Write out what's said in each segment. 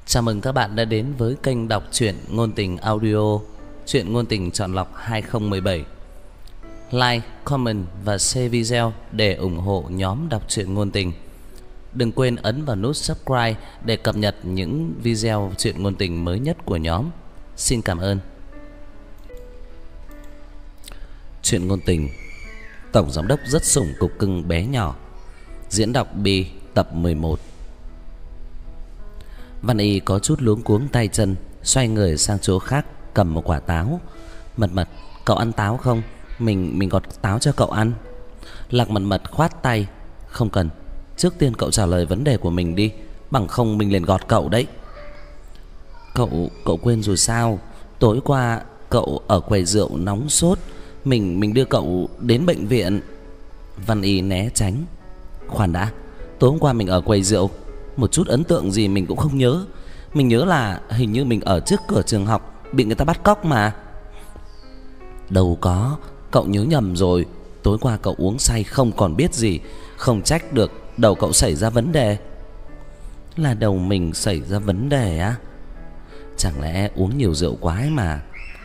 Chào mừng các bạn đã đến với kênh đọc truyện ngôn tình audio, truyện ngôn tình chọn lọc 2017. Like, comment và share video để ủng hộ nhóm đọc truyện ngôn tình. Đừng quên ấn vào nút subscribe để cập nhật những video truyện ngôn tình mới nhất của nhóm. Xin cảm ơn. Truyện ngôn tình Tổng giám đốc rất sủng cục cưng bé nhỏ. Diễn đọc Bi, tập 11. Văn Y có chút luống cuống tay chân, xoay người sang chỗ khác, cầm một quả táo. Mật Mật, cậu ăn táo không? Mình gọt táo cho cậu ăn. Lạc Mật Mật khoát tay. Không cần, trước tiên cậu trả lời vấn đề của mình đi, bằng không mình liền gọt cậu đấy. Cậu quên rồi sao? Tối qua cậu ở quầy rượu nóng sốt, mình đưa cậu đến bệnh viện. Văn Y né tránh. Khoan đã, tối hôm qua mình ở quầy rượu, một chút ấn tượng gì mình cũng không nhớ. Mình nhớ là hình như mình ở trước cửa trường học, bị người ta bắt cóc mà. Đâu có, cậu nhớ nhầm rồi. Tối qua cậu uống say không còn biết gì, không trách được đầu cậu xảy ra vấn đề. Là đầu mình xảy ra vấn đề á? Chẳng lẽ uống nhiều rượu quá ấy mà?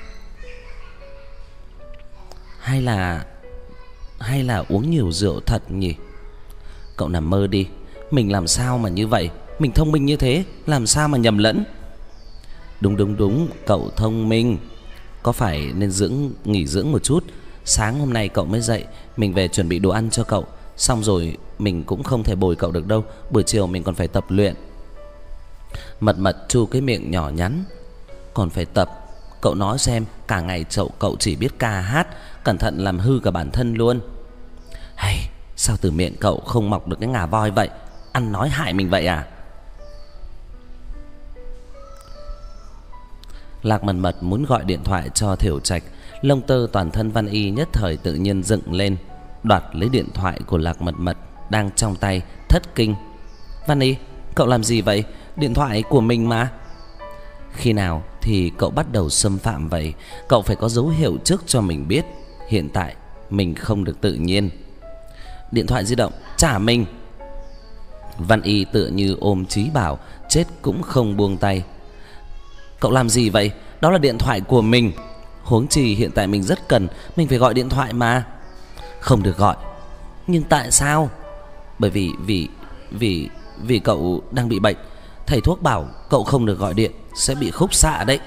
Hay là uống nhiều rượu thật nhỉ? Cậu nằm mơ đi. Mình làm sao mà như vậy? Mình thông minh như thế, làm sao mà nhầm lẫn? Đúng, cậu thông minh. Có phải nên nghỉ dưỡng một chút? Sáng hôm nay cậu mới dậy, mình về chuẩn bị đồ ăn cho cậu. Xong rồi mình cũng không thể bồi cậu được đâu, buổi chiều mình còn phải tập luyện. Mật Mật chu cái miệng nhỏ nhắn. Còn phải tập? Cậu nói xem, cả ngày cậu chỉ biết ca hát, cẩn thận làm hư cả bản thân luôn. Hay, sao từ miệng cậu không mọc được cái ngà voi vậy? Ăn nói hại mình vậy à? Lạc Mật Mật muốn gọi điện thoại cho Thiểu Trạch. Lông tơ toàn thân Văn Y nhất thời tự nhiên dựng lên, đoạt lấy điện thoại của Lạc Mật Mật đang trong tay, thất kinh. Văn Y, cậu làm gì vậy? Điện thoại của mình mà. Khi nào thì cậu bắt đầu xâm phạm vậy? Cậu phải có dấu hiệu trước cho mình biết. Hiện tại mình không được tự nhiên. Điện thoại di động, trả mình. Văn Y tựa như ôm chí bảo, chết cũng không buông tay. Cậu làm gì vậy? Đó là điện thoại của mình. Huống chi hiện tại mình rất cần, mình phải gọi điện thoại mà. Không được gọi. Nhưng tại sao? Bởi vì cậu đang bị bệnh. Thầy thuốc bảo cậu không được gọi điện, sẽ bị khúc xạ đấy.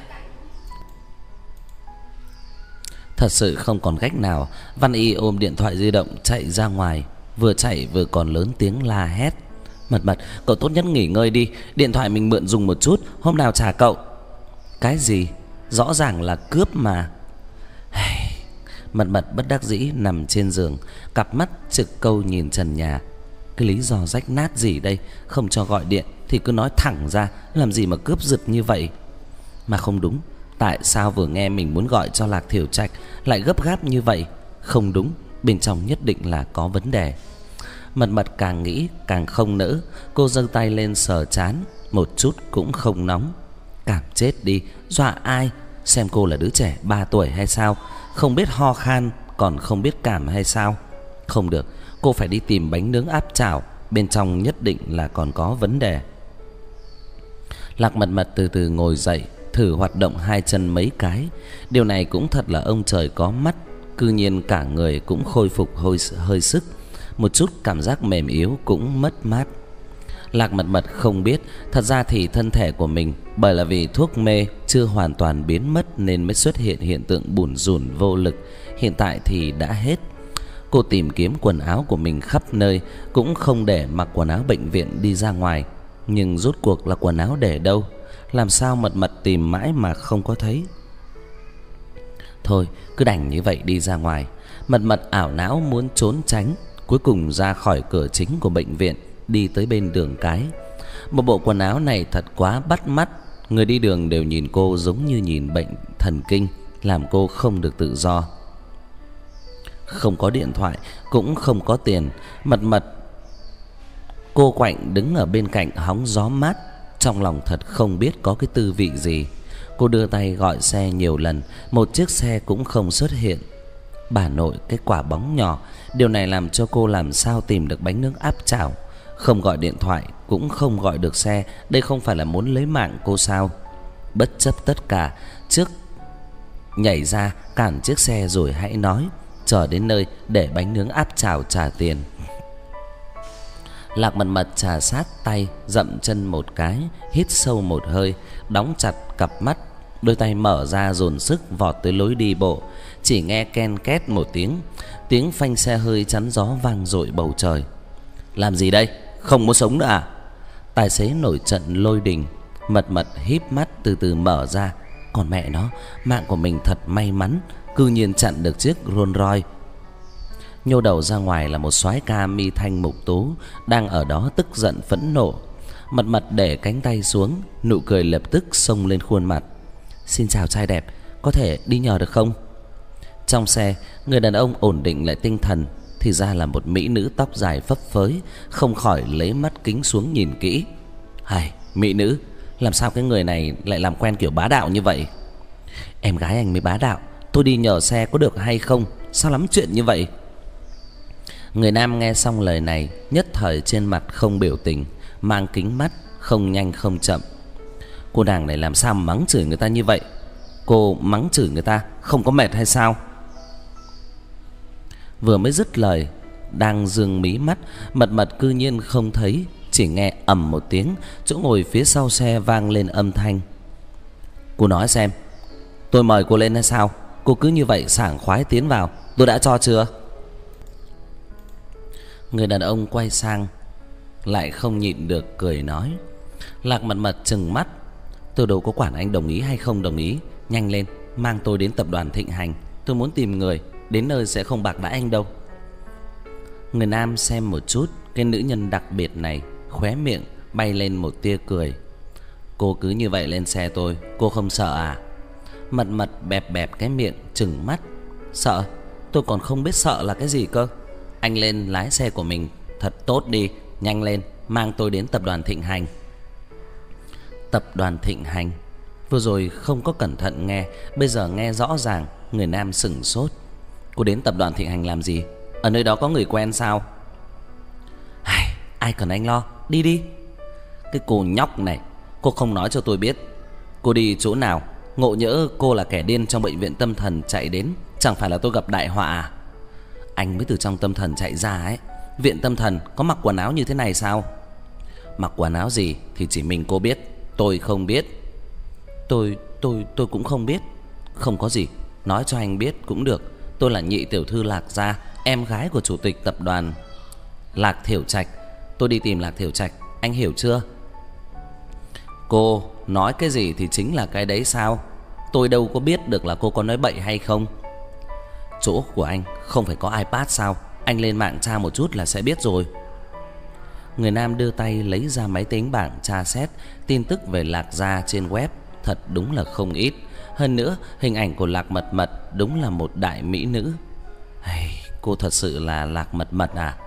Thật sự không còn cách nào, Văn Y ôm điện thoại di động chạy ra ngoài. Vừa chạy vừa còn lớn tiếng la hét. Mật Mật, cậu tốt nhất nghỉ ngơi đi. Điện thoại mình mượn dùng một chút, hôm nào trả cậu. Cái gì? Rõ ràng là cướp mà. Mật Mật bất đắc dĩ nằm trên giường, cặp mắt trực câu nhìn trần nhà. Cái lý do rách nát gì đây? Không cho gọi điện thì cứ nói thẳng ra, làm gì mà cướp giật như vậy? Mà không đúng, tại sao vừa nghe mình muốn gọi cho Lạc Thiểu Trạch lại gấp gáp như vậy? Không đúng, bên trong nhất định là có vấn đề. Mật Mật càng nghĩ càng không nỡ. Cô giơ tay lên sờ trán, một chút cũng không nóng. Cảm chết đi, dọa ai? Xem cô là đứa trẻ 3 tuổi hay sao? Không biết ho khan, còn không biết cảm hay sao? Không được, cô phải đi tìm bánh nướng áp chảo, bên trong nhất định là còn có vấn đề. Lạc Mật Mật từ từ ngồi dậy, thử hoạt động hai chân mấy cái. Điều này cũng thật là ông trời có mắt, cư nhiên cả người cũng khôi phục hơi sức. Một chút cảm giác mềm yếu cũng mất mát. Lạc Mật Mật không biết, thật ra thì thân thể của mình bởi là vì thuốc mê chưa hoàn toàn biến mất nên mới xuất hiện hiện tượng bủn rủn vô lực. Hiện tại thì đã hết. Cô tìm kiếm quần áo của mình khắp nơi, cũng không để mặc quần áo bệnh viện đi ra ngoài. Nhưng rốt cuộc là quần áo để đâu? Làm sao Mật Mật tìm mãi mà không có thấy? Thôi, cứ đành như vậy đi ra ngoài. Mật Mật ảo não muốn trốn tránh, cuối cùng ra khỏi cửa chính của bệnh viện, đi tới bên đường cái. Một bộ quần áo này thật quá bắt mắt. Người đi đường đều nhìn cô giống như nhìn bệnh thần kinh, làm cô không được tự do. Không có điện thoại, cũng không có tiền. Mật Mật cô quạnh đứng ở bên cạnh hóng gió mát, trong lòng thật không biết có cái tư vị gì. Cô đưa tay gọi xe nhiều lần, một chiếc xe cũng không xuất hiện. Bà nội cái quả bóng nhỏ, điều này làm cho cô làm sao tìm được bánh nướng áp chảo. Không gọi điện thoại cũng không gọi được xe, đây không phải là muốn lấy mạng cô sao? Bất chấp tất cả, trước nhảy ra cản chiếc xe rồi hãy nói. Chờ đến nơi để bánh nướng áp chảo trả tiền. Lạc Mật Mật trà sát tay, dậm chân một cái, hít sâu một hơi, đóng chặt cặp mắt, đôi tay mở ra dồn sức vọt tới lối đi bộ. Chỉ nghe ken két một tiếng, tiếng phanh xe hơi chắn gió vang dội bầu trời. Làm gì đây? Không muốn sống nữa à? Tài xế nổi trận lôi đình. Mật Mật híp mắt từ từ mở ra. Còn mẹ nó, mạng của mình thật may mắn, cư nhiên chặn được chiếc Rolls Royce. Nhô đầu ra ngoài là một soái ca mi thanh mục tú đang ở đó tức giận phẫn nộ. Mật Mật để cánh tay xuống, nụ cười lập tức xông lên khuôn mặt. Xin chào trai đẹp, có thể đi nhờ được không? Trong xe, người đàn ông ổn định lại tinh thần, thì ra là một mỹ nữ tóc dài phấp phới, không khỏi lấy mắt kính xuống nhìn kỹ. Hài, mỹ nữ, làm sao cái người này lại làm quen kiểu bá đạo như vậy? Em gái anh mới bá đạo, tôi đi nhờ xe có được hay không? Sao lắm chuyện như vậy? Người nam nghe xong lời này, nhất thời trên mặt không biểu tình, mang kính mắt, không nhanh không chậm. Cô nàng này làm sao mà mắng chửi người ta như vậy? Cô mắng chửi người ta không có mệt hay sao? Vừa mới dứt lời, đang dương mí mắt, Mật Mật cư nhiên không thấy, chỉ nghe ầm một tiếng, chỗ ngồi phía sau xe vang lên âm thanh. Cô nói xem, tôi mời cô lên hay sao? Cô cứ như vậy sảng khoái tiến vào, tôi đã cho chưa? Người đàn ông quay sang, lại không nhịn được cười nói. Lạc Mật Mật trừng mắt. Tôi đâu có quản anh đồng ý hay không đồng ý. Nhanh lên, mang tôi đến tập đoàn Thịnh Hành. Tôi muốn tìm người, đến nơi sẽ không bạc đãi anh đâu. Người nam xem một chút cái nữ nhân đặc biệt này, khóe miệng bay lên một tia cười. Cô cứ như vậy lên xe tôi, cô không sợ à? Mật Mật bẹp bẹp cái miệng, trừng mắt. Sợ? Tôi còn không biết sợ là cái gì cơ. Anh lên lái xe của mình thật tốt đi, nhanh lên, mang tôi đến tập đoàn Thịnh Hành. Tập đoàn Thịnh Hành? Vừa rồi không có cẩn thận nghe, bây giờ nghe rõ ràng. Người nam sửng sốt. Cô đến tập đoàn Thịnh Hành làm gì? Ở nơi đó có người quen sao? Ai cần anh lo, đi đi. Cái cô nhóc này, cô không nói cho tôi biết cô đi chỗ nào. Ngộ nhỡ cô là kẻ điên trong bệnh viện tâm thần chạy đến, chẳng phải là tôi gặp đại họa à? Anh mới từ trong tâm thần chạy ra ấy. Viện tâm thần có mặc quần áo như thế này sao? Mặc quần áo gì thì chỉ mình cô biết, tôi không biết. Tôi cũng không biết. Không có gì, nói cho anh biết cũng được. Tôi là nhị tiểu thư Lạc Gia, em gái của chủ tịch tập đoàn Lạc Thiểu Trạch. Tôi đi tìm Lạc Thiểu Trạch, anh hiểu chưa? Cô nói cái gì thì chính là cái đấy sao? Tôi đâu có biết được là cô có nói bậy hay không. Chỗ của anh không phải có iPad sao? Anh lên mạng tra một chút là sẽ biết rồi. Người nam đưa tay lấy ra máy tính bảng tra xét tin tức về Lạc Gia trên web. Thật đúng là không ít. Hơn nữa hình ảnh của Lạc Mật Mật đúng là một đại mỹ nữ. Cô thật sự là Lạc Mật Mật à?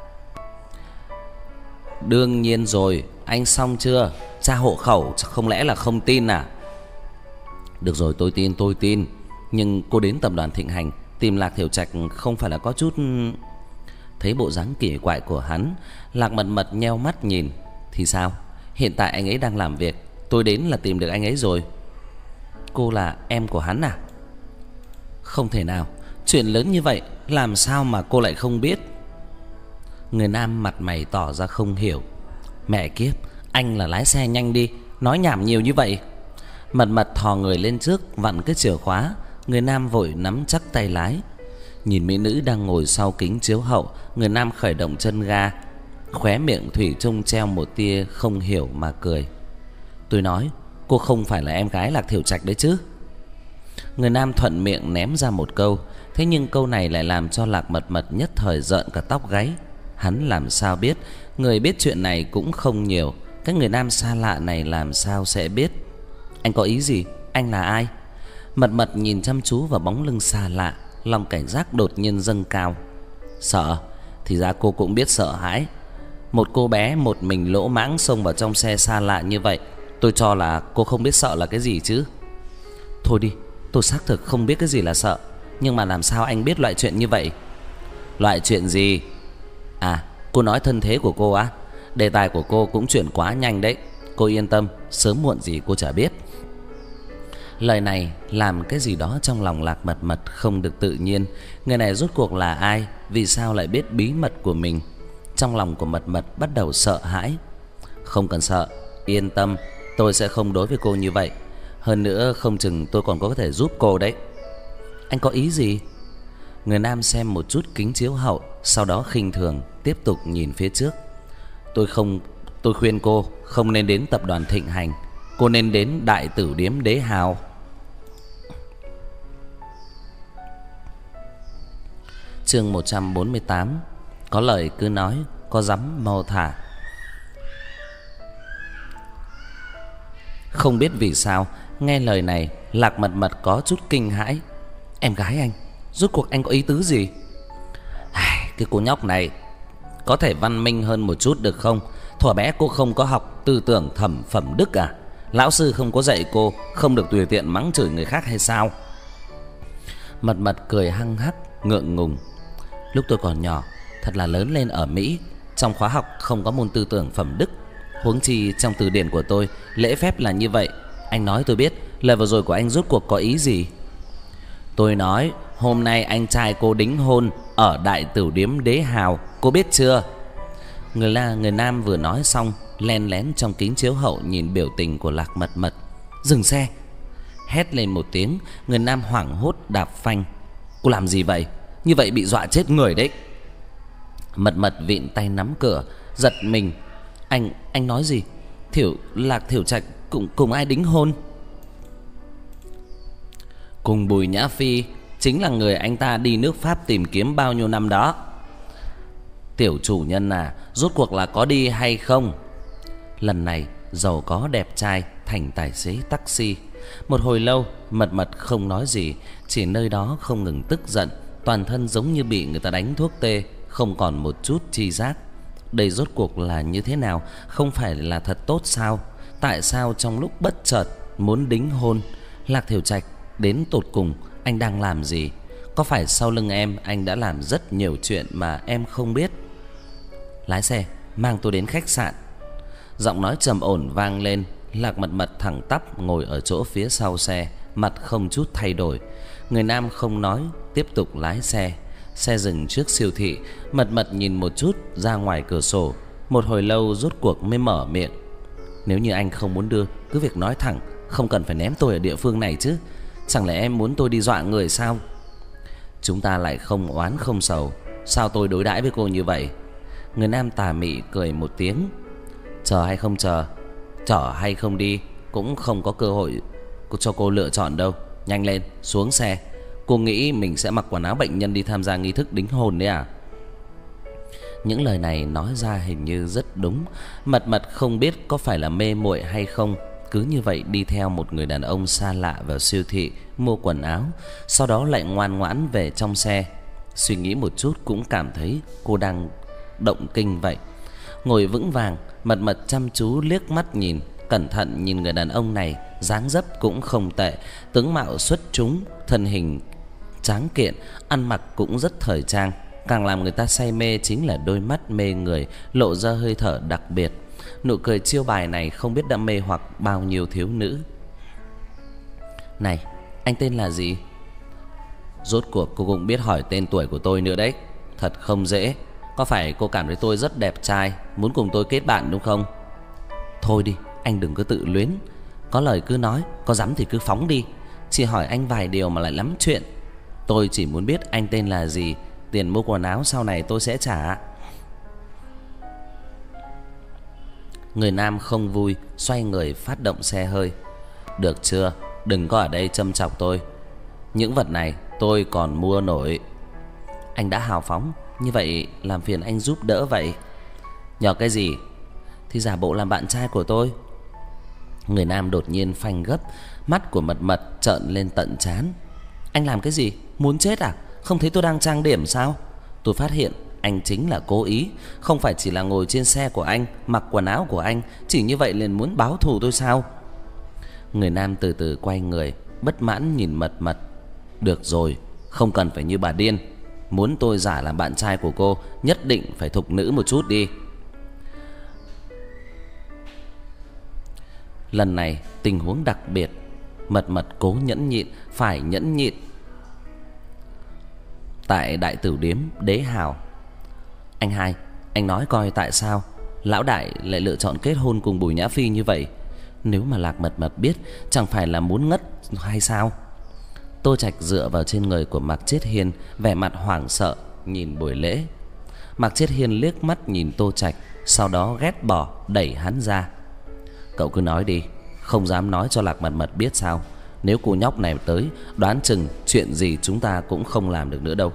Đương nhiên rồi. Anh xong chưa? Tra hộ khẩu không lẽ là không tin à? Được rồi, tôi tin. Nhưng cô đến tập đoàn Thịnh Hành tìm Lạc Thiểu Trạch không phải là có chút... Thấy bộ dáng kỳ quái của hắn, Lạc Mật Mật nheo mắt nhìn. Thì sao? Hiện tại anh ấy đang làm việc, tôi đến là tìm được anh ấy rồi. Cô là em của hắn à? Không thể nào, chuyện lớn như vậy làm sao mà cô lại không biết? Người nam mặt mày tỏ ra không hiểu. Mẹ kiếp, anh là lái xe nhanh đi, nói nhảm nhiều như vậy. Mật Mật thò người lên trước, vặn cái chìa khóa. Người nam vội nắm chắc tay lái. Nhìn mỹ nữ đang ngồi sau kính chiếu hậu, người nam khởi động chân ga, khóe miệng thủy chung treo một tia không hiểu mà cười. Tôi nói, cô không phải là em gái Lạc Thiểu Trạch đấy chứ? Người nam thuận miệng ném ra một câu. Thế nhưng câu này lại làm cho Lạc Mật Mật nhất thời rợn cả tóc gáy. Hắn làm sao biết? Người biết chuyện này cũng không nhiều. Cái người nam xa lạ này làm sao sẽ biết? Anh có ý gì? Anh là ai? Mật Mật nhìn chăm chú vào bóng lưng xa lạ, lòng cảnh giác đột nhiên dâng cao. Sợ? Thì ra cô cũng biết sợ hãi. Một cô bé một mình lỗ mãng xông vào trong xe xa lạ như vậy, tôi cho là cô không biết sợ là cái gì chứ. Thôi đi, tôi xác thực không biết cái gì là sợ. Nhưng mà làm sao anh biết loại chuyện như vậy? Loại chuyện gì? À, cô nói thân thế của cô á? Đề tài của cô cũng chuyển quá nhanh đấy. Cô yên tâm, sớm muộn gì cô chả biết. Lời này làm cái gì đó trong lòng Lạc Mật Mật không được tự nhiên. Người này rốt cuộc là ai? Vì sao lại biết bí mật của mình? Trong lòng của Mật Mật bắt đầu sợ hãi. Không cần sợ, yên tâm, tôi sẽ không đối với cô như vậy. Hơn nữa không chừng tôi còn có thể giúp cô đấy. Anh có ý gì? Người nam xem một chút kính chiếu hậu, sau đó khinh thường tiếp tục nhìn phía trước. Tôi khuyên cô không nên đến tập đoàn Thịnh Hành, cô nên đến Đại Tử Điếm Đế Hào. Chương 148. Có lời cứ nói, có dám mau thả. Không biết vì sao, nghe lời này, Lạc Mật Mật có chút kinh hãi. Em gái anh, rốt cuộc anh có ý tứ gì? Cái cô nhóc này có thể văn minh hơn một chút được không? Thuở bé cô không có học tư tưởng thẩm phẩm đức à? Lão sư không có dạy cô không được tùy tiện mắng chửi người khác hay sao? Mật Mật cười hăng hắc ngượng ngùng. Lúc tôi còn nhỏ, thật là lớn lên ở Mỹ, trong khóa học không có môn tư tưởng phẩm đức. Huống chi trong từ điển của tôi, lễ phép là như vậy. Anh nói tôi biết, lời vừa rồi của anh rốt cuộc có ý gì? Tôi nói hôm nay anh trai cô đính hôn ở Đại Tử Điếm Đế Hào, cô biết chưa? Người nam vừa nói xong, len lén trong kính chiếu hậu nhìn biểu tình của Lạc Mật Mật. Dừng xe! Hét lên một tiếng, người nam hoảng hốt đạp phanh. Cô làm gì vậy? Như vậy bị dọa chết người đấy. Mật Mật vịn tay nắm cửa, giật mình. Anh nói gì? Lạc Thiểu Trạch cùng ai đính hôn? Cùng Bùi Nhã Phi, chính là người anh ta đi nước Pháp tìm kiếm bao nhiêu năm đó. Tiểu chủ nhân à, rốt cuộc là có đi hay không? Lần này giàu có đẹp trai thành tài xế taxi. Một hồi lâu Mật Mật không nói gì, chỉ nơi đó không ngừng tức giận, toàn thân giống như bị người ta đánh thuốc tê, không còn một chút tri giác. Đây rốt cuộc là như thế nào? Không phải là thật tốt sao? Tại sao trong lúc bất chợt muốn đính hôn? Lạc Thiểu Trạch, đến tột cùng anh đang làm gì? Có phải sau lưng em anh đã làm rất nhiều chuyện mà em không biết? Lái xe mang tôi đến khách sạn. Giọng nói trầm ổn vang lên. Lạc Mật Mật thẳng tắp ngồi ở chỗ phía sau xe, mặt không chút thay đổi. Người nam không nói, tiếp tục lái xe. Xe dừng trước siêu thị. Mật Mật nhìn một chút ra ngoài cửa sổ, một hồi lâu rốt cuộc mới mở miệng. Nếu như anh không muốn đưa, cứ việc nói thẳng, không cần phải ném tôi ở địa phương này chứ. Chẳng lẽ em muốn tôi đi dọa người sao? Chúng ta lại không oán không sầu, sao tôi đối đãi với cô như vậy? Người nam tà mị cười một tiếng. Chờ hay không chờ, chở hay không đi, cũng không có cơ hội cho cô lựa chọn đâu. Nhanh lên, xuống xe. Cô nghĩ mình sẽ mặc quần áo bệnh nhân đi tham gia nghi thức đính hôn đấy à? Những lời này nói ra hình như rất đúng. Mật Mật không biết có phải là mê muội hay không, cứ như vậy đi theo một người đàn ông xa lạ vào siêu thị mua quần áo, sau đó lại ngoan ngoãn về trong xe. Suy nghĩ một chút cũng cảm thấy cô đang động kinh vậy. Ngồi vững vàng, Mật Mật chăm chú liếc mắt nhìn, cẩn thận nhìn người đàn ông này. Dáng dấp cũng không tệ, tướng mạo xuất chúng, thân hình tráng kiện, ăn mặc cũng rất thời trang. Càng làm người ta say mê chính là đôi mắt mê người, lộ ra hơi thở đặc biệt. Nụ cười chiêu bài này không biết đã mê hoặc bao nhiêu thiếu nữ. Này, anh tên là gì? Rốt cuộc cô cũng biết hỏi tên tuổi của tôi nữa đấy. Thật không dễ. Có phải cô cảm thấy tôi rất đẹp trai, muốn cùng tôi kết bạn đúng không? Thôi đi, anh đừng có tự luyến. Có lời cứ nói, có dám thì cứ phóng đi. Chỉ hỏi anh vài điều mà lại lắm chuyện. Tôi chỉ muốn biết anh tên là gì, tiền mua quần áo sau này tôi sẽ trả. Người nam không vui, xoay người phát động xe hơi. Được chưa, đừng có ở đây châm chọc tôi. Những vật này tôi còn mua nổi. Anh đã hào phóng, như vậy làm phiền anh giúp đỡ vậy. Nhờ cái gì? Thì giả bộ làm bạn trai của tôi. Người nam đột nhiên phanh gấp, mắt của Mật Mật trợn lên tận trán. Anh làm cái gì? Muốn chết à? Không thấy tôi đang trang điểm sao? Tôi phát hiện anh chính là cố ý, không phải chỉ là ngồi trên xe của anh, mặc quần áo của anh, chỉ như vậy liền muốn báo thù tôi sao? Người nam từ từ quay người, bất mãn nhìn Mật Mật. Được rồi, không cần phải như bà điên. Muốn tôi giả làm bạn trai của cô, nhất định phải thục nữ một chút đi. Lần này tình huống đặc biệt, Mật Mật cố nhẫn nhịn, phải nhẫn nhịn. Tại Đại Tử Điếm Đế Hào. Anh hai, anh nói coi tại sao lão đại lại lựa chọn kết hôn cùng Bùi Nhã Phi như vậy? Nếu mà Lạc Mật Mật biết, chẳng phải là muốn ngất hay sao? Tô Trạch dựa vào trên người của Mạc Chiết Hiên, vẻ mặt hoảng sợ nhìn buổi lễ. Mạc Chiết Hiên liếc mắt nhìn Tô Trạch, sau đó ghét bỏ đẩy hắn ra. Cậu cứ nói đi, không dám nói cho Lạc Mật Mật biết sao? Nếu cô nhóc này tới, đoán chừng chuyện gì chúng ta cũng không làm được nữa đâu.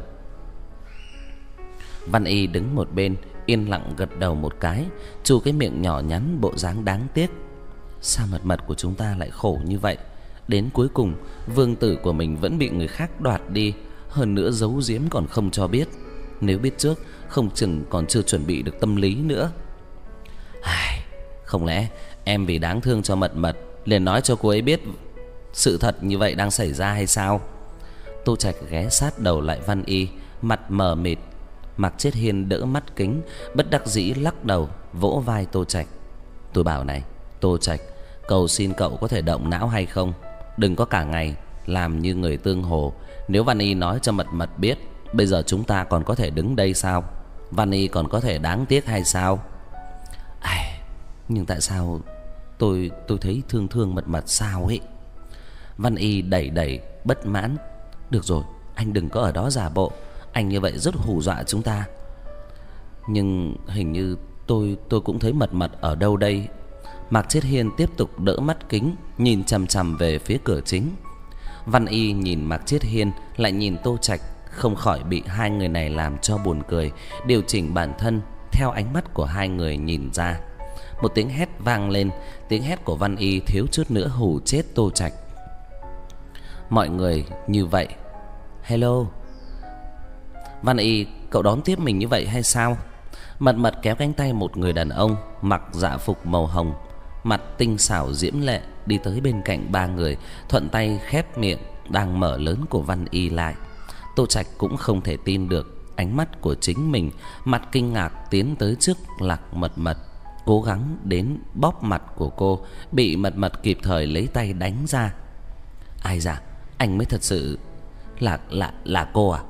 Văn Y đứng một bên, yên lặng gật đầu một cái, chu cái miệng nhỏ nhắn bộ dáng đáng tiếc. Sao Mật Mật của chúng ta lại khổ như vậy? Đến cuối cùng, vương tử của mình vẫn bị người khác đoạt đi, hơn nữa giấu giếm còn không cho biết. Nếu biết trước, không chừng còn chưa chuẩn bị được tâm lý nữa. Không lẽ em vì đáng thương cho Mật Mật liền nói cho cô ấy biết sự thật như vậy đang xảy ra hay sao? Tô Trạch ghé sát đầu lại Văn Y, mặt mờ mịt. Mạc Chiết Hiên đỡ mắt kính, bất đắc dĩ lắc đầu, vỗ vai Tô Trạch. Tôi bảo này, Tô Trạch, cầu xin cậu có thể động não hay không? Đừng có cả ngày làm như người tương hồ. Nếu Văn Y nói cho Mật Mật biết, bây giờ chúng ta còn có thể đứng đây sao? Văn Y còn có thể đáng tiếc hay sao? Nhưng tại sao tôi thấy thương Mật Mật sao ấy? Văn Y đẩy bất mãn. Được rồi, anh đừng có ở đó giả bộ, anh như vậy rất hù dọa chúng ta. Nhưng hình như tôi cũng thấy Mật Mật ở đâu đây. Mạc Chiết Hiên tiếp tục đỡ mắt kính, nhìn chằm chằm về phía cửa chính. Văn Y nhìn Mạc Chiết Hiên, lại nhìn Tô Trạch, không khỏi bị hai người này làm cho buồn cười, điều chỉnh bản thân theo ánh mắt của hai người nhìn ra. Một tiếng hét vang lên, tiếng hét của Văn Y thiếu chút nữa hù chết Tô Trạch. Mọi người như vậy. Hello. Văn Y, cậu đón tiếp mình như vậy hay sao? Mật Mật kéo cánh tay một người đàn ông mặc dạ phục màu hồng, mặt tinh xảo diễm lệ, đi tới bên cạnh ba người, thuận tay khép miệng đang mở lớn của Văn Y lại. Tô Trạch cũng không thể tin được ánh mắt của chính mình, mặt kinh ngạc tiến tới trước Lạc Mật Mật, cố gắng đến bóp mặt của cô, bị Mật Mật kịp thời lấy tay đánh ra. Ai dạ, anh mới thật sự là cô à?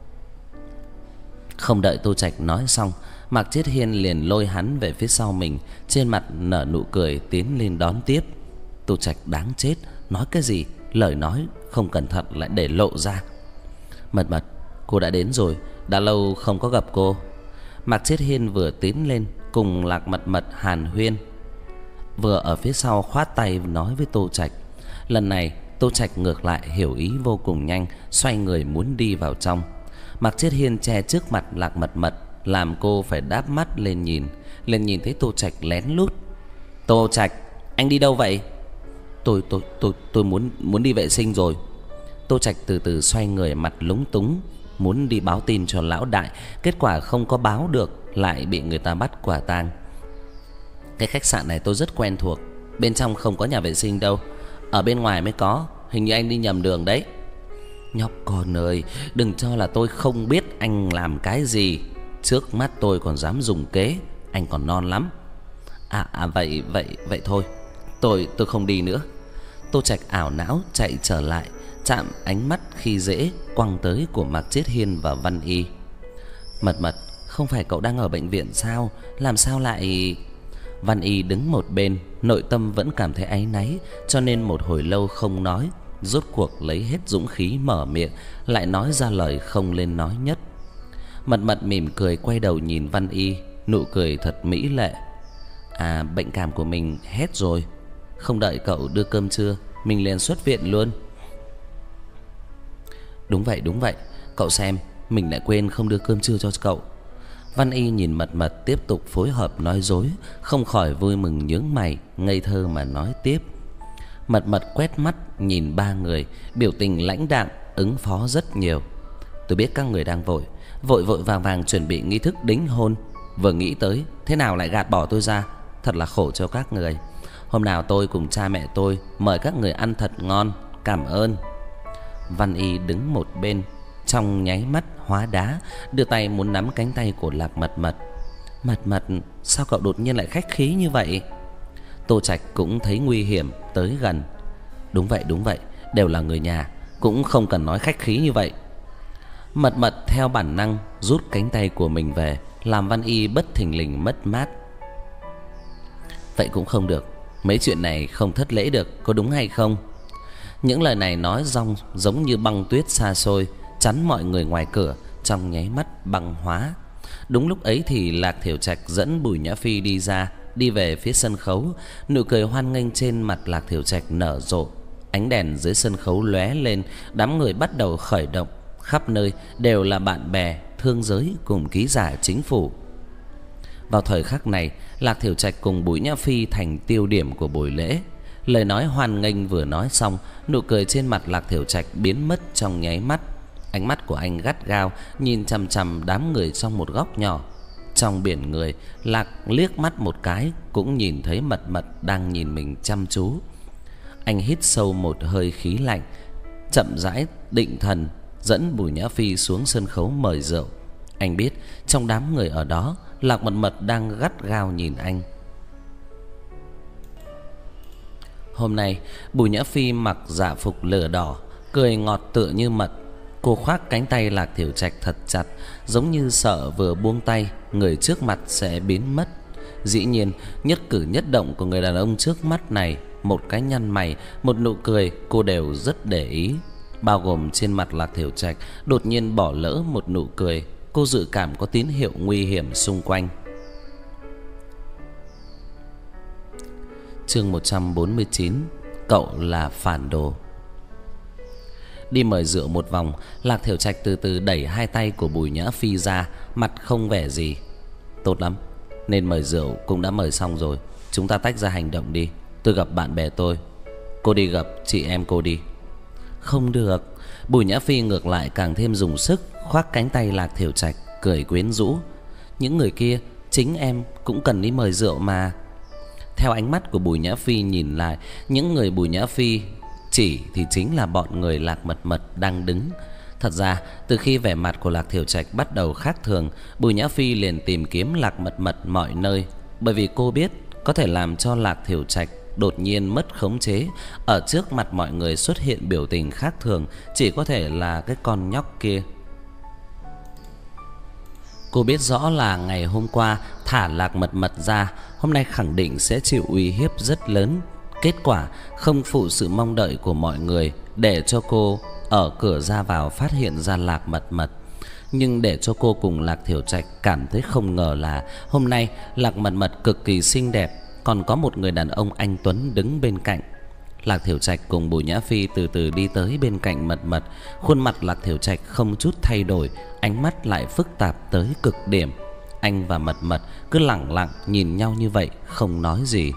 Không đợi Tô Trạch nói xong, Mạc Chiết Hiên liền lôi hắn về phía sau mình, trên mặt nở nụ cười tiến lên đón tiếp. Tô Trạch đáng chết, nói cái gì, lời nói không cẩn thận lại để lộ ra. Mật Mật, cô đã đến rồi, đã lâu không có gặp cô. Mạc Chiết Hiên vừa tiến lên cùng Lạc Mật Mật hàn huyên, vừa ở phía sau khoát tay nói với Tô Trạch. Lần này Tô Trạch ngược lại hiểu ý vô cùng nhanh, xoay người muốn đi vào trong. Mạc Chiết Hiên che trước mặt Lạc Mật Mật, làm cô phải đáp mắt lên nhìn, liền nhìn thấy Tô Trạch lén lút. Tô Trạch, anh đi đâu vậy? Tôi muốn đi vệ sinh rồi. Tô Trạch từ từ xoay người, mặt lúng túng, muốn đi báo tin cho lão đại, kết quả không có báo được, lại bị người ta bắt quả tang. Cái khách sạn này tôi rất quen thuộc, bên trong không có nhà vệ sinh đâu, ở bên ngoài mới có, hình như anh đi nhầm đường đấy. Nhóc con ơi, đừng cho là tôi không biết anh làm cái gì. Trước mắt tôi còn dám dùng kế, anh còn non lắm. Vậy thôi, tôi không đi nữa. Tô Trạch ảo não chạy trở lại, chạm ánh mắt khi dễ quăng tới của Mạc Chiết Hiên và Văn Y. Mật Mật, không phải cậu đang ở bệnh viện sao? Làm sao lại... Văn Y đứng một bên, nội tâm vẫn cảm thấy áy náy, cho nên một hồi lâu không nói, rốt cuộc lấy hết dũng khí mở miệng, lại nói ra lời không lên nói nhất. Mật Mật mỉm cười quay đầu nhìn Văn Y, nụ cười thật mỹ lệ. Bệnh cảm của mình hết rồi, không đợi cậu đưa cơm trưa, mình liền xuất viện luôn. Đúng vậy, cậu xem, mình lại quên không đưa cơm trưa cho cậu. Văn Y nhìn Mật Mật tiếp tục phối hợp nói dối, không khỏi vui mừng nhướng mày, ngây thơ mà nói tiếp. Mật Mật quét mắt nhìn ba người, biểu tình lãnh đạm, ứng phó rất nhiều. Tôi biết các người đang vội vàng chuẩn bị nghi thức đính hôn, vừa nghĩ tới thế nào lại gạt bỏ tôi ra, thật là khổ cho các người. Hôm nào tôi cùng cha mẹ tôi mời các người ăn thật ngon, cảm ơn. Văn Y đứng một bên, trong nháy mắt hóa đá, đưa tay muốn nắm cánh tay của Lạc Mật Mật. Mật Mật, sao cậu đột nhiên lại khách khí như vậy? Tô Trạch cũng thấy nguy hiểm tới gần. Đúng vậy, đều là người nhà, cũng không cần nói khách khí như vậy. Mật Mật theo bản năng rút cánh tay của mình về, làm Văn Y bất thình lình mất mát. Vậy cũng không được, mấy chuyện này không thất lễ được, có đúng hay không? Những lời này nói rong giống như băng tuyết xa xôi, chắn mọi người ngoài cửa trong nháy mắt băng hóa. Đúng lúc ấy thì Lạc Thiểu Trạch dẫn Bùi Nhã Phi đi ra, đi về phía sân khấu. Nụ cười hoan nghênh trên mặt Lạc Thiểu Trạch nở rộ. Ánh đèn dưới sân khấu lóe lên, đám người bắt đầu khởi động. Khắp nơi đều là bạn bè, thương giới cùng ký giả chính phủ. Vào thời khắc này, Lạc Thiểu Trạch cùng Bùi Nhã Phi thành tiêu điểm của buổi lễ. Lời nói hoan nghênh vừa nói xong, nụ cười trên mặt Lạc Thiểu Trạch biến mất trong nháy mắt. Ánh mắt của anh gắt gao nhìn chằm chằm đám người trong một góc nhỏ. Trong biển người, Lạc liếc mắt một cái cũng nhìn thấy Mật Mật đang nhìn mình chăm chú. Anh hít sâu một hơi khí lạnh, chậm rãi định thần dẫn Bùi Nhã Phi xuống sân khấu mời rượu. Anh biết trong đám người ở đó, Lạc Mật Mật đang gắt gao nhìn anh. Hôm nay Bùi Nhã Phi mặc dạ phục lửa đỏ, cười ngọt tựa như mật. Cô khoác cánh tay Lạc Thiểu Trạch thật chặt, giống như sợ vừa buông tay người trước mặt sẽ biến mất. Dĩ nhiên, nhất cử nhất động của người đàn ông trước mắt này, một cái nhăn mày, một nụ cười, cô đều rất để ý. Bao gồm trên mặt Lạc Thiểu Trạch đột nhiên bỏ lỡ một nụ cười, cô dự cảm có tín hiệu nguy hiểm xung quanh. Chương 149. Cậu là phản đồ. Đi mời rượu một vòng, Lạc Thiểu Trạch từ từ đẩy hai tay của Bùi Nhã Phi ra, mặt không vẻ gì. Tốt lắm, nên mời rượu cũng đã mời xong rồi, chúng ta tách ra hành động đi. Tôi gặp bạn bè tôi, cô đi gặp chị em cô đi. Không được. Bùi Nhã Phi ngược lại càng thêm dùng sức khoác cánh tay Lạc Thiểu Trạch, cười quyến rũ. Những người kia chính em cũng cần đi mời rượu mà. Theo ánh mắt của Bùi Nhã Phi nhìn lại, những người Bùi Nhã Phi chỉ thì chính là bọn người Lạc Mật Mật đang đứng. Thật ra từ khi vẻ mặt của Lạc Thiểu Trạch bắt đầu khác thường, Bùi Nhã Phi liền tìm kiếm Lạc Mật Mật mọi nơi, bởi vì cô biết có thể làm cho Lạc Thiểu Trạch đột nhiên mất khống chế, ở trước mặt mọi người xuất hiện biểu tình khác thường, chỉ có thể là cái con nhóc kia. Cô biết rõ là ngày hôm qua thả Lạc Mật Mật ra, hôm nay khẳng định sẽ chịu uy hiếp rất lớn. Kết quả không phụ sự mong đợi của mọi người, để cho cô ở cửa ra vào phát hiện ra Lạc Mật Mật. Nhưng để cho cô cùng Lạc Thiểu Trạch cảm thấy không ngờ là hôm nay Lạc Mật Mật cực kỳ xinh đẹp, còn có một người đàn ông anh tuấn đứng bên cạnh. Lạc Thiểu Trạch cùng Bùi Nhã Phi từ từ đi tới bên cạnh Mật Mật. Khuôn mặt Lạc Thiểu Trạch không chút thay đổi, ánh mắt lại phức tạp tới cực điểm. Anh và Mật Mật cứ lẳng lặng nhìn nhau như vậy, không nói gì.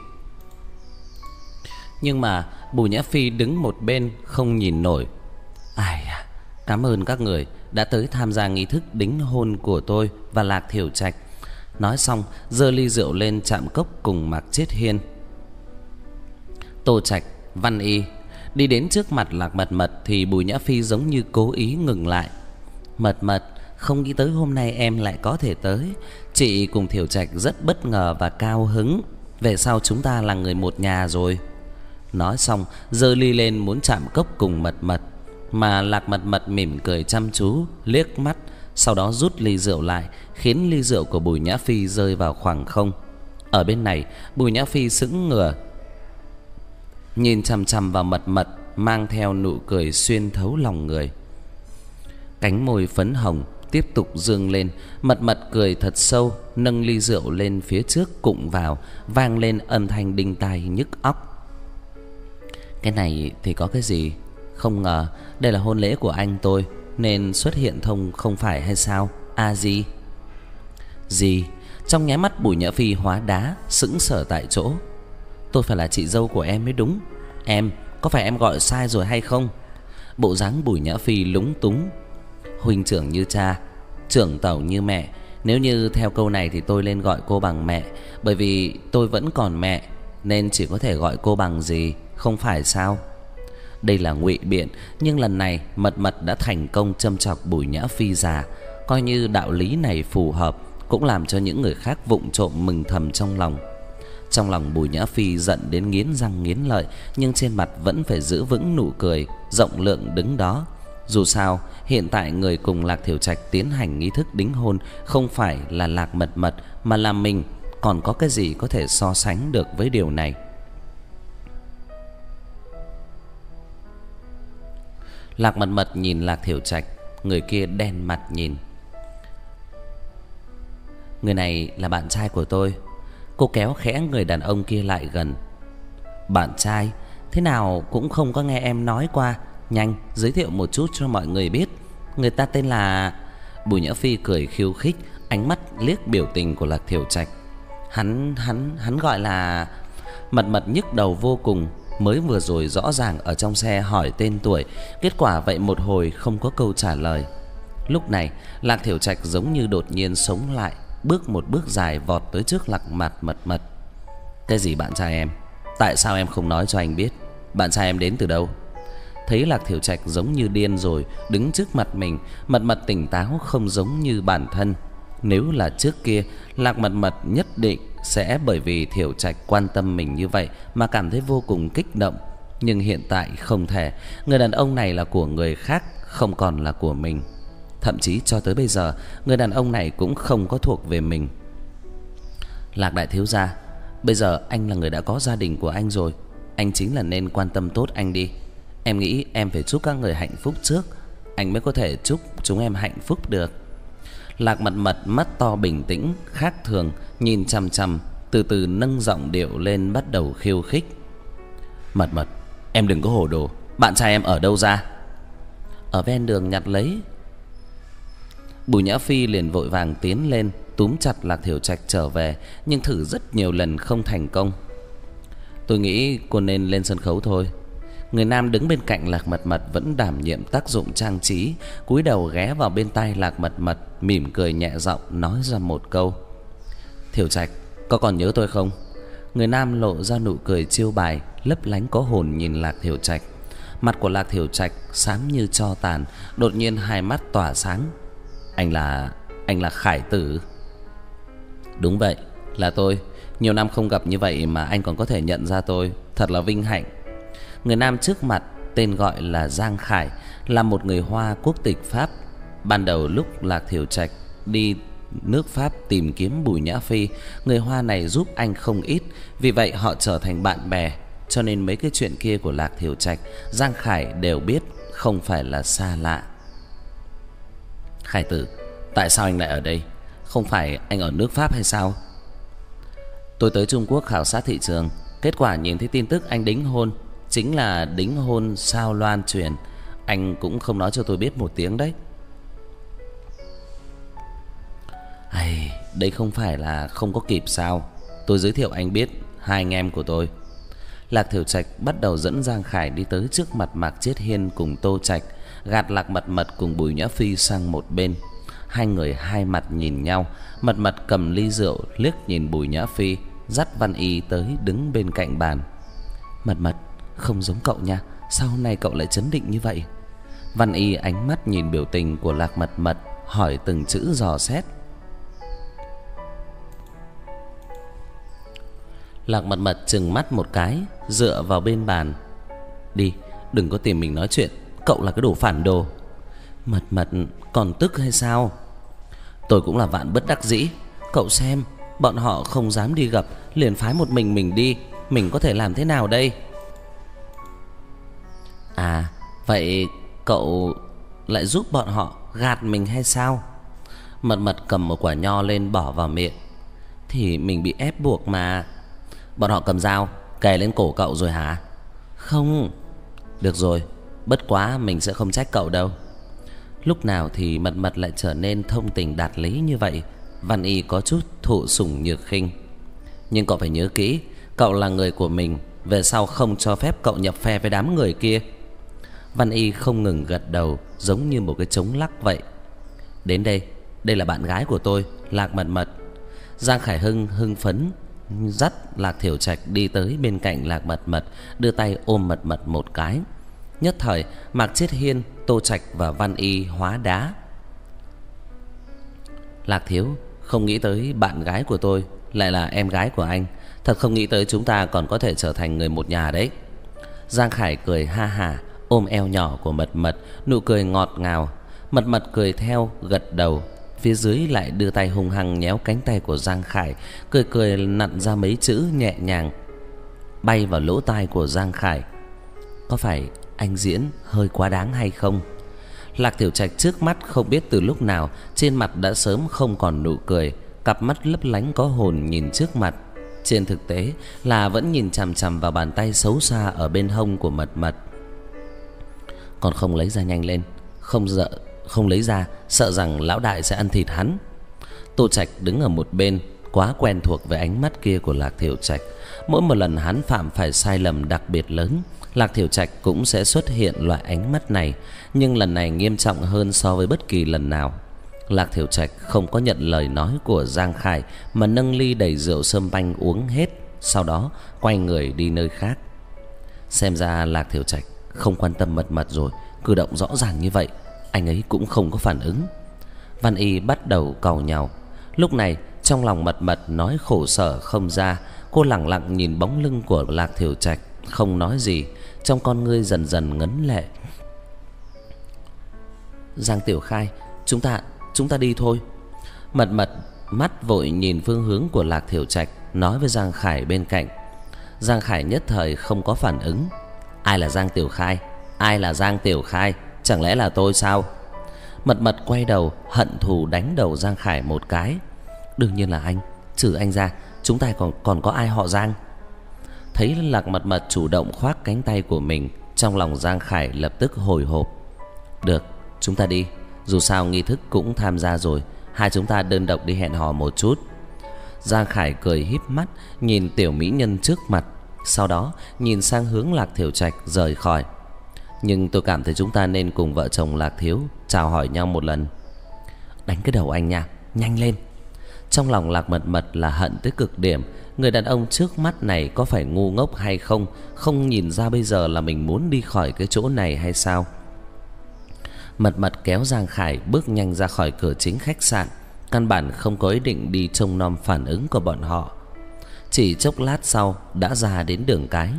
Nhưng mà Bùi Nhã Phi đứng một bên không nhìn nổi. Ai à, cảm ơn các người đã tới tham gia nghi thức đính hôn của tôi và Lạc Thiểu Trạch. Nói xong giơ ly rượu lên chạm cốc cùng Mạc Chiết Hiên. Tô Trạch, Văn Y đi đến trước mặt Lạc Mật Mật thì Bùi Nhã Phi giống như cố ý ngừng lại. Mật Mật, không nghĩ tới hôm nay em lại có thể tới. Chị cùng Thiểu Trạch rất bất ngờ và cao hứng. Về sau chúng ta là người một nhà rồi. Nói xong giơ ly lên muốn chạm cốc cùng Mật Mật, mà Lạc Mật Mật mỉm cười chăm chú liếc mắt, sau đó rút ly rượu lại, khiến ly rượu của Bùi Nhã Phi rơi vào khoảng không. Ở bên này Bùi Nhã Phi sững ngửa, nhìn chằm chằm vào Mật Mật, mang theo nụ cười xuyên thấu lòng người. Cánh môi phấn hồng tiếp tục dương lên, Mật Mật cười thật sâu, nâng ly rượu lên phía trước cụng vào, vang lên âm thanh đinh tai nhức óc. Cái này thì có cái gì? Không ngờ đây là hôn lễ của anh tôi, nên xuất hiện thông không phải hay sao? À gì? Gì? Trong nháy mắt Bùi Nhã Phi hóa đá, sững sờ tại chỗ. Tôi phải là chị dâu của em mới đúng. Em, có phải em gọi sai rồi hay không? Bộ dáng Bùi Nhã Phi lúng túng. Huynh trưởng như cha, trưởng tẩu như mẹ. Nếu như theo câu này thì tôi nên gọi cô bằng mẹ, bởi vì tôi vẫn còn mẹ, nên chỉ có thể gọi cô bằng gì, không phải sao? Đây là ngụy biện, nhưng lần này Mật Mật đã thành công châm chọc Bùi Nhã Phi già. Coi như đạo lý này phù hợp, cũng làm cho những người khác vụng trộm mừng thầm trong lòng. Trong lòng Bùi Nhã Phi giận đến nghiến răng nghiến lợi, nhưng trên mặt vẫn phải giữ vững nụ cười rộng lượng đứng đó. Dù sao, hiện tại người cùng Lạc Thiểu Trạch tiến hành nghi thức đính hôn không phải là Lạc Mật Mật mà là mình, còn có cái gì có thể so sánh được với điều này. Lạc Mật Mật nhìn Lạc Thiểu Trạch, người kia đen mặt nhìn. Người này là bạn trai của tôi. Cô kéo khẽ người đàn ông kia lại gần. Bạn trai? Thế nào cũng không có nghe em nói qua. Nhanh, giới thiệu một chút cho mọi người biết. Người ta tên là... Bùi Nhã Phi cười khiêu khích, ánh mắt liếc biểu tình của Lạc Thiểu Trạch. Hắn gọi là... Mật Mật nhức đầu vô cùng. Mới vừa rồi rõ ràng ở trong xe hỏi tên tuổi, kết quả vậy một hồi không có câu trả lời. Lúc này Lạc Thiểu Trạch giống như đột nhiên sống lại, bước một bước dài vọt tới trước Lạc Mật Mật. Cái gì bạn trai em? Tại sao em không nói cho anh biết? Bạn trai em đến từ đâu? Thấy Lạc Thiểu Trạch giống như điên rồi, đứng trước mặt mình, Mật Mật tỉnh táo không giống như bản thân. Nếu là trước kia, Lạc Mật Mật nhất định sẽ bởi vì Thiểu Trạch quan tâm mình như vậy mà cảm thấy vô cùng kích động. Nhưng hiện tại không thể, người đàn ông này là của người khác, không còn là của mình. Thậm chí cho tới bây giờ, người đàn ông này cũng không có thuộc về mình. Lạc đại thiếu gia, bây giờ anh là người đã có gia đình của anh rồi, anh chính là nên quan tâm tốt anh đi. Em nghĩ em phải chúc các người hạnh phúc trước, anh mới có thể chúc chúng em hạnh phúc được. Lạc Mật Mật mắt to bình tĩnh khác thường, nhìn chằm chằm, từ từ nâng giọng điệu lên bắt đầu khiêu khích. Mật Mật, em đừng có hồ đồ, bạn trai em ở đâu ra? Ở ven đường nhặt lấy. Bùi Nhã Phi liền vội vàng tiến lên túm chặt Lạc Thiểu Trạch trở về, nhưng thử rất nhiều lần không thành công. Tôi nghĩ cô nên lên sân khấu thôi. Người nam đứng bên cạnh Lạc Mật Mật vẫn đảm nhiệm tác dụng trang trí, cúi đầu ghé vào bên tai Lạc Mật Mật, mỉm cười nhẹ giọng nói ra một câu. Thiểu Trạch, có còn nhớ tôi không? Người nam lộ ra nụ cười chiêu bài, lấp lánh có hồn nhìn Lạc Thiểu Trạch. Mặt của Lạc Thiểu Trạch xám như tro tàn, đột nhiên hai mắt tỏa sáng. Anh là Khải Tử. Đúng vậy, là tôi. Nhiều năm không gặp như vậy mà anh còn có thể nhận ra tôi, thật là vinh hạnh. Người nam trước mặt tên gọi là Giang Khải, là một người Hoa quốc tịch Pháp. Ban đầu lúc Lạc Thiểu Trạch đi nước Pháp tìm kiếm Bùi Nhã Phi, người Hoa này giúp anh không ít, vì vậy họ trở thành bạn bè. Cho nên mấy cái chuyện kia của Lạc Thiểu Trạch, Giang Khải đều biết, không phải là xa lạ. Khải Tử, tại sao anh lại ở đây? Không phải anh ở nước Pháp hay sao? Tôi tới Trung Quốc khảo sát thị trường, kết quả nhìn thấy tin tức anh đính hôn, chính là đính hôn sao loan truyền. Anh cũng không nói cho tôi biết một tiếng đấy. Đây không phải là không có kịp sao? Tôi giới thiệu anh biết hai anh em của tôi. Lạc Thiểu Trạch bắt đầu dẫn Giang Khải đi tới trước mặt Mạc Chiết Hiên cùng Tô Trạch, gạt Lạc Mật Mật cùng Bùi Nhã Phi sang một bên. Hai người hai mặt nhìn nhau. Mật Mật cầm ly rượu liếc nhìn Bùi Nhã Phi, dắt Văn Y tới đứng bên cạnh bàn. Mật Mật, không giống cậu nha, sao hôm nay cậu lại trấn định như vậy? Văn Y ánh mắt nhìn biểu tình của Lạc Mật Mật, hỏi từng chữ dò xét. Lạc Mật Mật trừng mắt một cái, dựa vào bên bàn. Đi, đừng có tìm mình nói chuyện, cậu là cái đồ phản đồ. Mật Mật còn tức hay sao? Tôi cũng là vạn bất đắc dĩ. Cậu xem, bọn họ không dám đi gặp, liền phái một mình đi. Mình có thể làm thế nào đây? À, vậy cậu lại giúp bọn họ gạt mình hay sao? Mật Mật cầm một quả nho lên bỏ vào miệng. Thì mình bị ép buộc mà. Bọn họ cầm dao kề lên cổ cậu rồi hả? Không. Được rồi, bất quá mình sẽ không trách cậu đâu. Lúc nào thì Mật Mật lại trở nên thông tình đạt lý như vậy? Văn Y có chút thụ sủng nhược khinh. Nhưng cậu phải nhớ kỹ, cậu là người của mình, về sau không cho phép cậu nhập phe với đám người kia. Văn Y không ngừng gật đầu, giống như một cái trống lắc vậy. Đến đây, đây là bạn gái của tôi, Lạc Mật Mật. Giang Khải Hưng hưng phấn dắt Lạc Thiểu Trạch đi tới bên cạnh Lạc Mật Mật, đưa tay ôm Mật Mật một cái. Nhất thời Mạc Chiết Hiên, Tô Trạch và Văn Y hóa đá. Lạc thiếu, không nghĩ tới bạn gái của tôi lại là em gái của anh, thật Thật không nghĩ tới chúng ta còn có thể trở thành người một nhà đấy. Giang Khải cười ha hả, ôm eo nhỏ của Mật Mật, nụ cười ngọt ngào. Mật Mật cười theo, gật đầu. Phía dưới lại đưa tay hung hăng nhéo cánh tay của Giang Khải, cười cười nặn ra mấy chữ nhẹ nhàng bay vào lỗ tai của Giang Khải. Có phải anh diễn hơi quá đáng hay không? Lạc Tiểu Trạch trước mắt không biết từ lúc nào trên mặt đã sớm không còn nụ cười, cặp mắt lấp lánh có hồn nhìn trước mặt. Trên thực tế là vẫn nhìn chằm chằm vào bàn tay xấu xa ở bên hông của Mật Mật. Còn không lấy ra nhanh lên, không lấy ra sợ rằng lão đại sẽ ăn thịt hắn. Tô Trạch đứng ở một bên, quá quen thuộc với ánh mắt kia của Lạc Tiểu Trạch. Mỗi một lần hắn phạm phải sai lầm đặc biệt lớn, Lạc Tiểu Trạch cũng sẽ xuất hiện loại ánh mắt này, nhưng lần này nghiêm trọng hơn so với bất kỳ lần nào. Lạc Tiểu Trạch không có nhận lời nói của Giang Khải mà nâng ly đầy rượu sâm banh uống hết, sau đó quay người đi nơi khác. Xem ra Lạc Tiểu Trạch không quan tâm Mật Mật rồi, cử động rõ ràng như vậy anh ấy cũng không có phản ứng. Văn Y bắt đầu càu nhàu. Lúc này trong lòng Mật Mật nói khổ sở không ra. Cô lẳng lặng nhìn bóng lưng của Lạc Tiểu Trạch, không nói gì, trong con ngươi dần dần ngấn lệ. Giang Tiểu Khai, chúng ta đi thôi. Mật Mật mắt vội nhìn phương hướng của Lạc Tiểu Trạch, nói với Giang Khải bên cạnh. Giang Khải nhất thời không có phản ứng. Ai là Giang Tiểu Khai? Ai là Giang Tiểu Khai? Chẳng lẽ là tôi sao? Mật Mật quay đầu hận thù đánh đầu Giang Khải một cái. Đương nhiên là anh, trừ anh ra chúng ta còn có ai họ Giang? Thấy Lạc Mật Mật chủ động khoác cánh tay của mình, trong lòng Giang Khải lập tức hồi hộp. Được, chúng ta đi, dù sao nghi thức cũng tham gia rồi, hai chúng ta đơn độc đi hẹn hò một chút. Giang Khải cười híp mắt nhìn tiểu mỹ nhân trước mặt, sau đó nhìn sang hướng Lạc Tiểu Trạch rời khỏi. Nhưng tôi cảm thấy chúng ta nên cùng vợ chồng Lạc Thiếu chào hỏi nhau một lần. Đánh cái đầu anh nha, nhanh lên. Trong lòng Lạc Mật Mật là hận tới cực điểm. Người đàn ông trước mắt này có phải ngu ngốc hay không, không nhìn ra bây giờ là mình muốn đi khỏi cái chỗ này hay sao? Mật Mật kéo Giang Khải bước nhanh ra khỏi cửa chính khách sạn, căn bản không có ý định đi trông nom phản ứng của bọn họ. Chỉ chốc lát sau đã ra đến đường cái.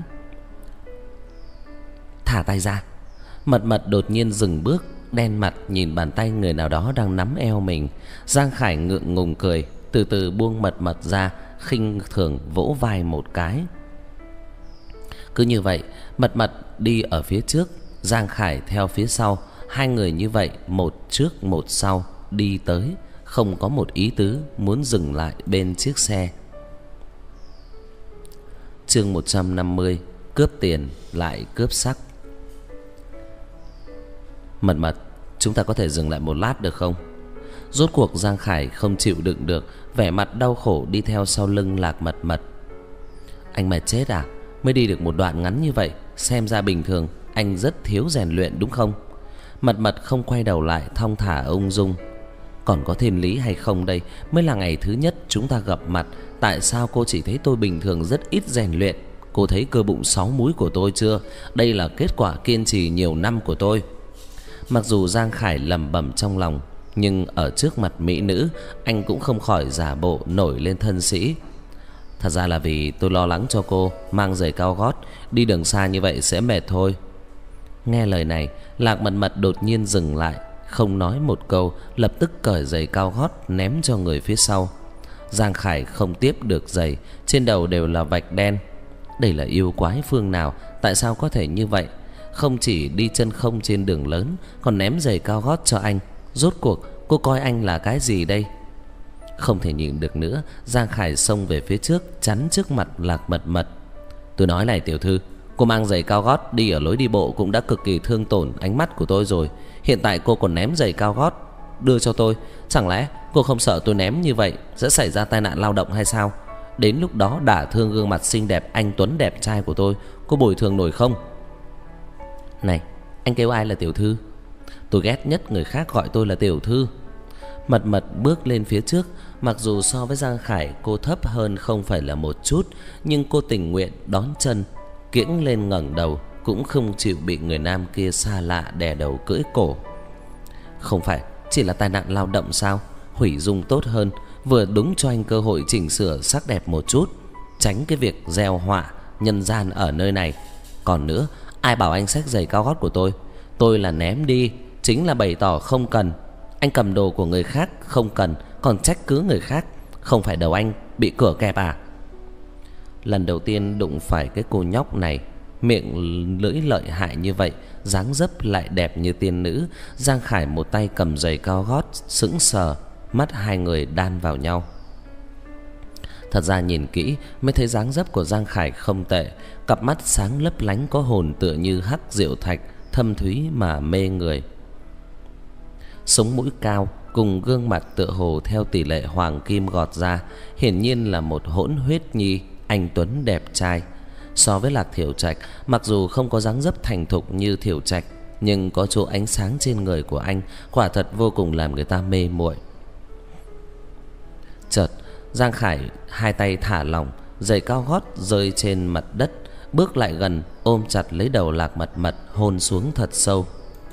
Thả tay ra. Mật Mật đột nhiên dừng bước, đen mặt nhìn bàn tay người nào đó đang nắm eo mình. Giang Khải ngượng ngùng cười, từ từ buông Mật Mật ra, khinh thường vỗ vai một cái. Cứ như vậy, Mật Mật đi ở phía trước, Giang Khải theo phía sau. Hai người như vậy, một trước một sau đi tới, không có một ý tứ muốn dừng lại bên chiếc xe. Chương 150: cướp tiền lại cướp sắc. Mật Mật, chúng ta có thể dừng lại một lát được không? Rốt cuộc Giang Khải không chịu đựng được, vẻ mặt đau khổ đi theo sau lưng Lạc Mật Mật. Anh mệt chết à? Mới đi được một đoạn ngắn như vậy, xem ra bình thường anh rất thiếu rèn luyện đúng không? Mật Mật không quay đầu lại, thong thả ung dung. Còn có thiên lý hay không đây? Mới là ngày thứ nhất chúng ta gặp mặt, tại sao cô chỉ thấy tôi bình thường rất ít rèn luyện? Cô thấy cơ bụng 6 múi của tôi chưa? Đây là kết quả kiên trì nhiều năm của tôi. Mặc dù Giang Khải lẩm bẩm trong lòng, nhưng ở trước mặt mỹ nữ, anh cũng không khỏi giả bộ nổi lên thân sĩ. Thật ra là vì tôi lo lắng cho cô mang giày cao gót, đi đường xa như vậy sẽ mệt thôi. Nghe lời này, Lạc Mật Mật đột nhiên dừng lại, không nói một câu, lập tức cởi giày cao gót ném cho người phía sau. Giang Khải không tiếp được giày, trên đầu đều là vạch đen. Đây là yêu quái phương nào? Tại sao có thể như vậy? Không chỉ đi chân không trên đường lớn, còn ném giày cao gót cho anh. Rốt cuộc cô coi anh là cái gì đây? Không thể nhịn được nữa, Giang Khải xông về phía trước, chắn trước mặt Lạc Mật Mật. Tôi nói này tiểu thư, cô mang giày cao gót đi ở lối đi bộ cũng đã cực kỳ thương tổn ánh mắt của tôi rồi. Hiện tại cô còn ném giày cao gót đưa cho tôi, chẳng lẽ cô không sợ tôi ném như vậy sẽ xảy ra tai nạn lao động hay sao? Đến lúc đó đả thương gương mặt xinh đẹp anh tuấn đẹp trai của tôi, cô bồi thường nổi không? Này, anh kêu ai là tiểu thư? Tôi ghét nhất người khác gọi tôi là tiểu thư. Mật Mật bước lên phía trước, mặc dù so với Giang Khải cô thấp hơn không phải là một chút, nhưng cô tình nguyện đón chân, kiễng lên ngẩng đầu, cũng không chịu bị người nam kia xa lạ đè đầu cưỡi cổ. Không phải chỉ là tai nạn lao động sao? Hủy dung tốt hơn, vừa đúng cho anh cơ hội chỉnh sửa sắc đẹp một chút. tránh cái việc gieo họa nhân gian ở nơi này. Còn nữa, ai bảo anh xách giày cao gót của tôi? Tôi là ném đi, chính là bày tỏ không cần. Anh cầm đồ của người khác không cần, còn trách cứ người khác. Không phải đầu anh bị cửa kẹp à? Lần đầu tiên đụng phải cái cô nhóc này, miệng lưỡi lợi hại như vậy, dáng dấp lại đẹp như tiên nữ, Giang Khải một tay cầm giày cao gót, sững sờ, mắt hai người đan vào nhau. Thật ra nhìn kỹ mới thấy dáng dấp của Giang Khải không tệ, cặp mắt sáng lấp lánh có hồn tựa như hắc diệu thạch, thâm thúy mà mê người. Sống mũi cao cùng gương mặt tựa hồ theo tỷ lệ hoàng kim gọt ra, hiển nhiên là một hỗn huyết nhi, anh tuấn đẹp trai. So với Lạc Thiểu Trạch, mặc dù không có dáng dấp thành thục như Thiểu Trạch, nhưng có chỗ ánh sáng trên người của anh quả thật vô cùng làm người ta mê muội. Chợt Giang Khải hai tay thả lỏng, giày cao gót rơi trên mặt đất, bước lại gần, ôm chặt lấy đầu Lạc Mật Mật, hôn xuống thật sâu.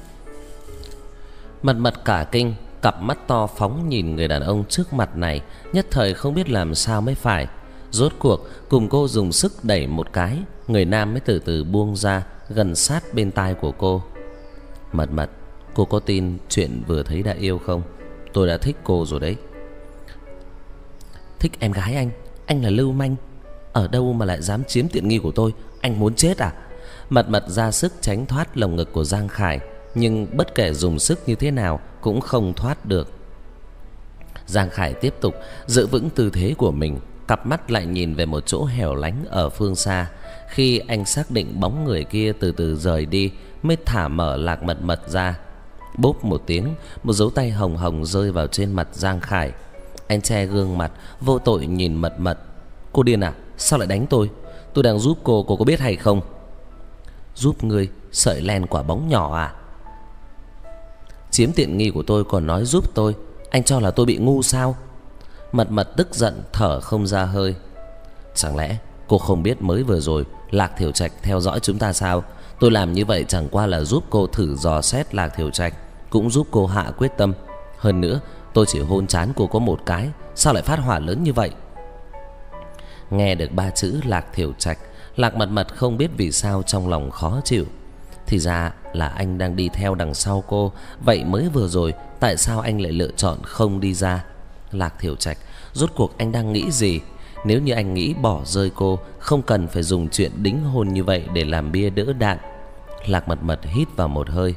Mật Mật cả kinh, cặp mắt to phóng nhìn người đàn ông trước mặt này, nhất thời không biết làm sao mới phải. Rốt cuộc cùng cô dùng sức đẩy một cái, người nam mới từ từ buông ra, gần sát bên tai của cô. Mật Mật, cô có tin chuyện vừa thấy đã yêu không? Tôi đã thích cô rồi đấy. Thích em gái anh là lưu manh. Ở đâu mà lại dám chiếm tiện nghi của tôi? Anh muốn chết à? Mật Mật ra sức tránh thoát lồng ngực của Giang Khải, nhưng bất kể dùng sức như thế nào cũng không thoát được. Giang Khải tiếp tục giữ vững tư thế của mình, cặp mắt lại nhìn về một chỗ hẻo lánh ở phương xa. Khi anh xác định bóng người kia từ từ rời đi, mới thả mở Lạc Mật Mật ra. Bốp một tiếng, một dấu tay hồng hồng rơi vào trên mặt Giang Khải. Anh che gương mặt, vô tội nhìn Mật Mật. Cô điên à? Sao lại đánh tôi? Tôi đang giúp cô có biết hay không? Giúp ngươi sợi len quả bóng nhỏ à? Chiếm tiện nghi của tôi còn nói giúp tôi, anh cho là tôi bị ngu sao? Mật Mật tức giận thở không ra hơi. Chẳng lẽ cô không biết mới vừa rồi Lạc Thiểu Trạch theo dõi chúng ta sao? Tôi làm như vậy chẳng qua là giúp cô thử dò xét Lạc Thiểu Trạch, cũng giúp cô hạ quyết tâm. Hơn nữa tôi chỉ hôn trán cô có một cái, sao lại phát hỏa lớn như vậy? Nghe được ba chữ Lạc Thiểu Trạch, Lạc Mật Mật không biết vì sao trong lòng khó chịu. Thì ra là anh đang đi theo đằng sau cô. Vậy mới vừa rồi tại sao anh lại lựa chọn không đi ra? Lạc Thiểu Trạch, rốt cuộc anh đang nghĩ gì? Nếu như anh nghĩ bỏ rơi cô, không cần phải dùng chuyện đính hôn như vậy để làm bia đỡ đạn. Lạc Mật Mật hít vào một hơi.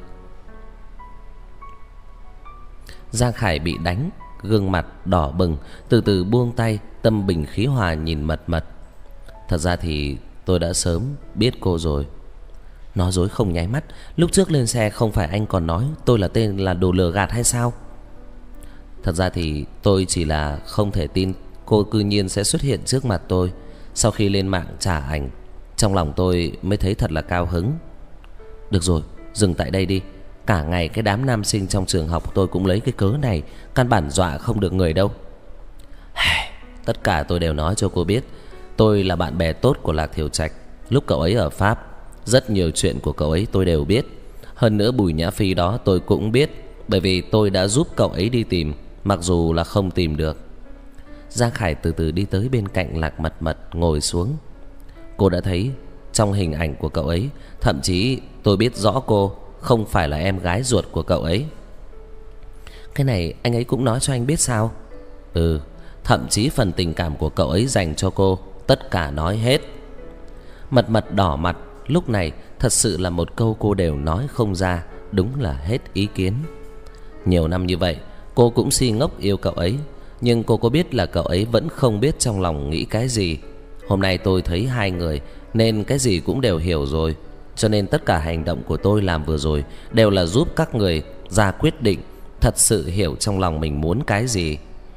Giang Khải bị đánh, gương mặt đỏ bừng, từ từ buông tay, tâm bình khí hòa nhìn Mật Mật. Thật ra thì tôi đã sớm biết cô rồi. Nói dối không nháy mắt, lúc trước lên xe không phải anh còn nói tôi là tên là đồ lừa gạt hay sao? Thật ra thì tôi chỉ là không thể tin cô cư nhiên sẽ xuất hiện trước mặt tôi. Sau khi lên mạng trả ảnh, trong lòng tôi mới thấy thật là cao hứng. Được rồi, dừng tại đây đi. Cả ngày cái đám nam sinh trong trường học tôi cũng lấy cái cớ này, căn bản dọa không được người đâu. Tất cả tôi đều nói cho cô biết, tôi là bạn bè tốt của Lạc Thiểu Trạch. Lúc cậu ấy ở Pháp, rất nhiều chuyện của cậu ấy tôi đều biết. Hơn nữa Bùi Nhã Phi đó tôi cũng biết, bởi vì tôi đã giúp cậu ấy đi tìm, mặc dù là không tìm được. Giang Khải từ từ đi tới bên cạnh Lạc Mật Mật, ngồi xuống. Cô đã thấy trong hình ảnh của cậu ấy, thậm chí tôi biết rõ cô không phải là em gái ruột của cậu ấy. Cái này anh ấy cũng nói cho anh biết sao? Ừ, thậm chí phần tình cảm của cậu ấy dành cho cô, tất cả nói hết. Mật Mật đỏ mặt, lúc này thật sự là một câu cô đều nói không ra, đúng là hết ý kiến. Nhiều năm như vậy, cô cũng si ngốc yêu cậu ấy, nhưng cô có biết là cậu ấy vẫn không biết trong lòng nghĩ cái gì. Hôm nay tôi thấy hai người nên cái gì cũng đều hiểu rồi, cho nên tất cả hành động của tôi làm vừa rồi đều là giúp các người ra quyết định, thật sự hiểu trong lòng mình muốn cái gì.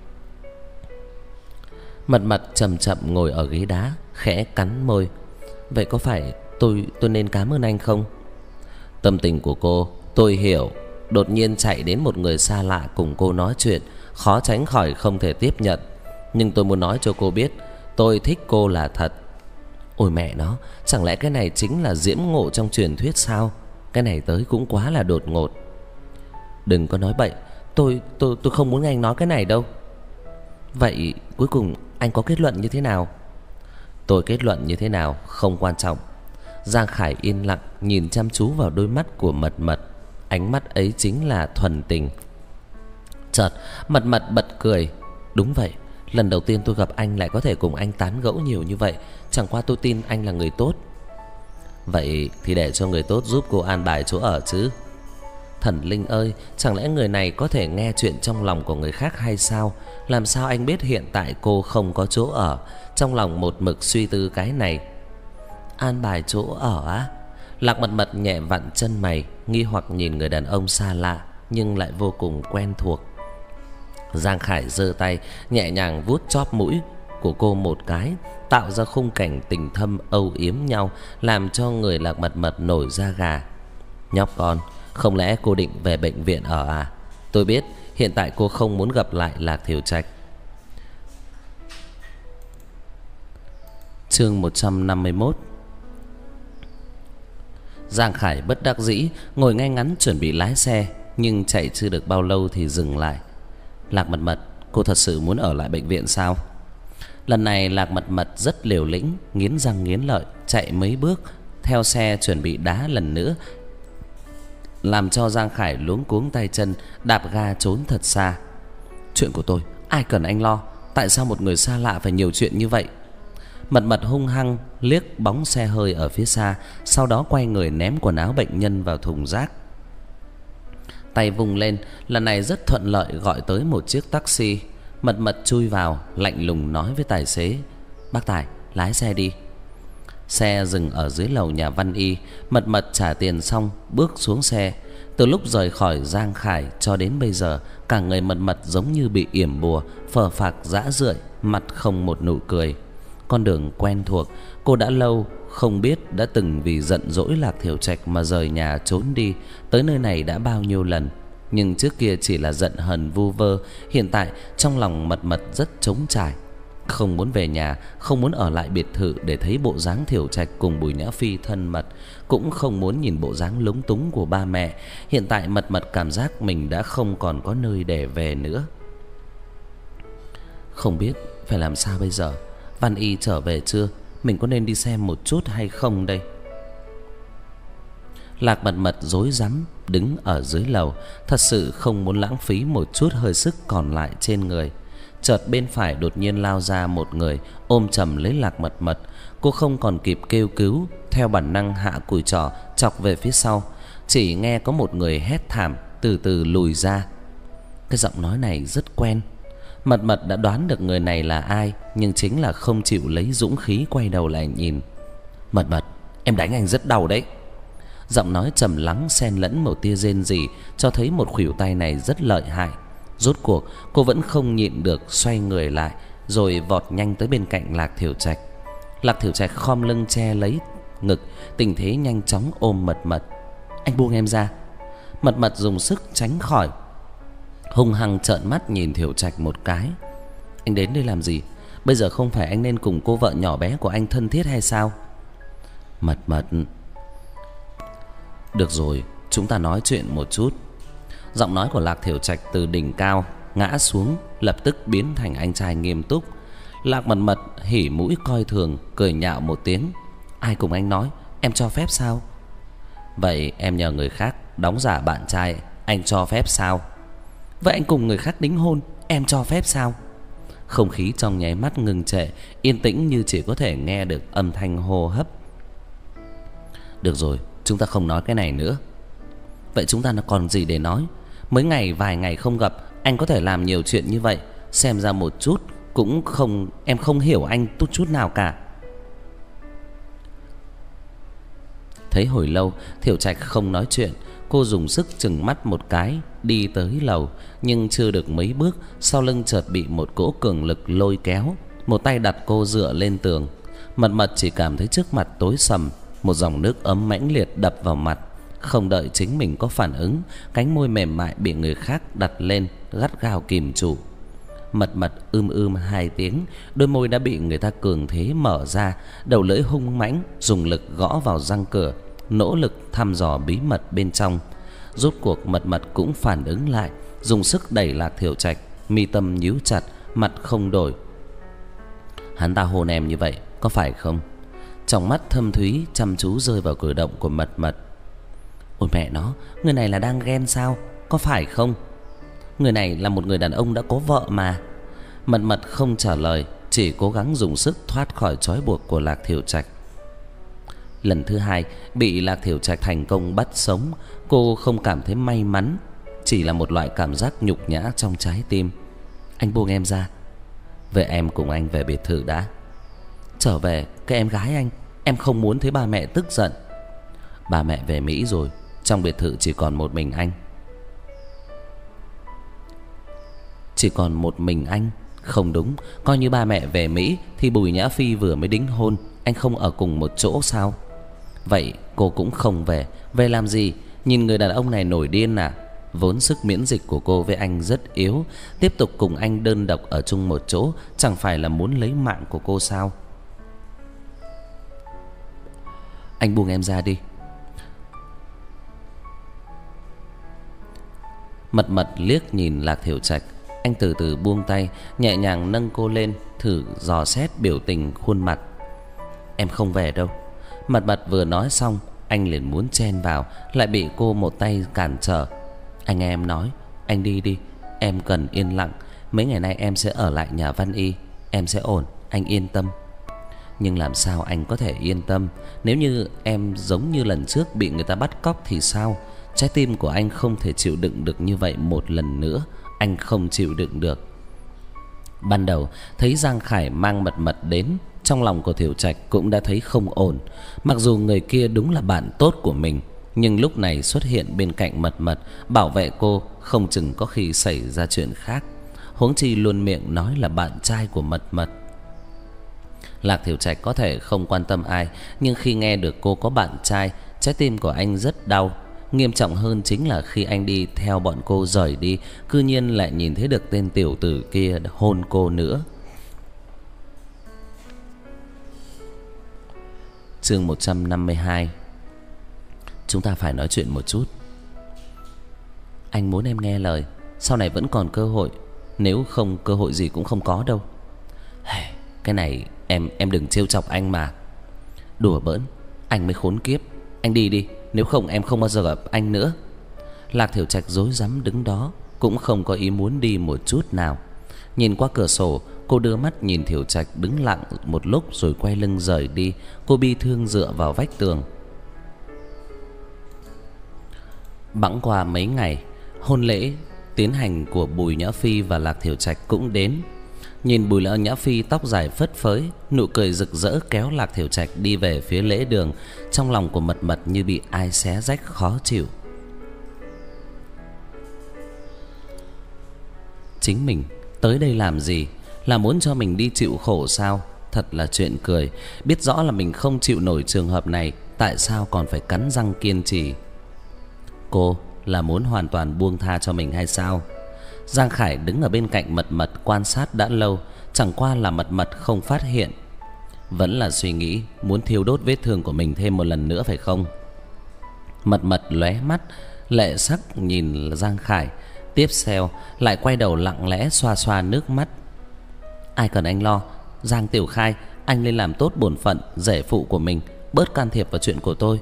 Mật Mật chậm chậm ngồi ở ghế đá, khẽ cắn môi. Vậy có phải tôi nên cảm ơn anh không? Tâm tình của cô tôi hiểu. Đột nhiên chạy đến một người xa lạ cùng cô nói chuyện, khó tránh khỏi không thể tiếp nhận. Nhưng tôi muốn nói cho cô biết, tôi thích cô là thật. Ôi mẹ nó, chẳng lẽ cái này chính là diễm ngộ trong truyền thuyết sao? Cái này tới cũng quá là đột ngột. Đừng có nói bậy, tôi không muốn nghe anh nói cái này đâu. Vậy cuối cùng anh có kết luận như thế nào? Tôi kết luận như thế nào không quan trọng. Giang Khải yên lặng nhìn chăm chú vào đôi mắt của Mật Mật. Ánh mắt ấy chính là thuần tình. Chợt Mật Mật bật cười. Đúng vậy, lần đầu tiên tôi gặp anh lại có thể cùng anh tán gẫu nhiều như vậy. Chẳng qua tôi tin anh là người tốt. Vậy thì để cho người tốt giúp cô an bài chỗ ở chứ. Thần linh ơi, chẳng lẽ người này có thể nghe chuyện trong lòng của người khác hay sao? Làm sao anh biết hiện tại cô không có chỗ ở? Trong lòng một mực suy tư cái này. An bài chỗ ở á? Lạc Mật Mật nhẹ vặn chân mày, nghi hoặc nhìn người đàn ông xa lạ nhưng lại vô cùng quen thuộc. Giang Khải giơ tay nhẹ nhàng vuốt chóp mũi của cô một cái, tạo ra khung cảnh tình thâm âu yếm nhau, làm cho người Lạc Mật Mật nổi da gà. Nhóc con, không lẽ cô định về bệnh viện ở à? Tôi biết hiện tại cô không muốn gặp lại Lạc Thiều Trạch. Chương 151. Giang Khải bất đắc dĩ ngồi ngay ngắn chuẩn bị lái xe, nhưng chạy chưa được bao lâu thì dừng lại. Lạc Mật Mật, cô thật sự muốn ở lại bệnh viện sao? Lần này Lạc Mật Mật rất liều lĩnh, nghiến răng nghiến lợi chạy mấy bước theo xe chuẩn bị đá lần nữa, làm cho Giang Khải luống cuống tay chân, đạp ga trốn thật xa. Chuyện của tôi, ai cần anh lo. Tại sao một người xa lạ phải nhiều chuyện như vậy? Mật Mật hung hăng liếc bóng xe hơi ở phía xa, sau đó quay người ném quần áo bệnh nhân vào thùng rác. Tay vùng lên, lần này rất thuận lợi gọi tới một chiếc taxi. Mật Mật chui vào, lạnh lùng nói với tài xế: "Bác Tài, lái xe đi." Xe dừng ở dưới lầu nhà Văn Y. Mật Mật trả tiền xong bước xuống xe. Từ lúc rời khỏi Giang Khải cho đến bây giờ, cả người Mật Mật giống như bị yểm bùa, phờ phạc rã rượi, mặt không một nụ cười. Con đường quen thuộc, cô đã lâu không biết đã từng vì giận dỗi Lạc Thiều Trạch mà rời nhà trốn đi. Tới nơi này đã bao nhiêu lần, nhưng trước kia chỉ là giận hờn vu vơ. Hiện tại trong lòng Mật Mật rất trống trải, không muốn về nhà, không muốn ở lại biệt thự để thấy bộ dáng Thiều Trạch cùng Bùi Nhã Phi thân mật, cũng không muốn nhìn bộ dáng lúng túng của ba mẹ. Hiện tại Mật Mật cảm giác mình đã không còn có nơi để về nữa. Không biết phải làm sao bây giờ. Văn Y trở về chưa? Mình có nên đi xem một chút hay không đây? Lạc Mật Mật rối rắm đứng ở dưới lầu, thật sự không muốn lãng phí một chút hơi sức còn lại trên người. Chợt bên phải đột nhiên lao ra một người, ôm chầm lấy Lạc Mật Mật. Cô không còn kịp kêu cứu, theo bản năng hạ cùi trỏ chọc về phía sau. Chỉ nghe có một người hét thảm từ từ lùi ra. Cái giọng nói này rất quen. Mật Mật đã đoán được người này là ai, nhưng chính là không chịu lấy dũng khí quay đầu lại nhìn. "Mật Mật, em đánh anh rất đau đấy." Giọng nói trầm lắng xen lẫn một tia rên rỉ, cho thấy một khuỷu tay này rất lợi hại. Rốt cuộc cô vẫn không nhịn được xoay người lại, rồi vọt nhanh tới bên cạnh Lạc Thiều Trạch. Lạc Thiều Trạch khom lưng che lấy ngực, tình thế nhanh chóng ôm Mật Mật. "Anh buông em ra." Mật Mật dùng sức tránh khỏi, hung hăng trợn mắt nhìn Thiều Trạch một cái. "Anh đến đây làm gì? Bây giờ không phải anh nên cùng cô vợ nhỏ bé của anh thân thiết hay sao?" "Mật Mật." "Được rồi, chúng ta nói chuyện một chút." Giọng nói của Lạc Thiều Trạch từ đỉnh cao ngã xuống, lập tức biến thành anh trai nghiêm túc. Lạc Mật Mật hỉ mũi coi thường, cười nhạo một tiếng. "Ai cùng anh nói, em cho phép sao?" "Vậy em nhờ người khác đóng giả bạn trai, anh cho phép sao?" "Vậy anh cùng người khác đính hôn, em cho phép sao?" Không khí trong nháy mắt ngừng trệ, yên tĩnh như chỉ có thể nghe được âm thanh hô hấp. "Được rồi, chúng ta không nói cái này nữa." "Vậy chúng ta còn gì để nói? Mới vài ngày không gặp, anh có thể làm nhiều chuyện như vậy. Xem ra một chút cũng không, em không hiểu anh chút nào cả." Thấy hồi lâu Thiều Trạch không nói chuyện, cô dùng sức chừng mắt một cái, đi tới lầu. Nhưng chưa được mấy bước, sau lưng chợt bị một cỗ cường lực lôi kéo, một tay đặt cô dựa lên tường. Mật Mật chỉ cảm thấy trước mặt tối sầm, một dòng nước ấm mãnh liệt đập vào mặt. Không đợi chính mình có phản ứng, cánh môi mềm mại bị người khác đặt lên, gắt gao kìm trụ. Mật Mật hai tiếng, đôi môi đã bị người ta cường thế mở ra, đầu lưỡi hung mãnh dùng lực gõ vào răng cửa, nỗ lực thăm dò bí mật bên trong. Rốt cuộc Mật Mật cũng phản ứng lại, dùng sức đẩy Lạc Thiều Trạch, mi tâm nhíu chặt, mặt không đổi. "Hắn ta hôn em như vậy có phải không? Trong mắt thâm thúy chăm chú rơi vào cử động của Mật Mật. Ôi mẹ nó, người này là đang ghen sao? Có phải không? Người này là một người đàn ông đã có vợ mà. Mật Mật không trả lời, chỉ cố gắng dùng sức thoát khỏi trói buộc của Lạc Thiểu Trạch. Lần thứ hai bị Lạc Thiểu Trạch thành công bắt sống, cô không cảm thấy may mắn, chỉ là một loại cảm giác nhục nhã trong trái tim. Anh buông em ra. Vậy em cùng anh về biệt thự đã. Trở về cái em gái anh, em không muốn thấy ba mẹ tức giận. Ba mẹ về Mỹ rồi, trong biệt thự chỉ còn một mình anh. Chỉ còn một mình anh? Không đúng, coi như ba mẹ về Mỹ thì Bùi Nhã Phi vừa mới đính hôn, anh không ở cùng một chỗ sao? Vậy cô cũng không về, về làm gì? Nhìn người đàn ông này nổi điên à? Vốn sức miễn dịch của cô với anh rất yếu, tiếp tục cùng anh đơn độc ở chung một chỗ chẳng phải là muốn lấy mạng của cô sao? Anh buông em ra đi. Mật Mật liếc nhìn Lạc Thiểu Trạch, anh từ từ buông tay, nhẹ nhàng nâng cô lên, thử dò xét biểu tình khuôn mặt. Em không về đâu. Mật Mật vừa nói xong, anh liền muốn chen vào, lại bị cô một tay cản trở. Anh nghe em nói, anh đi đi, em cần yên lặng. Mấy ngày nay em sẽ ở lại nhà Văn Y, em sẽ ổn, anh yên tâm. Nhưng làm sao anh có thể yên tâm nếu như em giống như lần trước bị người ta bắt cóc thì sao? Trái tim của anh không thể chịu đựng được như vậy một lần nữa, anh không chịu đựng được. Ban đầu thấy Giang Khải mang Mật Mật đến, trong lòng của Thiểu Trạch cũng đã thấy không ổn. Mặc dù người kia đúng là bạn tốt của mình, nhưng lúc này xuất hiện bên cạnh Mật Mật bảo vệ cô, không chừng có khi xảy ra chuyện khác. Huống chi luôn miệng nói là bạn trai của Mật Mật. Lạc Thiểu Trạch có thể không quan tâm ai, nhưng khi nghe được cô có bạn trai, trái tim của anh rất đau. Nghiêm trọng hơn chính là khi anh đi theo bọn cô rời đi, cư nhiên lại nhìn thấy được tên tiểu tử kia hôn cô nữa. Chương 152. Chúng ta phải nói chuyện một chút. Anh muốn em nghe lời, sau này vẫn còn cơ hội, nếu không cơ hội gì cũng không có đâu. Cái này em đừng trêu chọc anh mà. Đùa bỡn, anh mới khốn kiếp. Anh đi đi, nếu không em không bao giờ gặp anh nữa. Lạc Thiểu Trạch rối rắm đứng đó, cũng không có ý muốn đi một chút nào. Nhìn qua cửa sổ, cô đưa mắt nhìn Thiểu Trạch đứng lặng một lúc rồi quay lưng rời đi. Cô bi thương dựa vào vách tường. Bẵng qua mấy ngày, hôn lễ tiến hành của Bùi Nhã Phi và Lạc Thiểu Trạch cũng đến. Nhìn Bùi Nhã Phi tóc dài phất phới, nụ cười rực rỡ kéo Lạc Thiểu Trạch đi về phía lễ đường, trong lòng của Mật Mật như bị ai xé rách khó chịu. Chính mình tới đây làm gì? Là muốn cho mình đi chịu khổ sao? Thật là chuyện cười. Biết rõ là mình không chịu nổi trường hợp này, tại sao còn phải cắn răng kiên trì? Cô là muốn hoàn toàn buông tha cho mình hay sao? Giang Khải đứng ở bên cạnh Mật Mật quan sát đã lâu, chẳng qua là Mật Mật không phát hiện. Vẫn là suy nghĩ muốn thiêu đốt vết thương của mình thêm một lần nữa phải không? Mật Mật lóe mắt lệ sắc nhìn Giang Khải, tiếp theo lại quay đầu lặng lẽ xoa xoa nước mắt. Ai cần anh lo, Giang Tiểu Khai, anh nên làm tốt bổn phận rể phụ của mình, bớt can thiệp vào chuyện của tôi.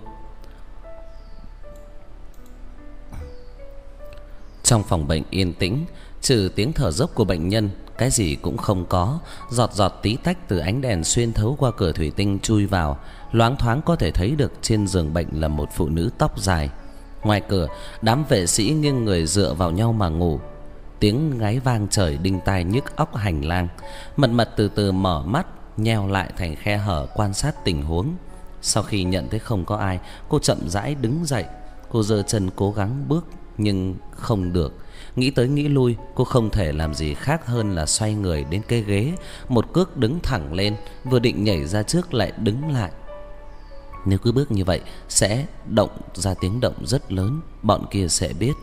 Trong phòng bệnh yên tĩnh, trừ tiếng thở dốc của bệnh nhân, cái gì cũng không có. Giọt giọt tí tách từ ánh đèn xuyên thấu qua cửa thủy tinh chui vào, loáng thoáng có thể thấy được trên giường bệnh là một phụ nữ tóc dài. Ngoài cửa, đám vệ sĩ nghiêng người dựa vào nhau mà ngủ. Tiếng ngáy vang trời đinh tai nhức óc hành lang. Mật Mật từ từ mở mắt, nheo lại thành khe hở quan sát tình huống. Sau khi nhận thấy không có ai, cô chậm rãi đứng dậy. Cô giơ chân cố gắng bước nhưng không được. Nghĩ tới nghĩ lui, cô không thể làm gì khác hơn là xoay người đến cái ghế, một cước đứng thẳng lên, vừa định nhảy ra trước lại đứng lại. Nếu cứ bước như vậy sẽ động ra tiếng động rất lớn, bọn kia sẽ biết.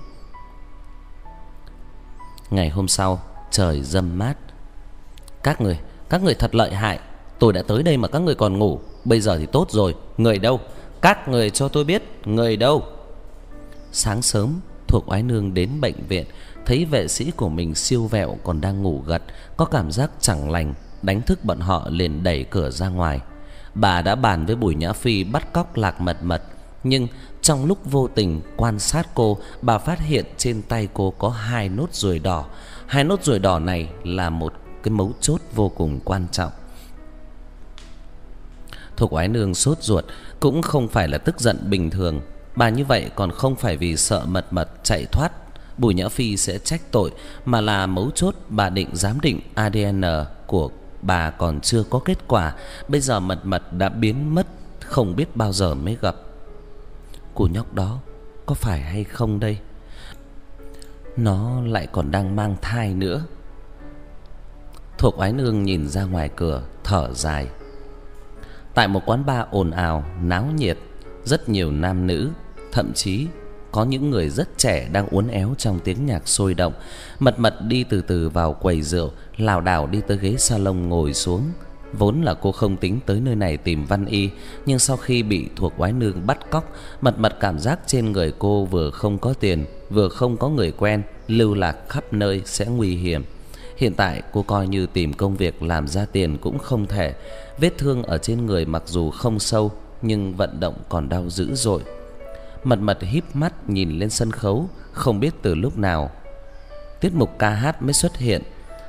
Ngày hôm sau, trời râm mát. Các người thật lợi hại. Tôi đã tới đây mà các người còn ngủ. Bây giờ thì tốt rồi, người đâu? Các người cho tôi biết, người đâu? Sáng sớm, Thuộc Oái Nương đến bệnh viện, thấy vệ sĩ của mình siêu vẹo còn đang ngủ gật, có cảm giác chẳng lành, đánh thức bọn họ liền đẩy cửa ra ngoài. Bà đã bàn với Bùi Nhã Phi bắt cóc Lạc Mật Mật, nhưng trong lúc vô tình quan sát cô, bà phát hiện trên tay cô có 2 nốt ruồi đỏ. 2 nốt ruồi đỏ này là một cái mấu chốt vô cùng quan trọng. Thục Ái Nương sốt ruột, cũng không phải là tức giận bình thường. Bà như vậy còn không phải vì sợ Mật Mật chạy thoát Bùi Nhã Phi sẽ trách tội, mà là mấu chốt bà định giám định ADN của bà còn chưa có kết quả. Bây giờ Mật Mật đã biến mất, không biết bao giờ mới gặp. Cô nhóc đó có phải hay không đây? Nó lại còn đang mang thai nữa. Thục Ái Nương nhìn ra ngoài cửa thở dài. Tại một quán bar ồn ào náo nhiệt, rất nhiều nam nữ, thậm chí có những người rất trẻ đang uốn éo trong tiếng nhạc sôi động. Mật Mật đi từ từ vào quầy rượu, lảo đảo đi tới ghế salon ngồi xuống. Vốn là cô không tính tới nơi này tìm Văn Y, nhưng sau khi bị Thục Ái Nương bắt cóc, Mật Mật cảm giác trên người cô vừa không có tiền, vừa không có người quen, lưu lạc khắp nơi sẽ nguy hiểm. Hiện tại cô coi như tìm công việc làm ra tiền cũng không thể. Vết thương ở trên người mặc dù không sâu, nhưng vận động còn đau dữ dội. Mật Mật híp mắt nhìn lên sân khấu, không biết từ lúc nào tiết mục ca hát mới xuất hiện.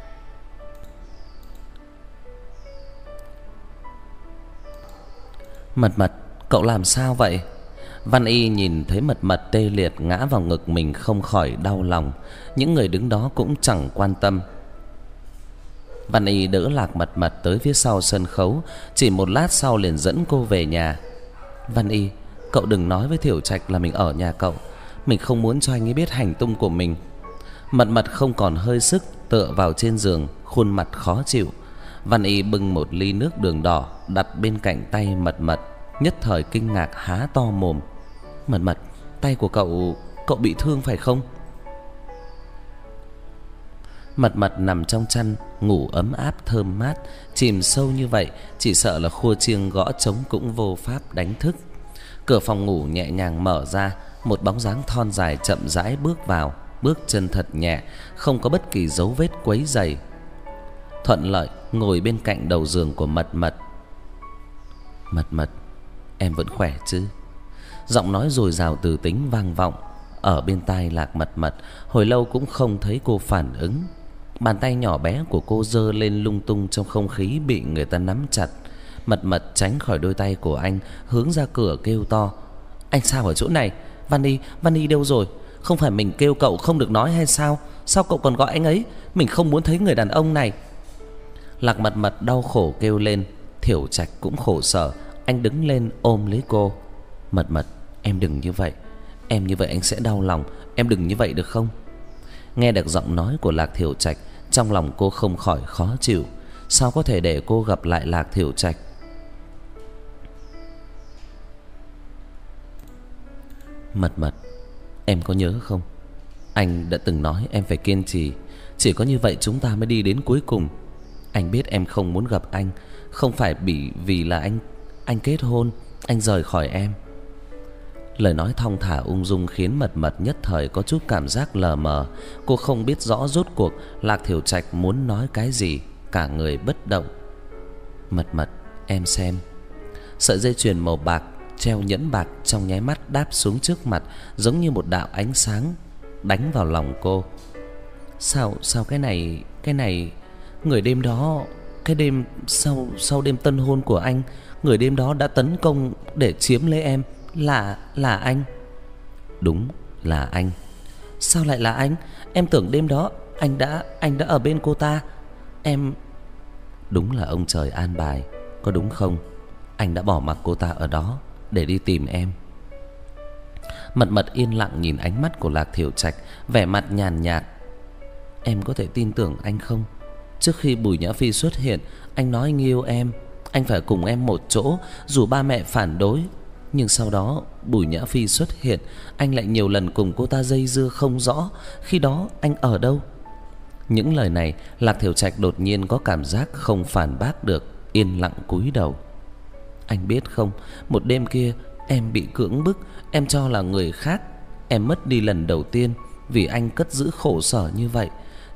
Mật Mật, cậu làm sao vậy? Văn Y nhìn thấy Mật Mật tê liệt ngã vào ngực mình không khỏi đau lòng. Những người đứng đó cũng chẳng quan tâm. Văn Y đỡ Lạc Mật Mật tới phía sau sân khấu, chỉ một lát sau liền dẫn cô về nhà. Văn Y, cậu đừng nói với Thiểu Trạch là mình ở nhà cậu. Mình không muốn cho anh ấy biết hành tung của mình. Mật Mật không còn hơi sức, tựa vào trên giường, khuôn mặt khó chịu. Văn Y bưng một ly nước đường đỏ đặt bên cạnh tay Mật Mật, nhất thời kinh ngạc há to mồm. Mật Mật, tay của cậu bị thương phải không? Mật Mật nằm trong chăn, ngủ ấm áp thơm mát, chìm sâu như vậy, chỉ sợ là khua chiêng gõ trống cũng vô pháp đánh thức. Cửa phòng ngủ nhẹ nhàng mở ra, một bóng dáng thon dài chậm rãi bước vào, bước chân thật nhẹ, không có bất kỳ dấu vết quấy rầy. Thuận Lợi ngồi bên cạnh đầu giường của Mật Mật. Mật Mật, em vẫn khỏe chứ? Giọng nói dồi dào từ tính vang vọng ở bên tai Lạc Mật Mật. Hồi lâu cũng không thấy cô phản ứng. Bàn tay nhỏ bé của cô giơ lên lung tung trong không khí bị người ta nắm chặt. Mật Mật tránh khỏi đôi tay của anh, hướng ra cửa kêu to. Anh sao ở chỗ này? Văn Y đâu rồi? Không phải mình kêu cậu không được nói hay sao? Sao cậu còn gọi anh ấy? Mình không muốn thấy người đàn ông này. Lạc Mật Mật đau khổ kêu lên. Thiểu Trạch cũng khổ sở, anh đứng lên ôm lấy cô. Mật Mật, em đừng như vậy. Em như vậy anh sẽ đau lòng. Em đừng như vậy được không? Nghe được giọng nói của Lạc Thiểu Trạch, trong lòng cô không khỏi khó chịu. Sao có thể để cô gặp lại Lạc Thiểu Trạch? Mật Mật, em có nhớ không? Anh đã từng nói em phải kiên trì, chỉ có như vậy chúng ta mới đi đến cuối cùng. Anh biết em không muốn gặp anh, không phải vì là anh kết hôn, anh rời khỏi em. Lời nói thong thả ung dung khiến Mật Mật nhất thời có chút cảm giác lờ mờ. Cô không biết rõ rốt cuộc Lạc Thiểu Trạch muốn nói cái gì, cả người bất động. Mật Mật, em xem. Sợi dây chuyền màu bạc treo nhẫn bạc trong nháy mắt đáp xuống trước mặt, giống như một đạo ánh sáng đánh vào lòng cô. Sao cái này người đêm đó, cái đêm sau đêm tân hôn của anh, người đêm đó đã tấn công để chiếm lấy em là anh. Đúng là anh. Sao lại là anh? Em tưởng đêm đó anh đã ở bên cô ta. Em... Đúng là ông trời an bài, có đúng không? Anh đã bỏ mặc cô ta ở đó để đi tìm em. Mật Mật yên lặng nhìn ánh mắt của Lạc Thiểu Trạch, vẻ mặt nhàn nhạt. Em có thể tin tưởng anh không? Trước khi Bùi Nhã Phi xuất hiện, anh nói anh yêu em, anh phải cùng em một chỗ, dù ba mẹ phản đối. Nhưng sau đó Bùi Nhã Phi xuất hiện, anh lại nhiều lần cùng cô ta dây dưa không rõ. Khi đó anh ở đâu? Những lời này Lạc Thiểu Trạch đột nhiên có cảm giác không phản bác được, yên lặng cúi đầu. Anh biết không, một đêm kia em bị cưỡng bức, em cho là người khác. Em mất đi lần đầu tiên vì anh cất giữ khổ sở như vậy.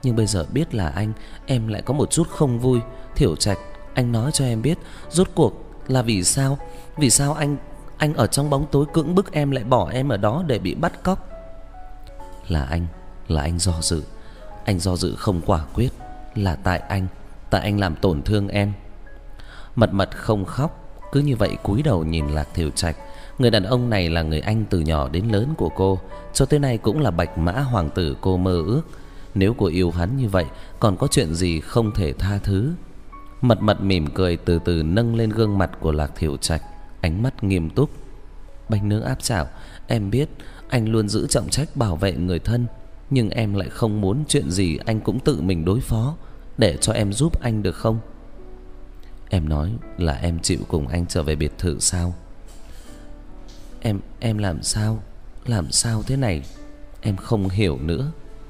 Nhưng bây giờ biết là anh, em lại có một chút không vui. Thiểu Trạch, anh nói cho em biết rốt cuộc là vì sao? Vì sao anh ở trong bóng tối cưỡng bức em, lại bỏ em ở đó để bị bắt cóc? Là anh do dự. Anh do dự không quả quyết. Là tại anh làm tổn thương em. Mật Mật không khóc, cứ như vậy cúi đầu nhìn Lạc Thiểu Trạch. Người đàn ông này là người anh từ nhỏ đến lớn của cô, cho tới nay cũng là bạch mã hoàng tử cô mơ ước. Nếu cô yêu hắn như vậy, còn có chuyện gì không thể tha thứ? Mật Mật mỉm cười, từ từ nâng lên gương mặt của Lạc Thiểu Trạch, ánh mắt nghiêm túc. Bánh nướng áp chảo, em biết anh luôn giữ trọng trách bảo vệ người thân, nhưng em lại không muốn chuyện gì anh cũng tự mình đối phó. Để cho em giúp anh được không? Em nói là em chịu cùng anh trở về biệt thự sao? Em làm sao thế này? Em không hiểu nữa.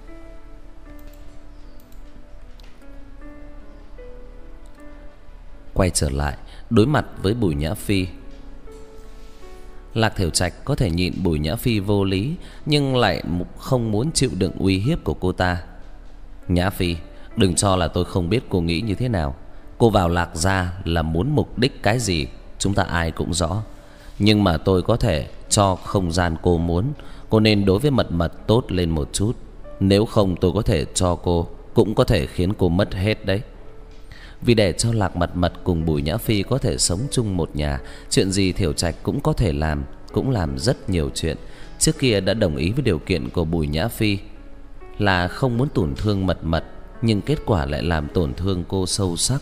Quay trở lại đối mặt với Bùi Nhã Phi, Lạc Thiểu Trạch có thể nhịn Bùi Nhã Phi vô lý, nhưng lại không muốn chịu đựng uy hiếp của cô ta. Nhã Phi, đừng cho là tôi không biết cô nghĩ như thế nào. Cô vào Lạc gia là muốn mục đích cái gì, chúng ta ai cũng rõ. Nhưng mà tôi có thể cho không gian cô muốn. Cô nên đối với Mật Mật tốt lên một chút. Nếu không tôi có thể cho cô, cũng có thể khiến cô mất hết đấy. Vì để cho Lạc Mật Mật cùng Bùi Nhã Phi có thể sống chung một nhà, chuyện gì Thiểu Trạch cũng có thể làm, cũng làm rất nhiều chuyện. Trước kia đã đồng ý với điều kiện của Bùi Nhã Phi là không muốn tổn thương Mật Mật, nhưng kết quả lại làm tổn thương cô sâu sắc.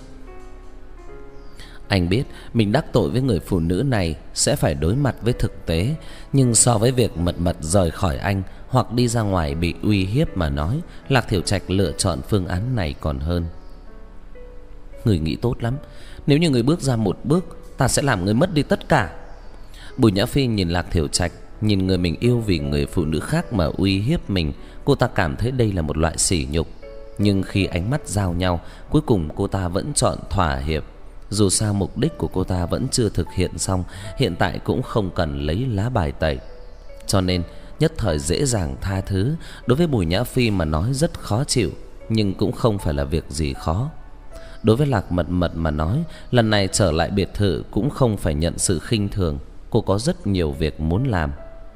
Anh biết mình đắc tội với người phụ nữ này sẽ phải đối mặt với thực tế, nhưng so với việc Mật Mật rời khỏi anh hoặc đi ra ngoài bị uy hiếp mà nói, Lạc Thiểu Trạch lựa chọn phương án này còn hơn. Người nghĩ tốt lắm. Nếu như người bước ra một bước, ta sẽ làm người mất đi tất cả. Bùi Nhã Phi nhìn Lạc Thiểu Trạch, nhìn người mình yêu vì người phụ nữ khác mà uy hiếp mình. Cô ta cảm thấy đây là một loại sỉ nhục. Nhưng khi ánh mắt giao nhau, cuối cùng cô ta vẫn chọn thỏa hiệp. Dù sao mục đích của cô ta vẫn chưa thực hiện xong, hiện tại cũng không cần lấy lá bài tẩy. Cho nên nhất thời dễ dàng tha thứ. Đối với Bùi Nhã Phi mà nói rất khó chịu, nhưng cũng không phải là việc gì khó. Đối với Lạc Mật Mật mà nói, lần này trở lại biệt thự cũng không phải nhận sự khinh thường. Cô có rất nhiều việc muốn làm.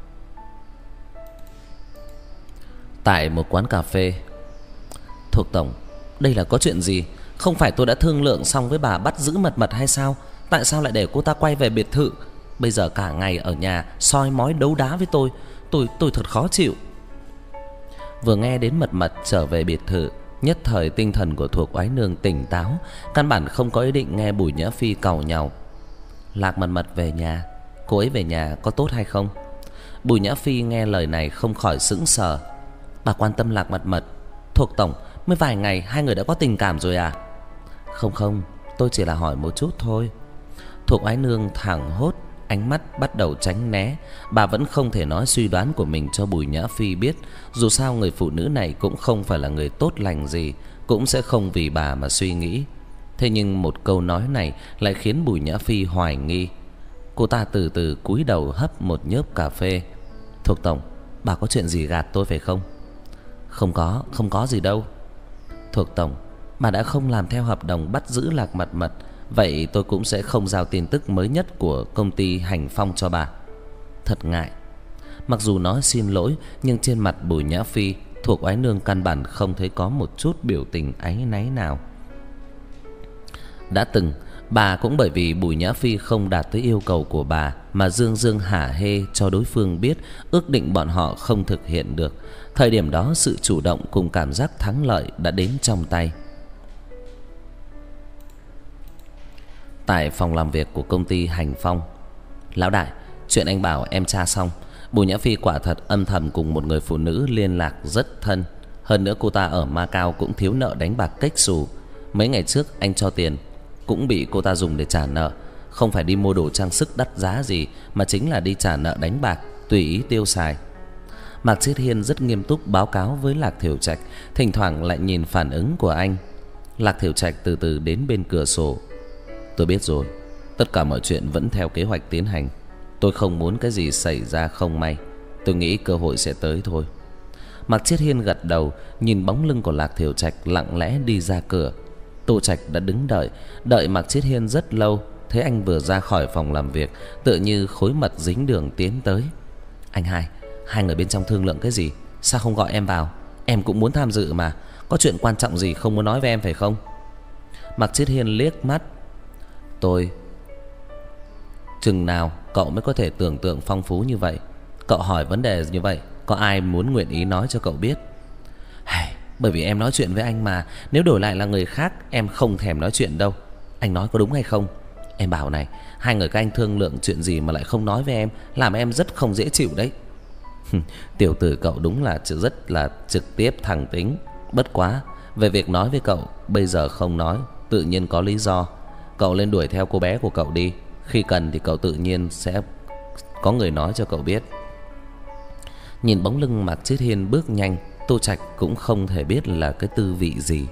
Tại một quán cà phê, Thuộc tổng, đây là có chuyện gì? Không phải tôi đã thương lượng xong với bà bắt giữ Mật Mật hay sao? Tại sao lại để cô ta quay về biệt thự? Bây giờ cả ngày ở nhà soi mói đấu đá với tôi thật khó chịu. Vừa nghe đến Mật Mật trở về biệt thự, nhất thời tinh thần của Thuộc Oái Nương tỉnh táo, căn bản không có ý định nghe Bùi Nhã Phi càu nhàu. Lạc Mật Mật về nhà, cô ấy về nhà có tốt hay không? Bùi Nhã Phi nghe lời này không khỏi sững sờ. Bà quan tâm Lạc Mật Mật? Thuộc tổng, mới vài ngày hai người đã có tình cảm rồi à? Không, tôi chỉ là hỏi một chút thôi. Thuộc Oái Nương thẳng hốt, ánh mắt bắt đầu tránh né. Bà vẫn không thể nói suy đoán của mình cho Bùi Nhã Phi biết. Dù sao người phụ nữ này cũng không phải là người tốt lành gì, cũng sẽ không vì bà mà suy nghĩ. Thế nhưng một câu nói này lại khiến Bùi Nhã Phi hoài nghi. Cô ta từ từ cúi đầu hấp một nhớp cà phê. Thuộc tổng, bà có chuyện gì gạt tôi phải không? Không có gì đâu. Thuộc tổng, bà đã không làm theo hợp đồng bắt giữ Lạc Mật Mật, vậy tôi cũng sẽ không giao tin tức mới nhất của công ty Hành Phong cho bà. Thật ngại. Mặc dù nói xin lỗi, nhưng trên mặt Bùi Nhã Phi, Thuộc Oái Nương căn bản không thấy có một chút biểu tình áy náy nào. Đã từng, bà cũng bởi vì Bùi Nhã Phi không đạt tới yêu cầu của bà mà dương hả hê cho đối phương biết, ước định bọn họ không thực hiện được. Thời điểm đó sự chủ động cùng cảm giác thắng lợi đã đến trong tay. Tại phòng làm việc của công ty Hành Phong, lão đại, chuyện anh bảo em tra xong. Bùi Nhã Phi quả thật âm thầm cùng một người phụ nữ liên lạc rất thân. Hơn nữa cô ta ở Macau cũng thiếu nợ đánh bạc kếch xù. Mấy ngày trước anh cho tiền cũng bị cô ta dùng để trả nợ. Không phải đi mua đồ trang sức đắt giá gì, mà chính là đi trả nợ đánh bạc, tùy ý tiêu xài. Mạc Chiết Hiên rất nghiêm túc báo cáo với Lạc Thiểu Trạch, thỉnh thoảng lại nhìn phản ứng của anh. Lạc Thiểu Trạch từ từ đến bên cửa sổ. Tôi biết rồi, tất cả mọi chuyện vẫn theo kế hoạch tiến hành. Tôi không muốn cái gì xảy ra không may. Tôi nghĩ cơ hội sẽ tới thôi. Mạc Chiết Hiên gật đầu, nhìn bóng lưng của Lạc Thiều Trạch lặng lẽ đi ra cửa. Tô Trạch đã đứng đợi Mạc Chiết Hiên rất lâu. Thấy anh vừa ra khỏi phòng làm việc, tựa như khối mật dính đường tiến tới. Anh hai người bên trong thương lượng cái gì? Sao không gọi em vào? Em cũng muốn tham dự mà. Có chuyện quan trọng gì không muốn nói với em phải không? Mạc Chiết Hiên liếc mắt. Tôi chừng nào cậu mới có thể tưởng tượng phong phú như vậy? Cậu hỏi vấn đề như vậy, có ai muốn nguyện ý nói cho cậu biết? Bởi vì em nói chuyện với anh mà. Nếu đổi lại là người khác, em không thèm nói chuyện đâu. Anh nói có đúng hay không? Em bảo này, hai người các anh thương lượng chuyện gì mà lại không nói với em, làm em rất không dễ chịu đấy. Tiểu tử cậu đúng là rất là trực tiếp thẳng tính. Bất quá, về việc nói với cậu, bây giờ không nói, tự nhiên có lý do. Cậu lên đuổi theo cô bé của cậu đi. Khi cần thì cậu tự nhiên sẽ có người nói cho cậu biết. Nhìn bóng lưng Mạc Chiết Hiên bước nhanh, Tô Trạch cũng không thể biết là cái tư vị gì.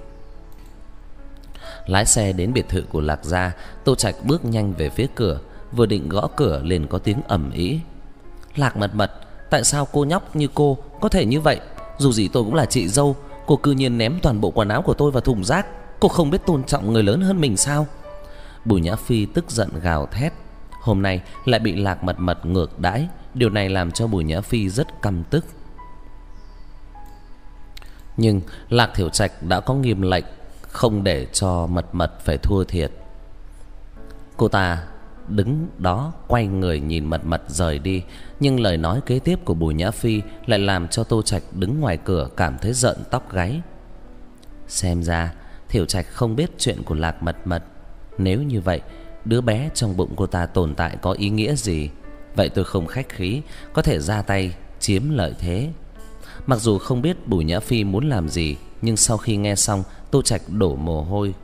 Lái xe đến biệt thự của Lạc gia, Tô Trạch bước nhanh về phía cửa. Vừa định gõ cửa liền có tiếng ầm ĩ. Lạc Mật Mật, tại sao cô nhóc như cô có thể như vậy? Dù gì tôi cũng là chị dâu, cô cư nhiên ném toàn bộ quần áo của tôi vào thùng rác. Cô không biết tôn trọng người lớn hơn mình sao? Bùi Nhã Phi tức giận gào thét. Hôm nay lại bị Lạc Mật Mật ngược đãi, điều này làm cho Bùi Nhã Phi rất căm tức. Nhưng Lạc Thiểu Trạch đã có nghiêm lệnh không để cho Mật Mật phải thua thiệt. Cô ta đứng đó quay người nhìn Mật Mật rời đi. Nhưng lời nói kế tiếp của Bùi Nhã Phi lại làm cho Tô Trạch đứng ngoài cửa cảm thấy rợn tóc gáy. Xem ra Thiểu Trạch không biết chuyện của Lạc Mật Mật. Nếu như vậy, đứa bé trong bụng cô ta tồn tại có ý nghĩa gì? Vậy tôi không khách khí, có thể ra tay chiếm lợi thế. Mặc dù không biết Bùi Nhã Phi muốn làm gì, nhưng sau khi nghe xong, Tô Trạch đổ mồ hôi.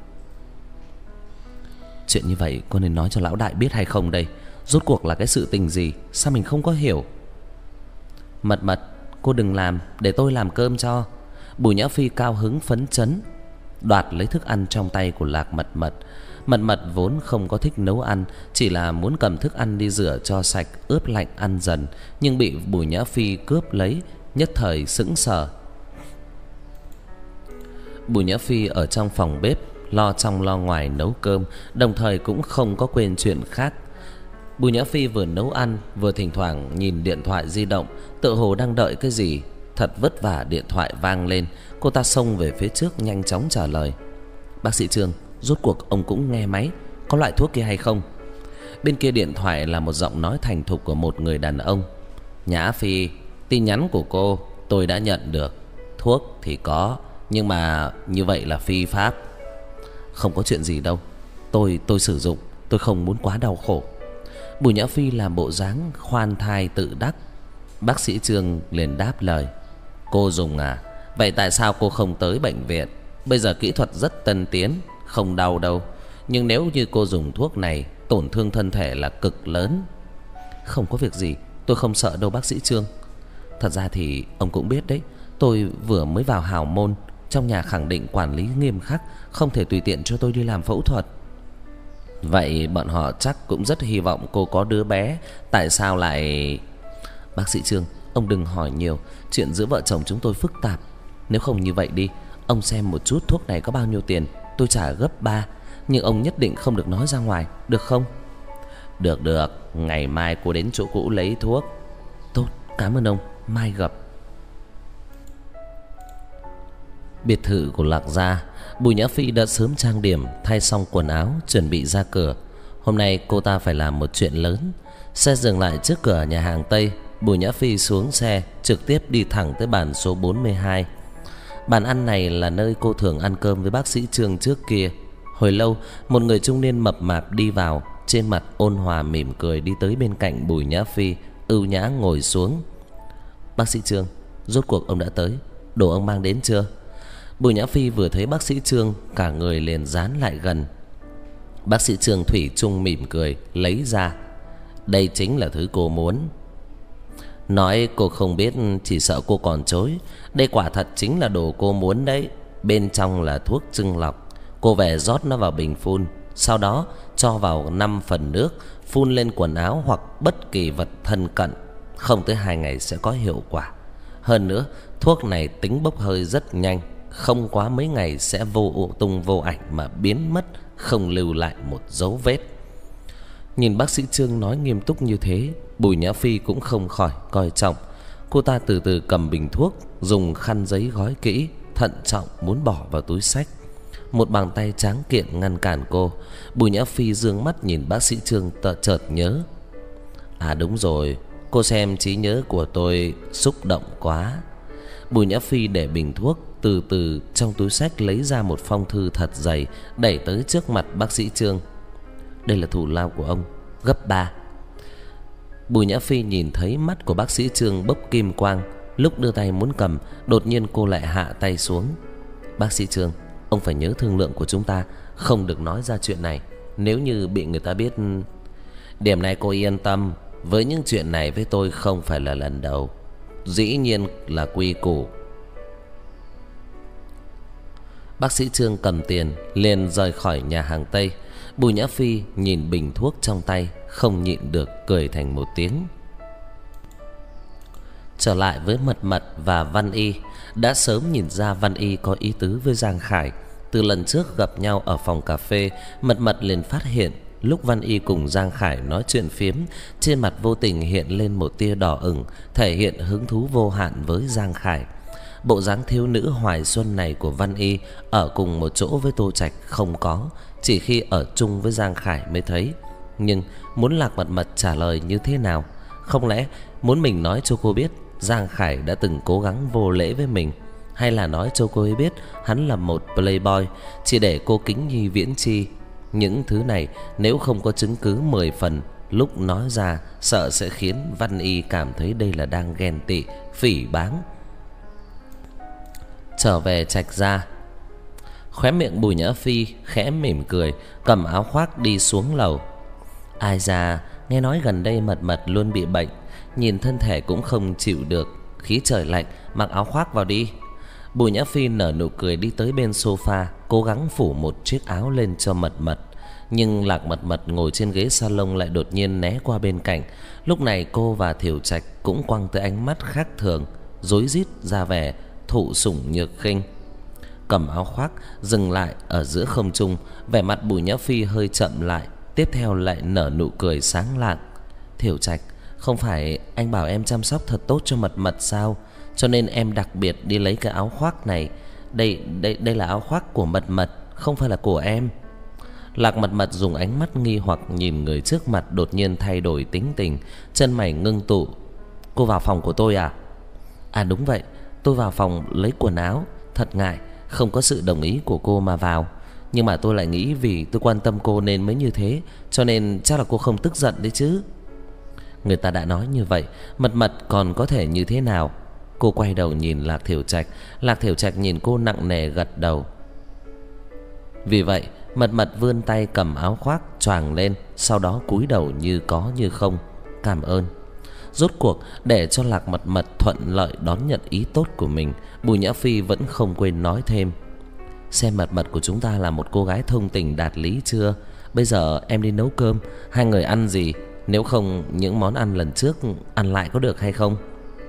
Chuyện như vậy có nên nói cho lão đại biết hay không đây? Rốt cuộc là cái sự tình gì? Sao mình không có hiểu? Mật Mật, cô đừng làm, để tôi làm cơm cho. Bùi Nhã Phi cao hứng phấn chấn đoạt lấy thức ăn trong tay của Lạc Mật Mật. Mật Mật vốn không có thích nấu ăn, chỉ là muốn cầm thức ăn đi rửa cho sạch, ướp lạnh ăn dần, nhưng bị Bùi Nhã Phi cướp lấy, nhất thời sững sờ. Bùi Nhã Phi ở trong phòng bếp lo trong lo ngoài nấu cơm, đồng thời cũng không có quên chuyện khác. Bùi Nhã Phi vừa nấu ăn vừa thỉnh thoảng nhìn điện thoại di động, tựa hồ đang đợi cái gì. Thật vất vả điện thoại vang lên, cô ta xông về phía trước nhanh chóng trả lời. Bác sĩ Trương, rốt cuộc ông cũng nghe máy, có loại thuốc kia hay không? Bên kia điện thoại là một giọng nói thành thục của một người đàn ông. Nhã Phi, tin nhắn của cô tôi đã nhận được. Thuốc thì có, nhưng mà như vậy là phi pháp. Không có chuyện gì đâu, tôi sử dụng, tôi không muốn quá đau khổ. Bùi Nhã Phi làm bộ dáng khoan thai tự đắc. Bác sĩ Trương liền đáp lời. Cô dùng à? Vậy tại sao cô không tới bệnh viện? Bây giờ kỹ thuật rất tân tiến, không đau đâu. Nhưng nếu như cô dùng thuốc này, tổn thương thân thể là cực lớn. Không có việc gì, tôi không sợ đâu bác sĩ Trương. Thật ra thì ông cũng biết đấy, tôi vừa mới vào hào môn, trong nhà khẳng định quản lý nghiêm khắc, không thể tùy tiện cho tôi đi làm phẫu thuật. Vậy bọn họ chắc cũng rất hy vọng cô có đứa bé. Tại sao lại... Bác sĩ Trương, ông đừng hỏi nhiều, chuyện giữa vợ chồng chúng tôi phức tạp. Nếu không như vậy đi, ông xem một chút thuốc này có bao nhiêu tiền, tôi trả gấp 3. Nhưng ông nhất định không được nói ra ngoài, được không? Được, ngày mai cô đến chỗ cũ lấy thuốc. Tốt, cảm ơn ông, mai gặp. Biệt thự của Lạc gia, Bùi Nhã Phi đã sớm trang điểm, thay xong quần áo, chuẩn bị ra cửa. Hôm nay cô ta phải làm một chuyện lớn. Xe dừng lại trước cửa nhà hàng Tây. Bùi Nhã Phi xuống xe, trực tiếp đi thẳng tới bàn số 42. Bàn ăn này là nơi cô thường ăn cơm với bác sĩ Trương trước kia. Hồi lâu, một người trung niên mập mạp đi vào, trên mặt ôn hòa mỉm cười đi tới bên cạnh Bùi Nhã Phi, ưu nhã ngồi xuống. Bác sĩ Trương, rốt cuộc ông đã tới, đồ ông mang đến chưa? Bùi Nhã Phi vừa thấy bác sĩ Trương, cả người liền dán lại gần. Bác sĩ Trương thủy chung mỉm cười, lấy ra. Đây chính là thứ cô muốn. Nói cô không biết chỉ sợ cô còn chối. Đây quả thật chính là đồ cô muốn đấy. Bên trong là thuốc trưng lọc. Cô về rót nó vào bình phun, sau đó cho vào 5 phần nước, phun lên quần áo hoặc bất kỳ vật thân cận. Không tới 2 ngày sẽ có hiệu quả. Hơn nữa, thuốc này tính bốc hơi rất nhanh, không quá mấy ngày sẽ vô tung vô ảnh mà biến mất, không lưu lại một dấu vết. Nhìn bác sĩ Trương nói nghiêm túc như thế, Bùi Nhã Phi cũng không khỏi coi trọng. Cô ta từ từ cầm bình thuốc, dùng khăn giấy gói kỹ, thận trọng muốn bỏ vào túi xách. Một bàn tay tráng kiện ngăn cản cô. Bùi Nhã Phi dương mắt nhìn bác sĩ Trương, chợt nhớ. À đúng rồi, cô xem trí nhớ của tôi xúc động quá. Bùi Nhã Phi để bình thuốc, từ từ trong túi xách lấy ra một phong thư thật dày, đẩy tới trước mặt bác sĩ Trương. Đây là thù lao của ông, gấp 3. Bùi Nhã Phi nhìn thấy mắt của bác sĩ Trương bốc kim quang, lúc đưa tay muốn cầm, đột nhiên cô lại hạ tay xuống. Bác sĩ Trương, ông phải nhớ thương lượng của chúng ta, không được nói ra chuyện này. Nếu như bị người ta biết... Điểm này cô yên tâm, với những chuyện này với tôi không phải là lần đầu. Dĩ nhiên là quy củ. Bác sĩ Trương cầm tiền liền rời khỏi nhà hàng Tây. Bùi Nhã Phi nhìn bình thuốc trong tay, không nhịn được cười thành một tiếng. Trở lại với Mật Mật và Văn Y, đã sớm nhìn ra Văn Y có ý tứ với Giang Khải. Từ lần trước gặp nhau ở phòng cà phê, Mật Mật liền phát hiện lúc Văn Y cùng Giang Khải nói chuyện phiếm, trên mặt vô tình hiện lên một tia đỏ ửng, thể hiện hứng thú vô hạn với Giang Khải. Bộ dáng thiếu nữ hoài xuân này của Văn Y ở cùng một chỗ với Tô Trạch không có, chỉ khi ở chung với Giang Khải mới thấy. Nhưng muốn Lạc Mật Mật trả lời như thế nào? Không lẽ muốn mình nói cho cô biết Giang Khải đã từng cố gắng vô lễ với mình, hay là nói cho cô ấy biết hắn là một playboy chỉ để cô kính nhi viễn chi? Những thứ này nếu không có chứng cứ 10 phần, lúc nói ra sợ sẽ khiến Văn Y cảm thấy đây là đang ghen tị, phỉ báng. Trở về Trạch gia, khóe miệng Bùi Nhã Phi khẽ mỉm cười, cầm áo khoác đi xuống lầu. Ai da, nghe nói gần đây Mật Mật luôn bị bệnh, nhìn thân thể cũng không chịu được, khí trời lạnh, mặc áo khoác vào đi. Bùi Nhã Phi nở nụ cười đi tới bên sofa, cố gắng phủ một chiếc áo lên cho Mật Mật. Nhưng Lạc Mật Mật ngồi trên ghế salon lại đột nhiên né qua bên cạnh. Lúc này cô và Thiểu Trạch cũng quăng tới ánh mắt khác thường, rối rít ra vẻ thụ sủng nhược khinh. Cầm áo khoác dừng lại ở giữa không trung, vẻ mặt Bùi Nhã Phi hơi chậm lại, tiếp theo lại nở nụ cười sáng lạng. Thiểu Trạch, không phải anh bảo em chăm sóc thật tốt cho Mật Mật sao? Cho nên em đặc biệt đi lấy cái áo khoác này. Đây là áo khoác của Mật Mật, không phải là của em. Lạc Mật Mật dùng ánh mắt nghi hoặc nhìn người trước mặt, đột nhiên thay đổi tính tình, chân mày ngưng tụ. Cô vào phòng của tôi à? À đúng vậy, tôi vào phòng lấy quần áo. Thật ngại, không có sự đồng ý của cô mà vào. Nhưng mà tôi lại nghĩ vì tôi quan tâm cô nên mới như thế, cho nên chắc là cô không tức giận đấy chứ. Người ta đã nói như vậy, Mật Mật còn có thể như thế nào? Cô quay đầu nhìn Lạc Thiểu Trạch. Lạc Thiểu Trạch nhìn cô nặng nề gật đầu. Vì vậy Mật Mật vươn tay cầm áo khoác choàng lên, sau đó cúi đầu như có như không. Cảm ơn. Rốt cuộc để cho Lạc Mật Mật thuận lợi đón nhận ý tốt của mình, Bùi Nhã Phi vẫn không quên nói thêm. Xem Mật Mật của chúng ta là một cô gái thông tình đạt lý chưa? Bây giờ em đi nấu cơm, hai người ăn gì? Nếu không những món ăn lần trước ăn lại có được hay không?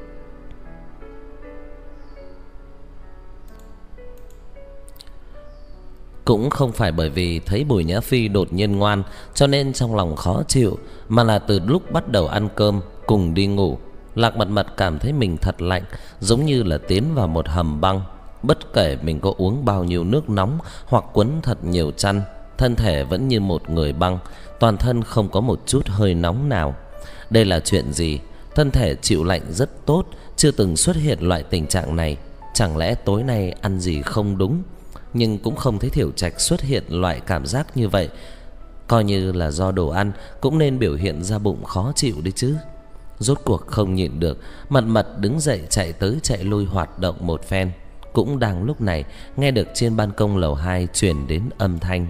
Cũng không phải bởi vì thấy Bùi Nhã Phi đột nhiên ngoan cho nên trong lòng khó chịu, mà là từ lúc bắt đầu ăn cơm cùng đi ngủ, Lạc Mật Mật cảm thấy mình thật lạnh, giống như là tiến vào một hầm băng. Bất kể mình có uống bao nhiêu nước nóng hoặc quấn thật nhiều chăn, thân thể vẫn như một người băng, toàn thân không có một chút hơi nóng nào. Đây là chuyện gì? Thân thể chịu lạnh rất tốt, chưa từng xuất hiện loại tình trạng này. Chẳng lẽ tối nay ăn gì không đúng? Nhưng cũng không thấy Thiểu Trạch xuất hiện loại cảm giác như vậy. Coi như là do đồ ăn, cũng nên biểu hiện ra bụng khó chịu đi chứ. Rốt cuộc không nhịn được, Mật Mật đứng dậy chạy tới chạy lui hoạt động một phen. Cũng đang lúc này, nghe được trên ban công lầu 2 truyền đến âm thanh.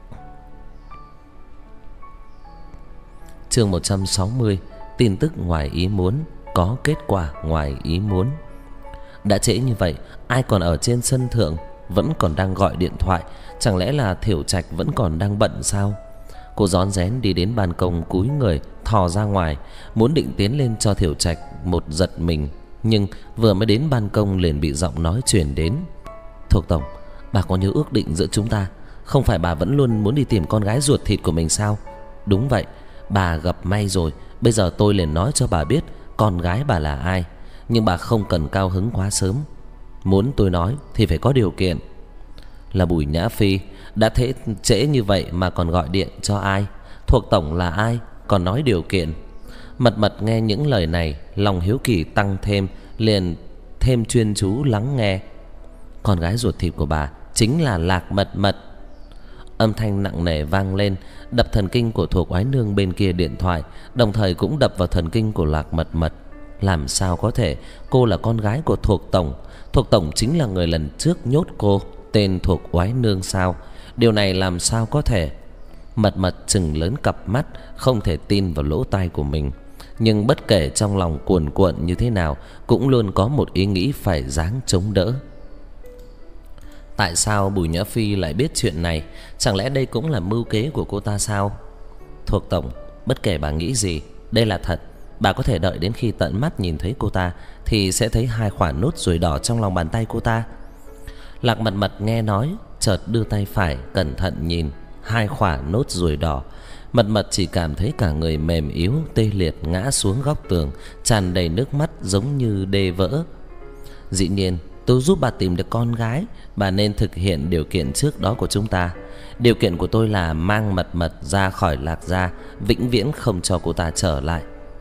Chương 160, tin tức ngoài ý muốn, có kết quả ngoài ý muốn. Đã trễ như vậy, ai còn ở trên sân thượng, vẫn còn đang gọi điện thoại, chẳng lẽ là Thiểu Trạch vẫn còn đang bận sao? Cô rón rén đi đến ban công, cúi người thò ra ngoài, muốn định tiến lên cho Thiểu Trạch một giật mình, nhưng vừa mới đến ban công liền bị giọng nói truyền đến. Thuộc tổng, bà có nhớ ước định giữa chúng ta? Không phải bà vẫn luôn muốn đi tìm con gái ruột thịt của mình sao? Đúng vậy, bà gặp may rồi. Bây giờ tôi liền nói cho bà biết con gái bà là ai. Nhưng bà không cần cao hứng quá sớm. Muốn tôi nói thì phải có điều kiện. Là Bùi Nhã Phi. Đã thế trễ như vậy mà còn gọi điện cho ai? Thuộc tổng là ai còn nói điều kiện? Mật Mật nghe những lời này, lòng hiếu kỳ tăng thêm, liền thêm chuyên chú lắng nghe. Con gái ruột thịt của bà chính là Lạc Mật Mật. Âm thanh nặng nề vang lên, đập thần kinh của Thuộc Oái Nương bên kia điện thoại, đồng thời cũng đập vào thần kinh của Lạc Mật Mật. Làm sao có thể? Cô là con gái của Thuộc tổng. Thuộc tổng chính là người lần trước nhốt cô, tên Thuộc Oái Nương sao? Điều này làm sao có thể? Mật Mật trừng lớn cặp mắt, không thể tin vào lỗ tai của mình. Nhưng bất kể trong lòng cuồn cuộn như thế nào, cũng luôn có một ý nghĩ phải ráng chống đỡ. Tại sao Bùi Nhã Phi lại biết chuyện này? Chẳng lẽ đây cũng là mưu kế của cô ta sao? Thuộc tổng, bất kể bà nghĩ gì, đây là thật. Bà có thể đợi đến khi tận mắt nhìn thấy cô ta thì sẽ thấy 2 quả nốt ruồi đỏ trong lòng bàn tay cô ta. Lạc Mật Mật nghe nói, chợt đưa tay phải cẩn thận nhìn 2 quả nốt ruồi đỏ. Mật Mật chỉ cảm thấy cả người mềm yếu, tê liệt ngã xuống góc tường, tràn đầy nước mắt giống như đê vỡ. Dĩ nhiên tôi giúp bà tìm được con gái, bà nên thực hiện điều kiện trước đó của chúng ta. Điều kiện của tôi là mang Mật Mật ra khỏi Lạc gia, vĩnh viễn không cho cô ta trở lại.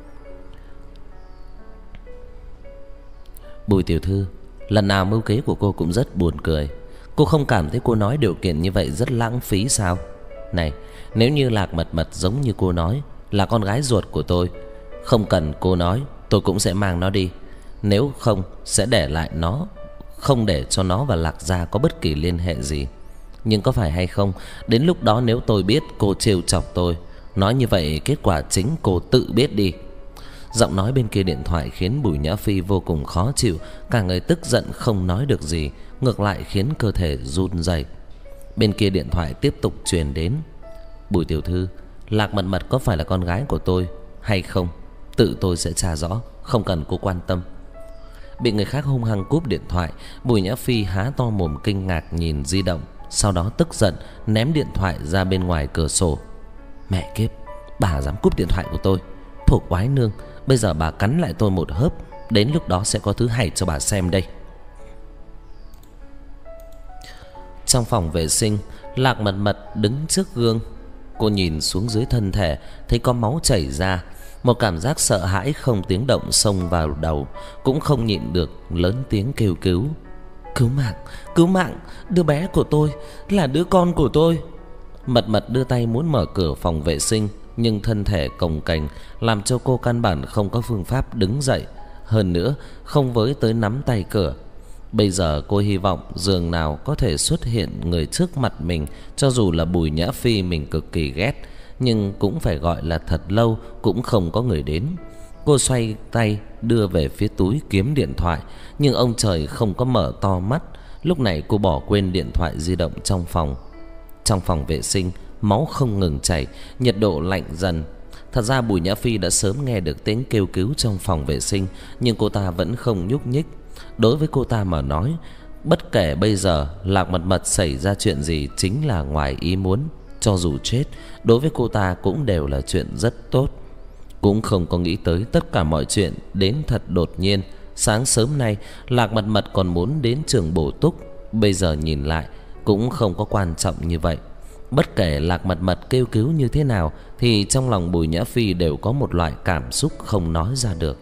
Bùi tiểu thư, lần nào mưu kế của cô cũng rất buồn cười. Cô không cảm thấy cô nói điều kiện như vậy rất lãng phí sao? Này, nếu như Lạc Mật Mật giống như cô nói là con gái ruột của tôi, không cần cô nói, tôi cũng sẽ mang nó đi. Nếu không, sẽ để lại nó, không để cho nó và Lạc gia có bất kỳ liên hệ gì. Nhưng có phải hay không, đến lúc đó nếu tôi biết cô trêu chọc tôi, nói như vậy kết quả chính cô tự biết đi. Giọng nói bên kia điện thoại khiến Bùi Nhã Phi vô cùng khó chịu, cả người tức giận không nói được gì, ngược lại khiến cơ thể run rẩy. Bên kia điện thoại tiếp tục truyền đến. Bùi tiểu thư, Lạc Mật Mật có phải là con gái của tôi hay không? Tự tôi sẽ tra rõ, không cần cô quan tâm. Bị người khác hung hăng cúp điện thoại, Bùi Nhã Phi há to mồm kinh ngạc nhìn di động, sau đó tức giận ném điện thoại ra bên ngoài cửa sổ. Mẹ kiếp, bà dám cúp điện thoại của tôi. Thuộc Oái Nương, bây giờ bà cắn lại tôi một hớp, đến lúc đó sẽ có thứ hay cho bà xem đây. Trong phòng vệ sinh, Lạc Mật Mật đứng trước gương. Cô nhìn xuống dưới thân thể, thấy có máu chảy ra. Một cảm giác sợ hãi không tiếng động xông vào đầu, cũng không nhịn được lớn tiếng kêu cứu. Cứu mạng, đứa bé của tôi, là đứa con của tôi. Mật Mật đưa tay muốn mở cửa phòng vệ sinh, nhưng thân thể cồng kềnh làm cho cô căn bản không có phương pháp đứng dậy, hơn nữa không với tới nắm tay cửa. Bây giờ cô hy vọng dường nào có thể xuất hiện người trước mặt mình, cho dù là Bùi Nhã Phi mình cực kỳ ghét, nhưng cũng phải gọi là thật lâu cũng không có người đến. Cô xoay tay đưa về phía túi kiếm điện thoại, nhưng ông trời không có mở to mắt. Lúc này cô bỏ quên điện thoại di động trong phòng. Trong phòng vệ sinh, máu không ngừng chảy, nhiệt độ lạnh dần. Thật ra Bùi Nhã Phi đã sớm nghe được tiếng kêu cứu trong phòng vệ sinh, nhưng cô ta vẫn không nhúc nhích. Đối với cô ta mà nói, bất kể bây giờ Lạc Mật Mật xảy ra chuyện gì chính là ngoài ý muốn. Cho dù chết, đối với cô ta cũng đều là chuyện rất tốt. Cũng không có nghĩ tới tất cả mọi chuyện đến thật đột nhiên. Sáng sớm nay Lạc Mật Mật còn muốn đến trường bổ túc, bây giờ nhìn lại cũng không có quan trọng như vậy. Bất kể Lạc Mật Mật kêu cứu như thế nào thì trong lòng Bùi Nhã Phi đều có một loại cảm xúc không nói ra được.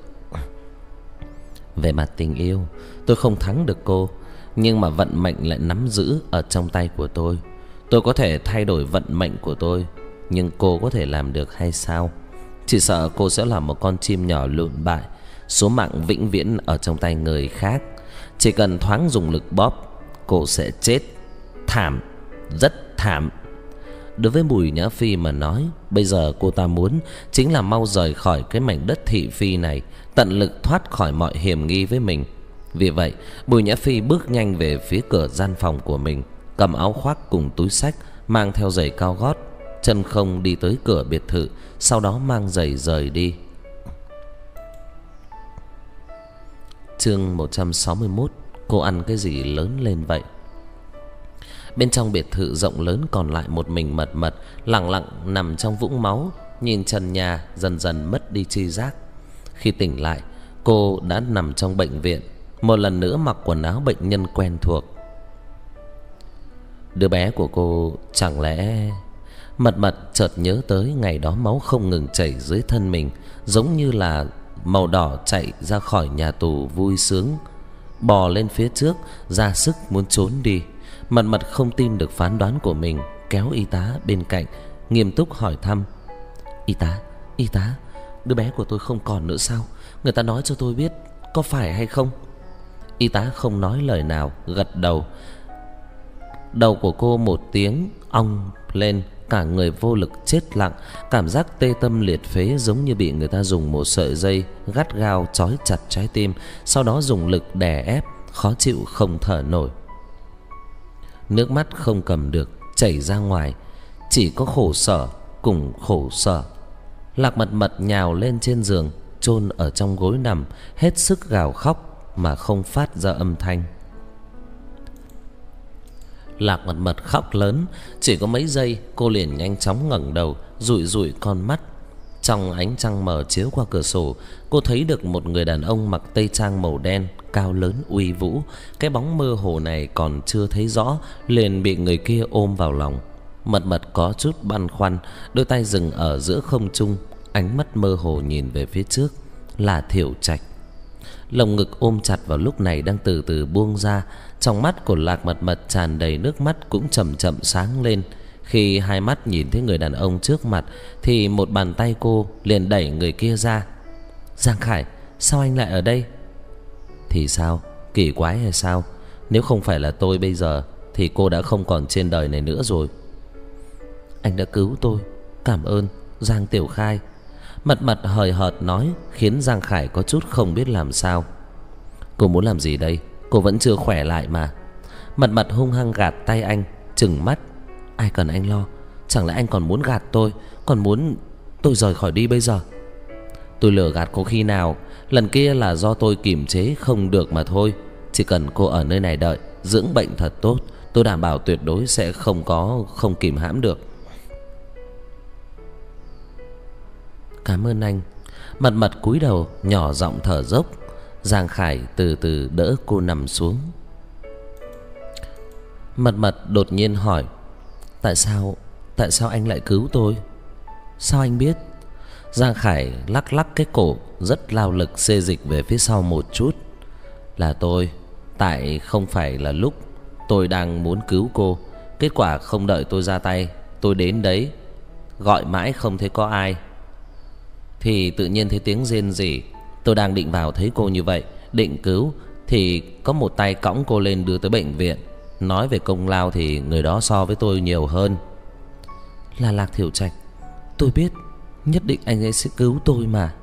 Về mặt tình yêu, tôi không thắng được cô, nhưng mà vận mệnh lại nắm giữ ở trong tay của tôi. Tôi có thể thay đổi vận mệnh của tôi, nhưng cô có thể làm được hay sao? Chỉ sợ cô sẽ là một con chim nhỏ lụn bại, số mạng vĩnh viễn ở trong tay người khác. Chỉ cần thoáng dùng lực bóp, cô sẽ chết. Thảm, rất thảm. Đối với Bùi Nhã Phi mà nói, bây giờ cô ta muốn chính là mau rời khỏi cái mảnh đất thị phi này, tận lực thoát khỏi mọi hiểm nghi với mình. Vì vậy Bùi Nhã Phi bước nhanh về phía cửa gian phòng của mình, cầm áo khoác cùng túi xách, mang theo giày cao gót, chân không đi tới cửa biệt thự, sau đó mang giày rời đi. Chương 161. Cô ăn cái gì lớn lên vậy? Bên trong biệt thự rộng lớn còn lại một mình Mật Mật lặng lặng nằm trong vũng máu, nhìn trần nhà dần dần mất đi tri giác. Khi tỉnh lại, cô đã nằm trong bệnh viện, một lần nữa mặc quần áo bệnh nhân quen thuộc. Đứa bé của cô chẳng lẽ... Mật Mật chợt nhớ tới ngày đó máu không ngừng chảy dưới thân mình, giống như là màu đỏ chạy ra khỏi nhà tù vui sướng, bò lên phía trước, ra sức muốn trốn đi. Mật Mật không tin được phán đoán của mình, kéo y tá bên cạnh, nghiêm túc hỏi thăm. Y tá, đứa bé của tôi không còn nữa sao? Người ta nói cho tôi biết, có phải hay không? Y tá không nói lời nào, gật đầu. Đầu của cô một tiếng ong lên, cả người vô lực chết lặng, cảm giác tê tâm liệt phế, giống như bị người ta dùng một sợi dây gắt gao trói chặt trái tim, sau đó dùng lực đè ép, khó chịu không thở nổi. Nước mắt không cầm được chảy ra ngoài, chỉ có khổ sở cùng khổ sở. Lạc Mật Mật nhào lên trên giường, chôn ở trong gối nằm, hết sức gào khóc mà không phát ra âm thanh. Lạc Mật Mật khóc lớn, chỉ có mấy giây cô liền nhanh chóng ngẩng đầu, dụi dụi con mắt. Trong ánh trăng mờ chiếu qua cửa sổ, cô thấy được một người đàn ông mặc tây trang màu đen, cao lớn uy vũ. Cái bóng mơ hồ này còn chưa thấy rõ, liền bị người kia ôm vào lòng. Mật Mật có chút băn khoăn, đôi tay dừng ở giữa không trung, ánh mắt mơ hồ nhìn về phía trước. Là Thiểu Trạch. Lồng ngực ôm chặt vào lúc này đang từ từ buông ra. Trong mắt của Lạc Mật Mật tràn đầy nước mắt cũng chậm chậm sáng lên. Khi hai mắt nhìn thấy người đàn ông trước mặt thì một bàn tay cô liền đẩy người kia ra. Giang Khải, sao anh lại ở đây? Thì sao? Kỳ quái hay sao? Nếu không phải là tôi bây giờ thì cô đã không còn trên đời này nữa rồi. Anh đã cứu tôi, cảm ơn Giang Tiểu Khai. Mật Mật hời hợt nói, khiến Giang Khải có chút không biết làm sao. Cô muốn làm gì đây? Cô vẫn chưa khỏe lại mà. Mật Mật hung hăng gạt tay anh, trừng mắt. Ai cần anh lo? Chẳng lẽ anh còn muốn gạt tôi, còn muốn tôi rời khỏi đi bây giờ? Tôi lừa gạt cô khi nào? Lần kia là do tôi kiềm chế không được mà thôi. Chỉ cần cô ở nơi này đợi, dưỡng bệnh thật tốt, tôi đảm bảo tuyệt đối sẽ không kìm hãm được. Cảm ơn anh. Mật Mật cúi đầu nhỏ giọng thở dốc. Giang Khải từ từ đỡ cô nằm xuống. Mật Mật đột nhiên hỏi, Tại sao anh lại cứu tôi? Sao anh biết? Giang Khải lắc lắc cái cổ, rất lao lực xê dịch về phía sau một chút. Là tôi. Tại không phải là lúc tôi đang muốn cứu cô, kết quả không đợi tôi ra tay, tôi đến đấy, gọi mãi không thấy có ai, thì tự nhiên thấy tiếng rên rỉ. Tôi đang định vào thấy cô như vậy, định cứu, thì có một tay cõng cô lên đưa tới bệnh viện. Nói về công lao thì người đó so với tôi nhiều hơn. Là Lạc Thiểu Trạch. Tôi biết, nhất định anh ấy sẽ cứu tôi mà.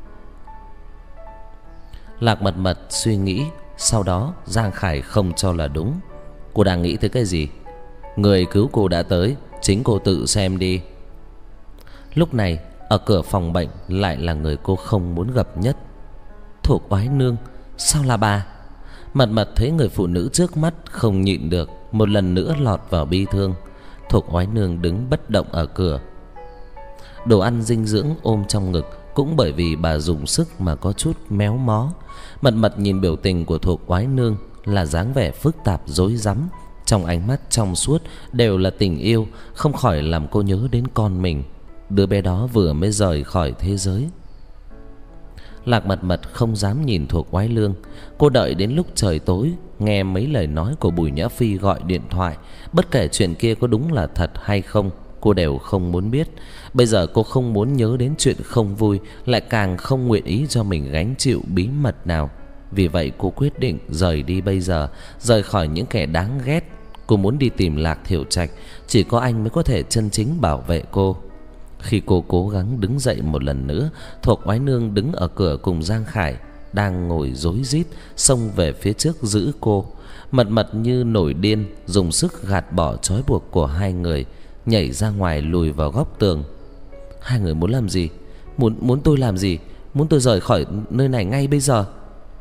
Lạc Mật Mật suy nghĩ. Sau đó Giang Khải không cho là đúng. Cô đang nghĩ tới cái gì? Người cứu cô đã tới, chính cô tự xem đi. Lúc này ở cửa phòng bệnh lại là người cô không muốn gặp nhất. Thuộc Oái Nương. Sao là bà? Mật Mật thấy người phụ nữ trước mắt không nhịn được, một lần nữa lọt vào bi thương. Thuộc Oái Nương đứng bất động ở cửa, đồ ăn dinh dưỡng ôm trong ngực, cũng bởi vì bà dùng sức mà có chút méo mó. Mật Mật nhìn biểu tình của Thuộc Oái Nương là dáng vẻ phức tạp rối rắm, trong ánh mắt trong suốt đều là tình yêu, không khỏi làm cô nhớ đến con mình, đứa bé đó vừa mới rời khỏi thế giới. Lạc Mật Mật không dám nhìn Thuộc Oái Nương. Cô đợi đến lúc trời tối, nghe mấy lời nói của Bùi Nhã Phi gọi điện thoại. Bất kể chuyện kia có đúng là thật hay không, cô đều không muốn biết. Bây giờ cô không muốn nhớ đến chuyện không vui, lại càng không nguyện ý cho mình gánh chịu bí mật nào. Vì vậy cô quyết định rời đi bây giờ, rời khỏi những kẻ đáng ghét. Cô muốn đi tìm Lạc Thiểu Trạch, chỉ có anh mới có thể chân chính bảo vệ cô. Khi cô cố gắng đứng dậy một lần nữa, Thuộc Oái Nương đứng ở cửa cùng Giang Khải đang ngồi rối rít, xông về phía trước giữ cô. Mật Mật như nổi điên, dùng sức gạt bỏ trói buộc của hai người, nhảy ra ngoài lùi vào góc tường. Hai người muốn làm gì? Muốn tôi làm gì? Muốn tôi rời khỏi nơi này ngay bây giờ?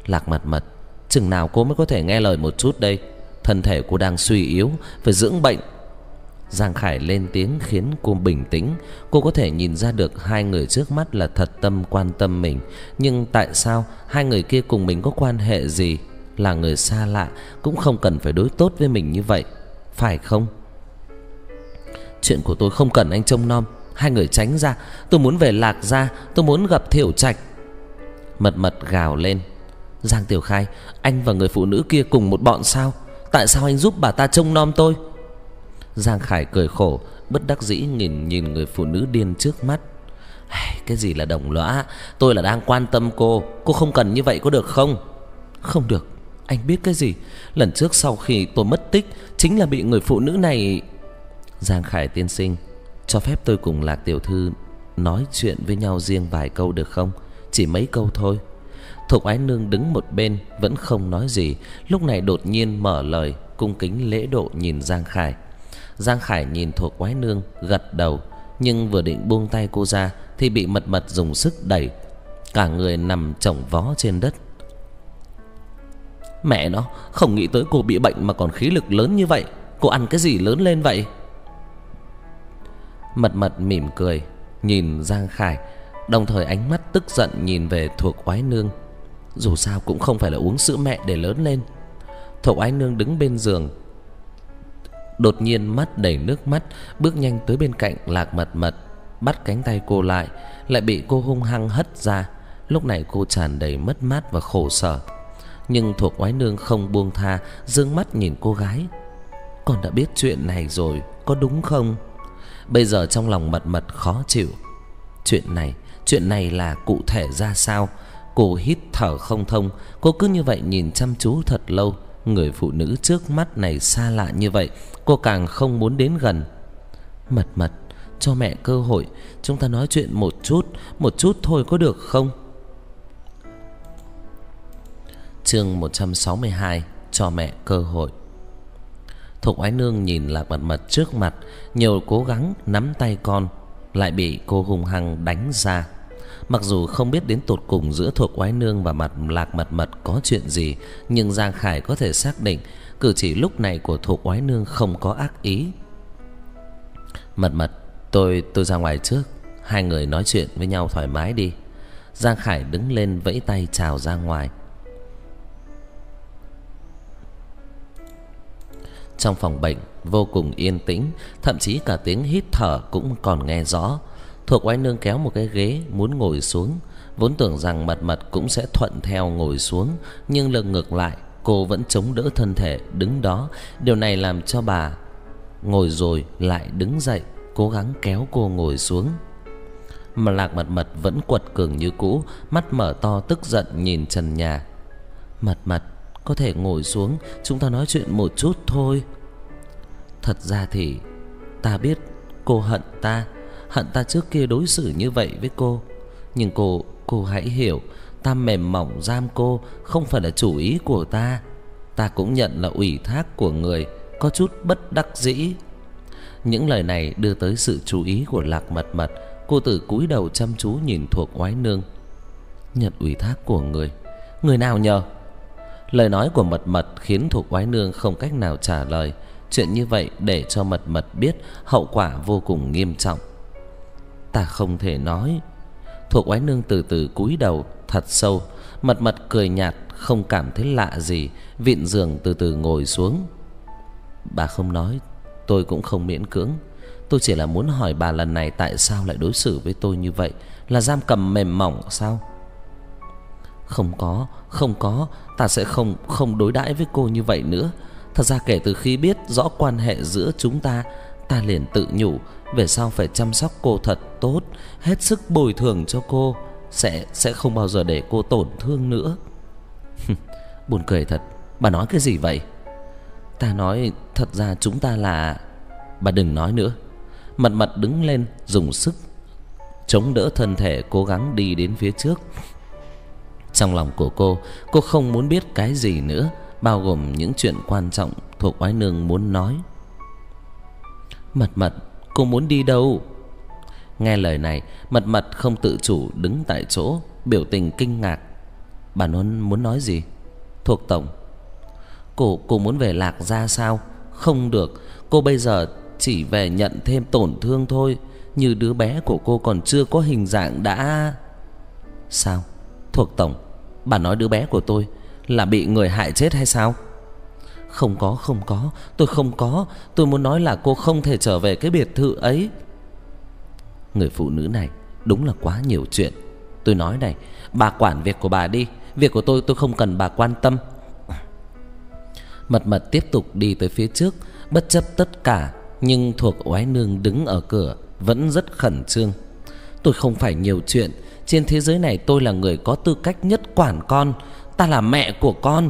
Lạc Mật Mật, chừng nào cô mới có thể nghe lời một chút đây? Thân thể cô đang suy yếu, phải dưỡng bệnh. Giang Khải lên tiếng khiến cô bình tĩnh. Cô có thể nhìn ra được hai người trước mắt là thật tâm quan tâm mình, nhưng tại sao hai người kia cùng mình có quan hệ gì? Là người xa lạ cũng không cần phải đối tốt với mình như vậy, phải không? Chuyện của tôi không cần anh trông nom, hai người tránh ra. Tôi muốn về Lạc gia, tôi muốn gặp Thiểu Trạch. Mật Mật gào lên. Giang Tiểu Khai, anh và người phụ nữ kia cùng một bọn sao? Tại sao anh giúp bà ta trông nom tôi? Giang Khải cười khổ, bất đắc dĩ nhìn người phụ nữ điên trước mắt. Cái gì là đồng lõa? Tôi là đang quan tâm cô không cần như vậy có được không? Không được. Anh biết cái gì? Lần trước sau khi tôi mất tích, chính là bị người phụ nữ này... Giang Khải tiên sinh, cho phép tôi cùng Lạc tiểu thư nói chuyện với nhau riêng vài câu được không? Chỉ mấy câu thôi. Thục Ái Nương đứng một bên vẫn không nói gì, lúc này đột nhiên mở lời, cung kính lễ độ nhìn Giang Khải. Giang Khải nhìn Thục Ái Nương gật đầu, nhưng vừa định buông tay cô ra thì bị Mật Mật dùng sức đẩy, cả người nằm chồng vó trên đất. Mẹ nó, không nghĩ tới cô bị bệnh mà còn khí lực lớn như vậy. Cô ăn cái gì lớn lên vậy? Mật Mật mỉm cười nhìn Giang Khải, đồng thời ánh mắt tức giận nhìn về Thục Ái Nương. Dù sao cũng không phải là uống sữa mẹ để lớn lên. Thục Ái Nương đứng bên giường, đột nhiên mắt đầy nước mắt, bước nhanh tới bên cạnh Lạc Mật Mật, bắt cánh tay cô lại bị cô hung hăng hất ra. Lúc này cô tràn đầy mất mát và khổ sở, nhưng Thục Ái Nương không buông tha, dương mắt nhìn cô gái. Con đã biết chuyện này rồi, có đúng không? Bây giờ trong lòng Mật Mật khó chịu. Chuyện này là cụ thể ra sao? Cô hít thở không thông. Cô cứ như vậy nhìn chăm chú thật lâu. Người phụ nữ trước mắt này xa lạ như vậy, cô càng không muốn đến gần. Mật Mật, cho mẹ cơ hội, chúng ta nói chuyện một chút thôi có được không? Chương 162, cho mẹ cơ hội. Thục Ái Nương nhìn Lạc Mật Mật trước mặt, nhiều cố gắng nắm tay con, lại bị cô hung hăng đánh ra. Mặc dù không biết đến tột cùng giữa Thục Ái Nương và Lạc Mật Mật có chuyện gì, nhưng Giang Khải có thể xác định cử chỉ lúc này của Thục Ái Nương không có ác ý. Mật Mật, tôi ra ngoài trước, hai người nói chuyện với nhau thoải mái đi. Giang Khải đứng lên vẫy tay chào ra ngoài. Trong phòng bệnh vô cùng yên tĩnh, thậm chí cả tiếng hít thở cũng còn nghe rõ. Thục Ái Nương kéo một cái ghế muốn ngồi xuống, vốn tưởng rằng Mật Mật cũng sẽ thuận theo ngồi xuống, nhưng ngược lại cô vẫn chống đỡ thân thể đứng đó. Điều này làm cho bà ngồi rồi lại đứng dậy, cố gắng kéo cô ngồi xuống. Mà Lạc Mật Mật vẫn quật cường như cũ, mắt mở to tức giận nhìn trần nhà. Mật Mật, có thể ngồi xuống, chúng ta nói chuyện một chút thôi. Thật ra thì ta biết cô hận ta trước kia đối xử như vậy với cô, nhưng cô hãy hiểu, ta mềm mỏng giam cô không phải là chủ ý của ta. Ta cũng nhận là ủy thác của người, có chút bất đắc dĩ. Những lời này đưa tới sự chú ý của Lạc Mật Mật. Cô tự cúi đầu chăm chú nhìn Thục Ái Nương. Nhận ủy thác của người nào nhờ? Lời nói của Mật Mật khiến Thục Ái Nương không cách nào trả lời. Chuyện như vậy để cho Mật Mật biết hậu quả vô cùng nghiêm trọng. Ta không thể nói. Thục Ái Nương từ từ cúi đầu thật sâu. Mật Mật cười nhạt, không cảm thấy lạ gì, vịn giường từ từ ngồi xuống. Bà không nói, tôi cũng không miễn cưỡng. Tôi chỉ là muốn hỏi bà lần này tại sao lại đối xử với tôi như vậy, là giam cầm mềm mỏng sao? Không có, ta sẽ không đối đãi với cô như vậy nữa. Thật ra kể từ khi biết rõ quan hệ giữa chúng ta, ta liền tự nhủ về sau phải chăm sóc cô thật tốt, hết sức bồi thường cho cô, sẽ không bao giờ để cô tổn thương nữa. Buồn cười thật, bà nói cái gì vậy? Ta nói thật ra chúng ta là... Bà đừng nói nữa. Mật Mật đứng lên, dùng sức chống đỡ thân thể, cố gắng đi đến phía trước. Trong lòng của cô không muốn biết cái gì nữa, bao gồm những chuyện quan trọng Thục Ái Nương muốn nói. Mật Mật, cô muốn đi đâu? Nghe lời này, Mật Mật không tự chủ đứng tại chỗ, biểu tình kinh ngạc. Bà muốn nói gì? Thuộc tổng, cô muốn về Lạc Gia sao? Không được, cô bây giờ chỉ về nhận thêm tổn thương thôi. Như đứa bé của cô còn chưa có hình dạng đã... Sao? Thuộc tổng, bà nói đứa bé của tôi là bị người hại chết hay sao? Không có, tôi không có. Tôi muốn nói là cô không thể trở về cái biệt thự ấy. Người phụ nữ này đúng là quá nhiều chuyện. Tôi nói này, bà quản việc của bà đi. Việc của tôi không cần bà quan tâm. Mật Mật tiếp tục đi tới phía trước, bất chấp tất cả. Nhưng Thuộc Oái Nương đứng ở cửa vẫn rất khẩn trương. Tôi không phải nhiều chuyện. Trên thế giới này tôi là người có tư cách nhất quản con. Ta là mẹ của con.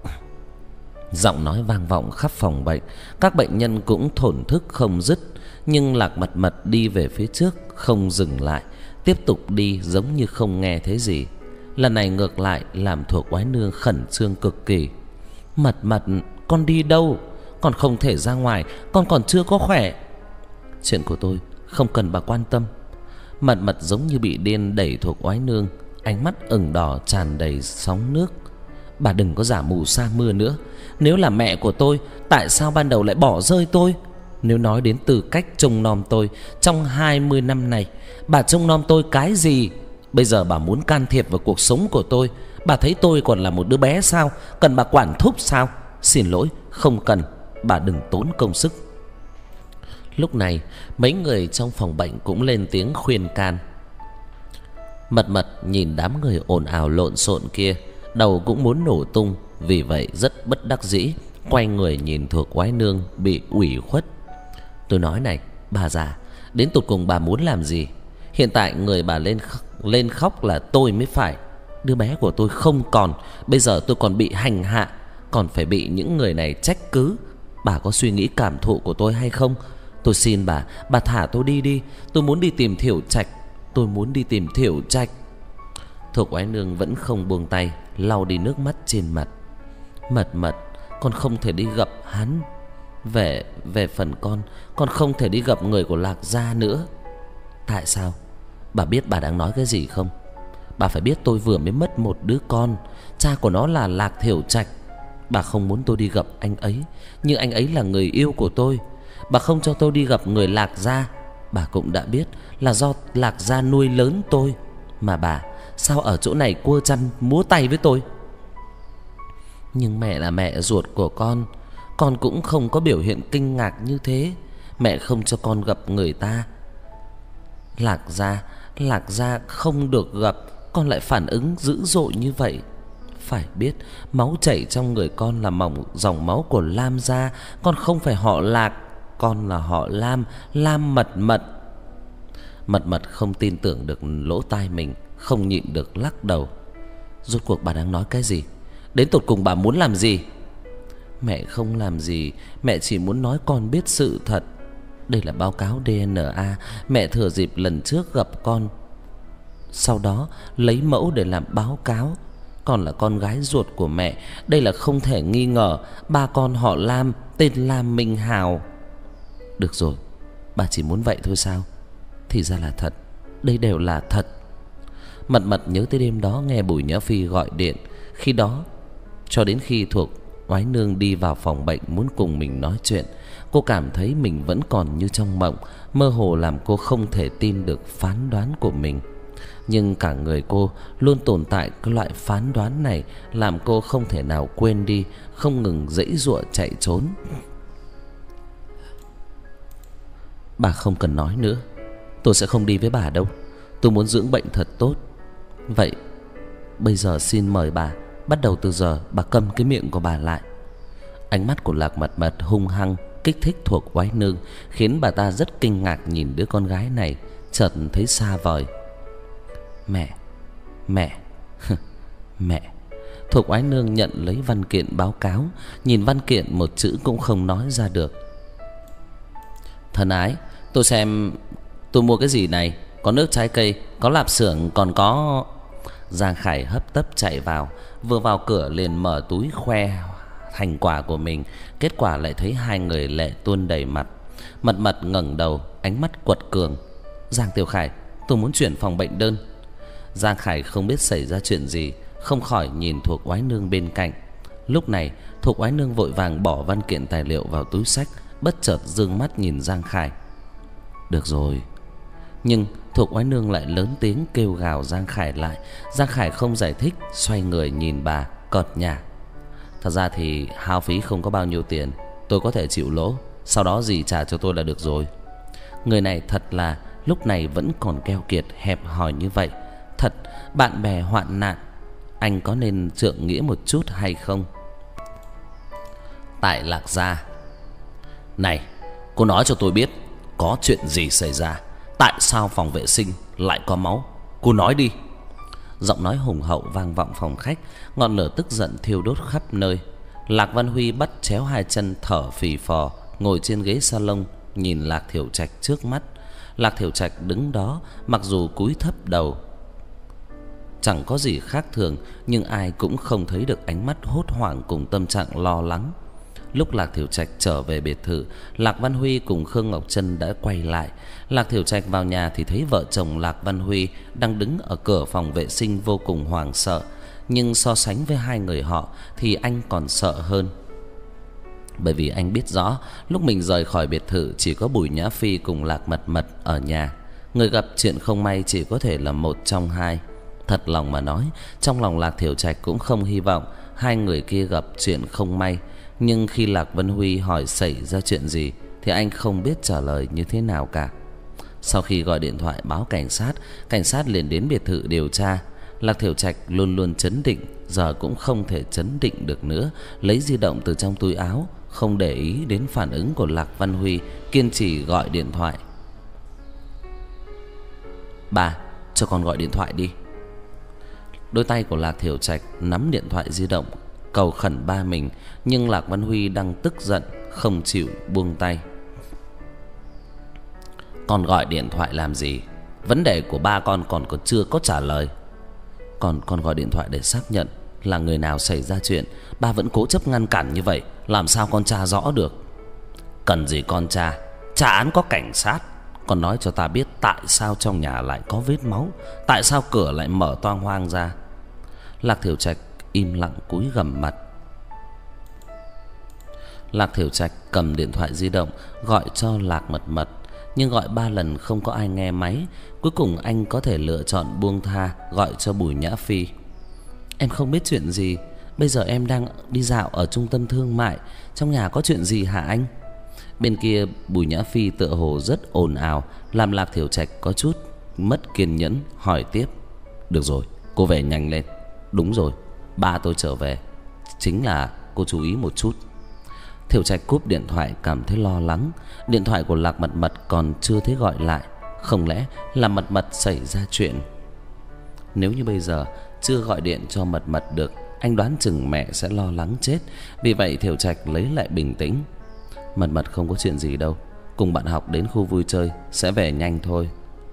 Giọng nói vang vọng khắp phòng bệnh. Các bệnh nhân cũng thổn thức không dứt. Nhưng Lạc Mật Mật đi về phía trước, không dừng lại, tiếp tục đi giống như không nghe thấy gì. Lần này ngược lại làm Thuộc Oái Nương khẩn trương cực kỳ. Mật Mật, con đi đâu? Con không thể ra ngoài, con còn chưa có khỏe. Chuyện của tôi không cần bà quan tâm. Mật Mật giống như bị điên đẩy Thuộc Oái Nương, ánh mắt ửng đỏ tràn đầy sóng nước. Bà đừng có giả mù sa mưa nữa. Nếu là mẹ của tôi, tại sao ban đầu lại bỏ rơi tôi? Nếu nói đến tư cách trông nom tôi, trong 20 năm này bà trông nom tôi cái gì? Bây giờ bà muốn can thiệp vào cuộc sống của tôi. Bà thấy tôi còn là một đứa bé sao? Cần bà quản thúc sao? Xin lỗi, không cần. Bà đừng tốn công sức. Lúc này mấy người trong phòng bệnh cũng lên tiếng khuyên can. Mật Mật nhìn đám người ồn ào lộn xộn kia, đầu cũng muốn nổ tung. Vì vậy rất bất đắc dĩ quay người nhìn Thuộc Oái Nương bị ủy khuất. Tôi nói này, bà già, đến tột cùng bà muốn làm gì? Hiện tại người bà lên khóc là tôi mới phải. Đứa bé của tôi không còn, bây giờ tôi còn bị hành hạ, còn phải bị những người này trách cứ. Bà có suy nghĩ cảm thụ của tôi hay không? Tôi xin bà thả tôi đi đi. Tôi muốn đi tìm Thiểu Trạch. Tôi muốn đi tìm Thiểu Trạch. Thuộc Oái Nương vẫn không buông tay, lau đi nước mắt trên mặt. Mật Mật, con không thể đi gặp hắn. Về phần con không thể đi gặp người của Lạc Gia nữa. Tại sao? Bà biết bà đang nói cái gì không? Bà phải biết tôi vừa mới mất một đứa con. Cha của nó là Lạc Thiểu Trạch. Bà không muốn tôi đi gặp anh ấy, nhưng anh ấy là người yêu của tôi. Bà không cho tôi đi gặp người Lạc Gia. Bà cũng đã biết là do Lạc Gia nuôi lớn tôi. Mà bà sao ở chỗ này cua chăn múa tay với tôi? Nhưng mẹ là mẹ ruột của con cũng không có biểu hiện kinh ngạc như thế. Mẹ không cho con gặp người ta. Lạc Gia không được gặp, con lại phản ứng dữ dội như vậy. Phải biết máu chảy trong người con là dòng máu của Lam gia. Con không phải họ Lạc, con là họ Lam, Lam Mật Mật. Mật Mật không tin tưởng được lỗ tai mình, không nhịn được lắc đầu. Rốt cuộc bà đang nói cái gì? Đến tột cùng bà muốn làm gì? Mẹ không làm gì, mẹ chỉ muốn nói con biết sự thật. Đây là báo cáo DNA. Mẹ thừa dịp lần trước gặp con, sau đó lấy mẫu để làm báo cáo. Con là con gái ruột của mẹ, đây là không thể nghi ngờ. Ba con họ Lam, tên Lam Minh Hào. Được rồi, bà chỉ muốn vậy thôi sao? Thì ra là thật, đây đều là thật. Mật Mật nhớ tới đêm đó nghe Bùi Nhã Phi gọi điện. Khi đó, cho đến khi Thuộc Oái Nương đi vào phòng bệnh muốn cùng mình nói chuyện, cô cảm thấy mình vẫn còn như trong mộng, mơ hồ làm cô không thể tin được phán đoán của mình. Nhưng cả người cô luôn tồn tại cái loại phán đoán này, làm cô không thể nào quên đi, không ngừng giãy giụa chạy trốn. Bà không cần nói nữa, tôi sẽ không đi với bà đâu. Tôi muốn dưỡng bệnh thật tốt. Vậy bây giờ xin mời bà, bắt đầu từ giờ bà câm cái miệng của bà lại. Ánh mắt của Lạc Mật Mật hung hăng kích thích Thuộc Oái Nương, khiến bà ta rất kinh ngạc nhìn đứa con gái này, chợt thấy xa vời. Mẹ Mẹ. Thuộc Oái Nương nhận lấy văn kiện báo cáo, nhìn văn kiện một chữ cũng không nói ra được. Thân ái, tôi xem tôi mua cái gì này. Có nước trái cây, có lạp xưởng, còn có... Giang Khải hấp tấp chạy vào, vừa vào cửa liền mở túi khoe thành quả của mình. Kết quả lại thấy hai người lệ tuôn đầy mặt. Mật Mật ngẩng đầu, ánh mắt quật cường. Giang Tiểu Khải, tôi muốn chuyển phòng bệnh đơn. Giang Khải không biết xảy ra chuyện gì, không khỏi nhìn Thuộc Oái Nương bên cạnh. Lúc này Thuộc Oái Nương vội vàng bỏ văn kiện tài liệu vào túi xách, bất chợt dương mắt nhìn Giang Khải. Được rồi. Nhưng Thuộc Oái Nương lại lớn tiếng kêu gào Giang Khải lại. Giang Khải không giải thích, xoay người nhìn bà cợt nhả. Thật ra thì hao phí không có bao nhiêu tiền, tôi có thể chịu lỗ, sau đó dì trả cho tôi là được rồi. Người này thật là lúc này vẫn còn keo kiệt hẹp hòi như vậy. Thật, bạn bè hoạn nạn, anh có nên trượng nghĩa một chút hay không? Tại Lạc Gia. Này, cô nói cho tôi biết có chuyện gì xảy ra? Tại sao phòng vệ sinh lại có máu? Cô nói đi. Giọng nói hùng hậu vang vọng phòng khách, ngọn lửa tức giận thiêu đốt khắp nơi. Lạc Văn Huy bắt chéo hai chân thở phì phò, ngồi trên ghế salon nhìn Lạc Thiểu Trạch trước mắt. Lạc Thiểu Trạch đứng đó, mặc dù cúi thấp đầu, chẳng có gì khác thường, nhưng ai cũng không thấy được ánh mắt hốt hoảng cùng tâm trạng lo lắng. Lúc Lạc Thiểu Trạch trở về biệt thự, Lạc Văn Huy cùng Khương Ngọc Trân đã quay lại. Lạc Thiểu Trạch vào nhà thì thấy vợ chồng Lạc Văn Huy đang đứng ở cửa phòng vệ sinh vô cùng hoảng sợ. Nhưng so sánh với hai người họ thì anh còn sợ hơn. Bởi vì anh biết rõ lúc mình rời khỏi biệt thự chỉ có Bùi Nhã Phi cùng Lạc Mật Mật ở nhà. Người gặp chuyện không may chỉ có thể là một trong hai. Thật lòng mà nói, trong lòng Lạc Thiểu Trạch cũng không hy vọng hai người kia gặp chuyện không may. Nhưng khi Lạc Văn Huy hỏi xảy ra chuyện gì thì anh không biết trả lời như thế nào cả. Sau khi gọi điện thoại báo cảnh sát liền đến biệt thự điều tra. Lạc Thiểu Trạch luôn luôn trấn định, giờ cũng không thể trấn định được nữa, lấy di động từ trong túi áo, không để ý đến phản ứng của Lạc Văn Huy, kiên trì gọi điện thoại. Bà, cho con gọi điện thoại đi. Đôi tay của Lạc Thiểu Trạch nắm điện thoại di động, cầu khẩn ba mình, nhưng Lạc Văn Huy đang tức giận, không chịu buông tay. Con gọi điện thoại làm gì? Vấn đề của ba con còn chưa có trả lời. Con gọi điện thoại để xác nhận là người nào xảy ra chuyện. Ba vẫn cố chấp ngăn cản như vậy, làm sao con tra rõ được? Cần gì con tra? Tra án có cảnh sát. Con nói cho ta biết tại sao trong nhà lại có vết máu, tại sao cửa lại mở toang hoang ra. Lạc Thiểu Trạch im lặng cúi gằm mặt. Lạc Thiểu Trạch cầm điện thoại di động gọi cho Lạc Mật Mật, nhưng gọi 3 lần không có ai nghe máy. Cuối cùng anh có thể lựa chọn buông tha, gọi cho Bùi Nhã Phi. Em không biết chuyện gì, bây giờ em đang đi dạo ở trung tâm thương mại, trong nhà có chuyện gì hả anh? Bên kia Bùi Nhã Phi tựa hồ rất ồn ào, làm Lạc Thiểu Trạch có chút mất kiên nhẫn, hỏi tiếp. Được rồi, cô về nhanh lên. Đúng rồi, ba tôi trở về, chính là cô chú ý một chút. Thiểu Trạch cúp điện thoại cảm thấy lo lắng. Điện thoại của Lạc Mật Mật còn chưa thấy gọi lại, không lẽ là Mật Mật xảy ra chuyện? Nếu như bây giờ chưa gọi điện cho Mật Mật được, anh đoán chừng mẹ sẽ lo lắng chết. Vì vậy Thiểu Trạch lấy lại bình tĩnh. Mật Mật không có chuyện gì đâu, cùng bạn học đến khu vui chơi, sẽ về nhanh thôi.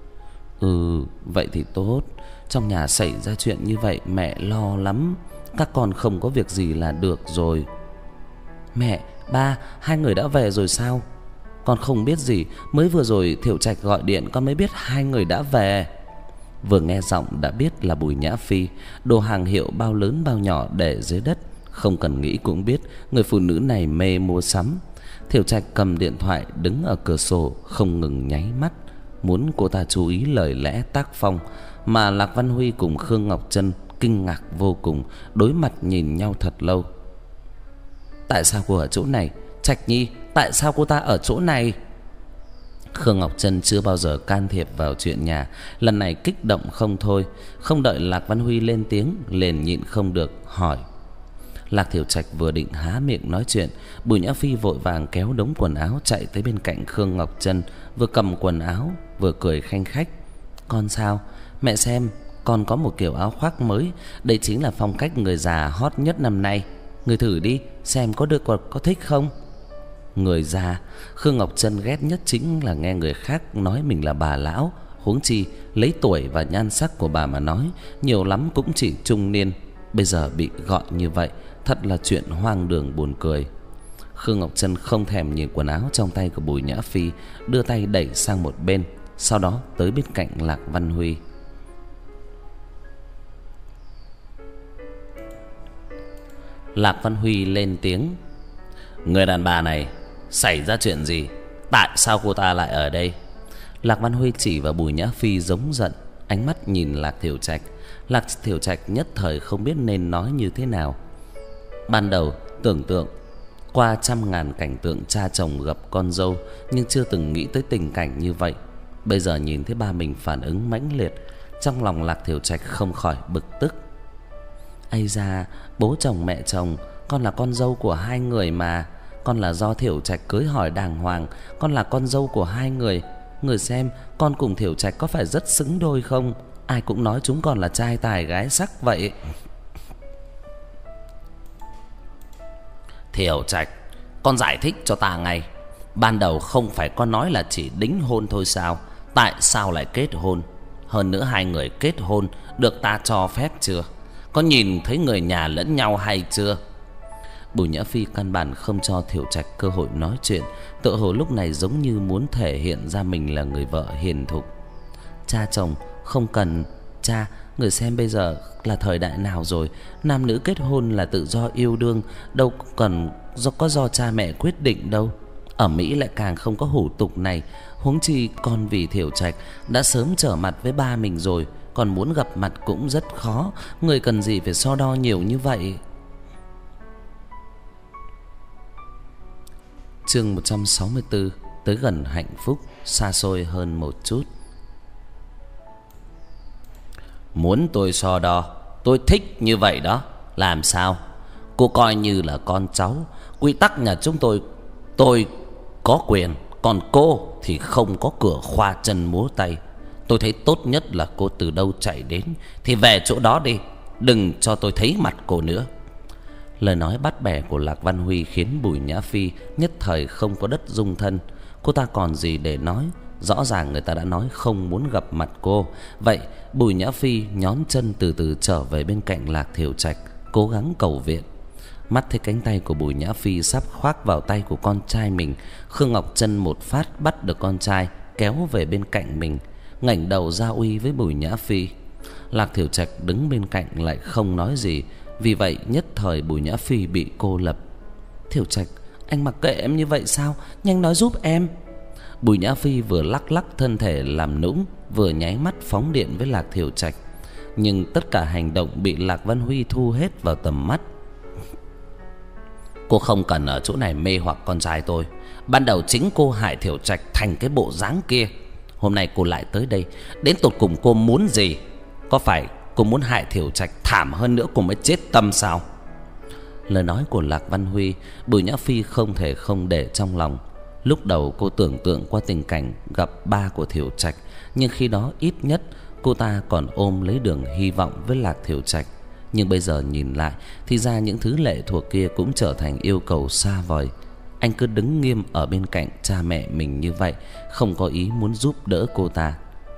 Vậy thì tốt. Trong nhà xảy ra chuyện như vậy mẹ lo lắm. Các con không có việc gì là được rồi. Mẹ, ba, hai người đã về rồi sao? Con không biết gì, mới vừa rồi Thiểu Trạch gọi điện con mới biết hai người đã về. Vừa nghe giọng đã biết là Bùi Nhã Phi. Đồ hàng hiệu bao lớn bao nhỏ để dưới đất, không cần nghĩ cũng biết người phụ nữ này mê mua sắm. Thiểu Trạch cầm điện thoại đứng ở cửa sổ không ngừng nháy mắt, muốn cô ta chú ý lời lẽ tác phong. Mà Lạc Văn Huy cùng Khương Ngọc Trân kinh ngạc vô cùng, đối mặt nhìn nhau thật lâu. Tại sao cô ở chỗ này? Trạch Nhi, tại sao cô ta ở chỗ này? Khương Ngọc Trân chưa bao giờ can thiệp vào chuyện nhà, lần này kích động không thôi. Không đợi Lạc Văn Huy lên tiếng, liền nhịn không được hỏi. Lạc Thiểu Trạch vừa định há miệng nói chuyện, Bùi Nhã Phi vội vàng kéo đống quần áo chạy tới bên cạnh Khương Ngọc Trân, vừa cầm quần áo vừa cười khanh khách. Con sao? Mẹ xem, con có một kiểu áo khoác mới, đây chính là phong cách người già hot nhất năm nay. Người thử đi, xem có được, có thích không? Người già? Khương Ngọc Trân ghét nhất chính là nghe người khác nói mình là bà lão. Huống chi lấy tuổi và nhan sắc của bà mà nói, nhiều lắm cũng chỉ trung niên. Bây giờ bị gọi như vậy, thật là chuyện hoang đường buồn cười. Khương Ngọc Trân không thèm nhìn quần áo trong tay của Bùi Nhã Phi, đưa tay đẩy sang một bên, sau đó tới bên cạnh Lạc Văn Huy. Lạc Văn Huy lên tiếng: Người đàn bà này xảy ra chuyện gì? Tại sao cô ta lại ở đây? Lạc Văn Huy chỉ vào Bùi Nhã Phi giống giận, ánh mắt nhìn Lạc Thiểu Trạch. Lạc Thiểu Trạch nhất thời không biết nên nói như thế nào. Ban đầu tưởng tượng qua trăm ngàn cảnh tượng cha chồng gặp con dâu, nhưng chưa từng nghĩ tới tình cảnh như vậy. Bây giờ nhìn thấy ba mình phản ứng mãnh liệt, trong lòng Lạc Thiểu Trạch không khỏi bực tức. Ây da, bố chồng mẹ chồng, con là con dâu của hai người mà. Con là do Thiểu Trạch cưới hỏi đàng hoàng, con là con dâu của hai người. Người xem, con cùng Thiểu Trạch có phải rất xứng đôi không? Ai cũng nói chúng còn là trai tài gái sắc vậy. Thiểu Trạch, con giải thích cho ta ngay. Ban đầu không phải con nói là chỉ đính hôn thôi sao? Tại sao lại kết hôn? Hơn nữa hai người kết hôn được ta cho phép chưa? Có nhìn thấy người nhà lẫn nhau hay chưa? Bùi Nhã Phi căn bản không cho Thiểu Trạch cơ hội nói chuyện, tựa hồ lúc này giống như muốn thể hiện ra mình là người vợ hiền thục. Cha chồng không cần. Cha, người xem bây giờ là thời đại nào rồi? Nam nữ kết hôn là tự do yêu đương, đâu cần có do cha mẹ quyết định đâu. Ở Mỹ lại càng không có hủ tục này. Huống chi con vì Thiểu Trạch đã sớm trở mặt với ba mình rồi, còn muốn gặp mặt cũng rất khó. Người cần gì phải so đo nhiều như vậy? Chương 164, tới gần hạnh phúc xa xôi hơn một chút. Muốn tôi so đo, tôi thích như vậy đó. Làm sao? Cô coi như là con cháu. Quy tắc nhà chúng tôi có quyền, còn cô thì không có cửa khoa chân múa tay. Tôi thấy tốt nhất là cô từ đâu chạy đến thì về chỗ đó đi, đừng cho tôi thấy mặt cô nữa. Lời nói bắt bẻ của Lạc Văn Huy khiến Bùi Nhã Phi nhất thời không có đất dung thân. Cô ta còn gì để nói? Rõ ràng người ta đã nói không muốn gặp mặt cô. Vậy Bùi Nhã Phi nhón chân từ từ trở về bên cạnh Lạc Thiểu Trạch, cố gắng cầu viện. Mắt thấy cánh tay của Bùi Nhã Phi sắp khoác vào tay của con trai mình, Khương Ngọc Trân một phát bắt được con trai, kéo về bên cạnh mình, ngẩng đầu ra uy với Bùi Nhã Phi. Lạc Thiểu Trạch đứng bên cạnh lại không nói gì. Vì vậy nhất thời Bùi Nhã Phi bị cô lập. Thiểu Trạch, anh mặc kệ em như vậy sao? Nhanh nói giúp em. Bùi Nhã Phi vừa lắc lắc thân thể làm nũng, vừa nháy mắt phóng điện với Lạc Thiểu Trạch. Nhưng tất cả hành động bị Lạc Văn Huy thu hết vào tầm mắt. Cô không cần ở chỗ này mê hoặc con trai tôi. Ban đầu chính cô hại Thiểu Trạch thành cái bộ dáng kia. Hôm nay cô lại tới đây, đến tột cùng cô muốn gì? Có phải cô muốn hại Thiểu Trạch thảm hơn nữa cô mới chết tâm sao? Lời nói của Lạc Văn Huy, Bùi Nhã Phi không thể không để trong lòng. Lúc đầu cô tưởng tượng qua tình cảnh gặp ba của Thiểu Trạch, nhưng khi đó ít nhất cô ta còn ôm lấy đường hy vọng với Lạc Thiểu Trạch. Nhưng bây giờ nhìn lại thì ra những thứ lệ thuộc kia cũng trở thành yêu cầu xa vời. Anh cứ đứng nghiêm ở bên cạnh cha mẹ mình như vậy, không có ý muốn giúp đỡ cô ta.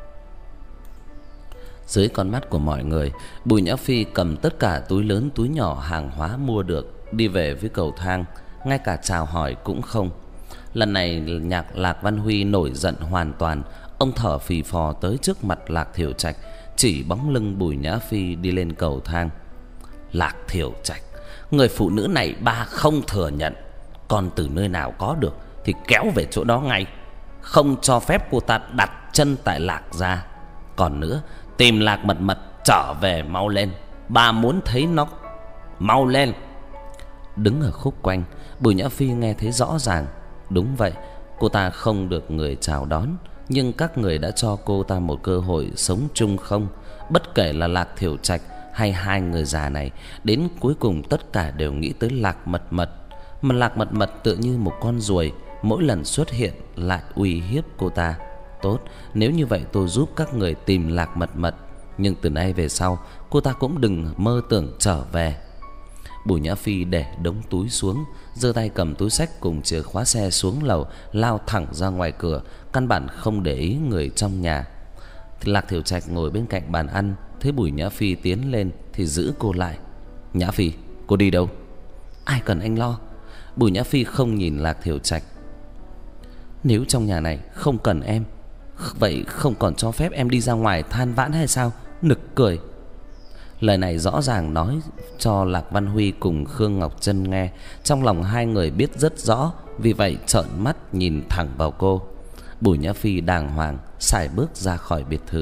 Dưới con mắt của mọi người, Bùi Nhã Phi cầm tất cả túi lớn túi nhỏ hàng hóa mua được, đi về với cầu thang, ngay cả chào hỏi cũng không. Lần này Lạc Văn Huy nổi giận hoàn toàn. Ông thở phì phò tới trước mặt Lạc Thiểu Trạch, chỉ bóng lưng Bùi Nhã Phi đi lên cầu thang. Lạc Thiểu Trạch, người phụ nữ này ba không thừa nhận. Còn từ nơi nào có được thì kéo về chỗ đó ngay, không cho phép cô ta đặt chân tại Lạc gia. Còn nữa, tìm Lạc Mật Mật trở về mau lên, ba muốn thấy nó. Mau lên. Đứng ở khúc quanh, Bùi Nhã Phi nghe thấy rõ ràng. Đúng vậy, cô ta không được người chào đón, nhưng các người đã cho cô ta một cơ hội sống chung không? Bất kể là Lạc Thiểu Trạch hay hai người già này, đến cuối cùng tất cả đều nghĩ tới Lạc Mật Mật. Mà Lạc Mật Mật tựa như một con ruồi, mỗi lần xuất hiện lại uy hiếp cô ta. Tốt, nếu như vậy tôi giúp các người tìm Lạc Mật Mật, nhưng từ nay về sau cô ta cũng đừng mơ tưởng trở về. Bùi Nhã Phi để đống túi xuống, giơ tay cầm túi xách cùng chìa khóa xe xuống lầu, lao thẳng ra ngoài cửa, căn bản không để ý người trong nhà. Lạc Thiểu Trạch ngồi bên cạnh bàn ăn, thấy Bùi Nhã Phi tiến lên thì giữ cô lại. Nhã Phi, cô đi đâu? Ai cần anh lo. Bùi Nhã Phi không nhìn Lạc Thiểu Trạch. Nếu trong nhà này không cần em, vậy không còn cho phép em đi ra ngoài than vãn hay sao? Nực cười. Lời này rõ ràng nói cho Lạc Văn Huy cùng Khương Ngọc Trân nghe. Trong lòng hai người biết rất rõ, vì vậy trợn mắt nhìn thẳng vào cô. Bùi Nhã Phi đàng hoàng sải bước ra khỏi biệt thự.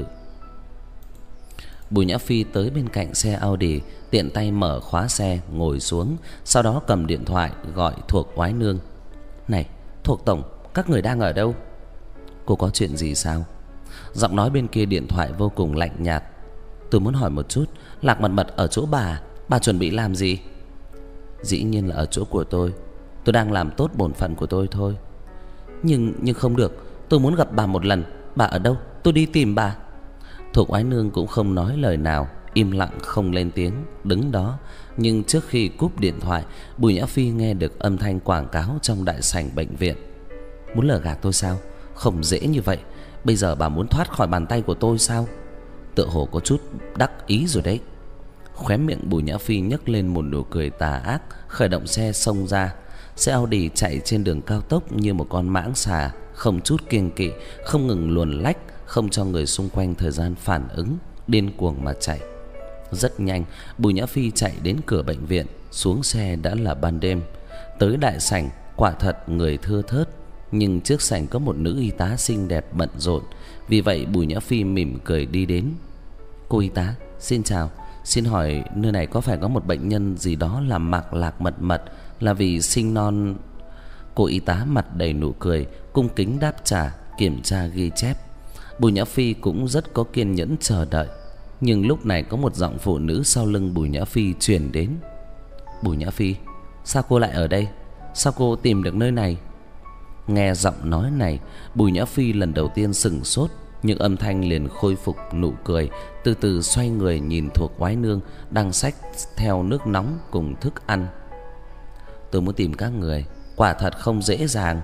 Bùi Nhã Phi tới bên cạnh xe Audi, tiện tay mở khóa xe ngồi xuống, sau đó cầm điện thoại gọi Thuộc Oái Nương. "Này, Thuộc tổng, các người đang ở đâu?" "Cô có chuyện gì sao?" Giọng nói bên kia điện thoại vô cùng lạnh nhạt. "Tôi muốn hỏi một chút, Lạc Mật Mật ở chỗ bà chuẩn bị làm gì?" "Dĩ nhiên là ở chỗ của tôi đang làm tốt bổn phận của tôi thôi." Nhưng không được, tôi muốn gặp bà một lần. Bà ở đâu? Tôi đi tìm bà." Thuộc Oái Nương cũng không nói lời nào, im lặng không lên tiếng, đứng đó. Nhưng trước khi cúp điện thoại, Bùi Nhã Phi nghe được âm thanh quảng cáo trong đại sảnh bệnh viện. "Muốn lừa gạt tôi sao? Không dễ như vậy. Bây giờ bà muốn thoát khỏi bàn tay của tôi sao?" Tựa hồ có chút đắc ý rồi đấy. Khóe miệng Bùi Nhã Phi nhếch lên một nụ cười tà ác, khởi động xe xông ra. Xe Audi chạy trên đường cao tốc như một con mãng xà, không chút kiêng kỵ, không ngừng luồn lách, không cho người xung quanh thời gian phản ứng, điên cuồng mà chạy. Rất nhanh, Bùi Nhã Phi chạy đến cửa bệnh viện, xuống xe đã là ban đêm. Tới đại sảnh, quả thật người thưa thớt, nhưng trước sảnh có một nữ y tá xinh đẹp bận rộn. Vì vậy Bùi Nhã Phi mỉm cười đi đến. "Cô y tá, xin chào. Xin hỏi nơi này có phải có một bệnh nhân gì đó là Mạc Lạc Mật Mật, là vì sinh non?" Cô y tá mặt đầy nụ cười, cung kính đáp trả, kiểm tra ghi chép. Bùi Nhã Phi cũng rất có kiên nhẫn chờ đợi. Nhưng lúc này có một giọng phụ nữ sau lưng Bùi Nhã Phi truyền đến. "Bùi Nhã Phi, sao cô lại ở đây? Sao cô tìm được nơi này?" Nghe giọng nói này, Bùi Nhã Phi lần đầu tiên sững sốt, nhưng âm thanh liền khôi phục nụ cười, từ từ xoay người nhìn Thuộc Oái Nương đang xách theo nước nóng cùng thức ăn. "Tôi muốn tìm các người, quả thật không dễ dàng.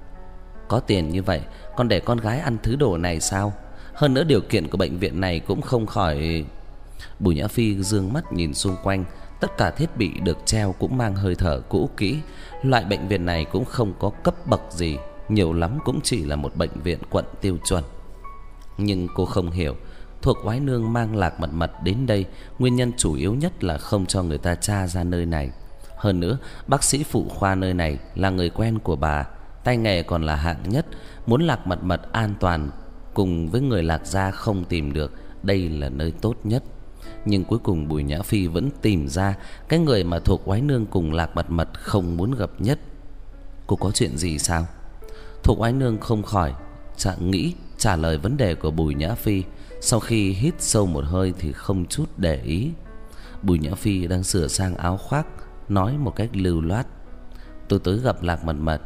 Có tiền như vậy còn để con gái ăn thứ đồ này sao? Hơn nữa điều kiện của bệnh viện này cũng không khỏi..." Bùi Nhã Phi dương mắt nhìn xung quanh, tất cả thiết bị được treo cũng mang hơi thở cũ kỹ. Loại bệnh viện này cũng không có cấp bậc gì, nhiều lắm cũng chỉ là một bệnh viện quận tiêu chuẩn. Nhưng cô không hiểu, Thuộc Oái Nương mang Lạc Mật Mật đến đây, nguyên nhân chủ yếu nhất là không cho người ta tra ra nơi này. Hơn nữa, bác sĩ phụ khoa nơi này là người quen của bà, tay nghề còn là hạng nhất. Muốn Lạc Mật Mật an toàn cùng với người Lạc gia không tìm được, đây là nơi tốt nhất. Nhưng cuối cùng Bùi Nhã Phi vẫn tìm ra cái người mà Thuộc Oái Nương cùng Lạc Mật Mật không muốn gặp nhất. "Cô có chuyện gì sao?" Thuộc Oái Nương không khỏi nghĩ trả lời vấn đề của Bùi Nhã Phi. Sau khi hít sâu một hơi thì không chút để ý. Bùi Nhã Phi đang sửa sang áo khoác, nói một cách lưu loát: "Tôi tới gặp Lạc Mật Mật."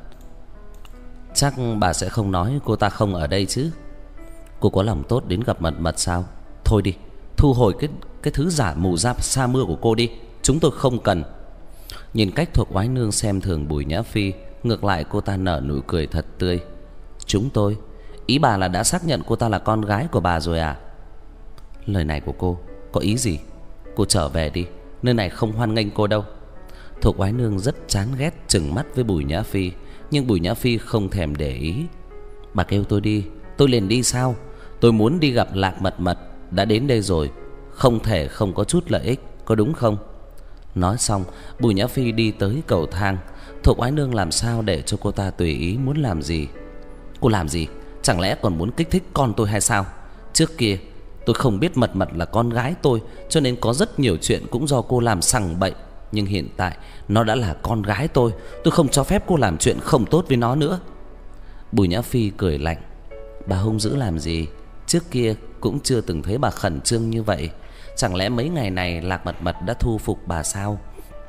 "Chắc bà sẽ không nói cô ta không ở đây chứ?" "Cô có lòng tốt đến gặp Mật Mật sao? Thôi đi, thu hồi cái thứ giả mù sa mưa của cô đi, chúng tôi không cần." Nhìn cách Thuộc Oái Nương xem thường Bùi Nhã Phi, ngược lại cô ta nở nụ cười thật tươi. "Chúng tôi? Ý bà là đã xác nhận cô ta là con gái của bà rồi à?" "Lời này của cô có ý gì? Cô trở về đi, nơi này không hoan nghênh cô đâu." Thuộc Oái Nương rất chán ghét trừng mắt với Bùi Nhã Phi, nhưng Bùi Nhã Phi không thèm để ý. "Bà kêu tôi đi, tôi liền đi sao? Tôi muốn đi gặp Lạc Mật Mật, đã đến đây rồi, không thể không có chút lợi ích, có đúng không?" Nói xong, Bùi Nhã Phi đi tới cầu thang. Thuộc Oái Nương làm sao để cho cô ta tùy ý muốn làm gì. "Cô làm gì? Chẳng lẽ còn muốn kích thích con tôi hay sao? Trước kia tôi không biết Mật Mật là con gái tôi, cho nên có rất nhiều chuyện cũng do cô làm sằng bậy. Nhưng hiện tại nó đã là con gái tôi không cho phép cô làm chuyện không tốt với nó nữa." Bùi Nhã Phi cười lạnh: "Bà hung dữ làm gì? Trước kia cũng chưa từng thấy bà khẩn trương như vậy. Chẳng lẽ mấy ngày này Lạc Mật Mật đã thu phục bà sao?"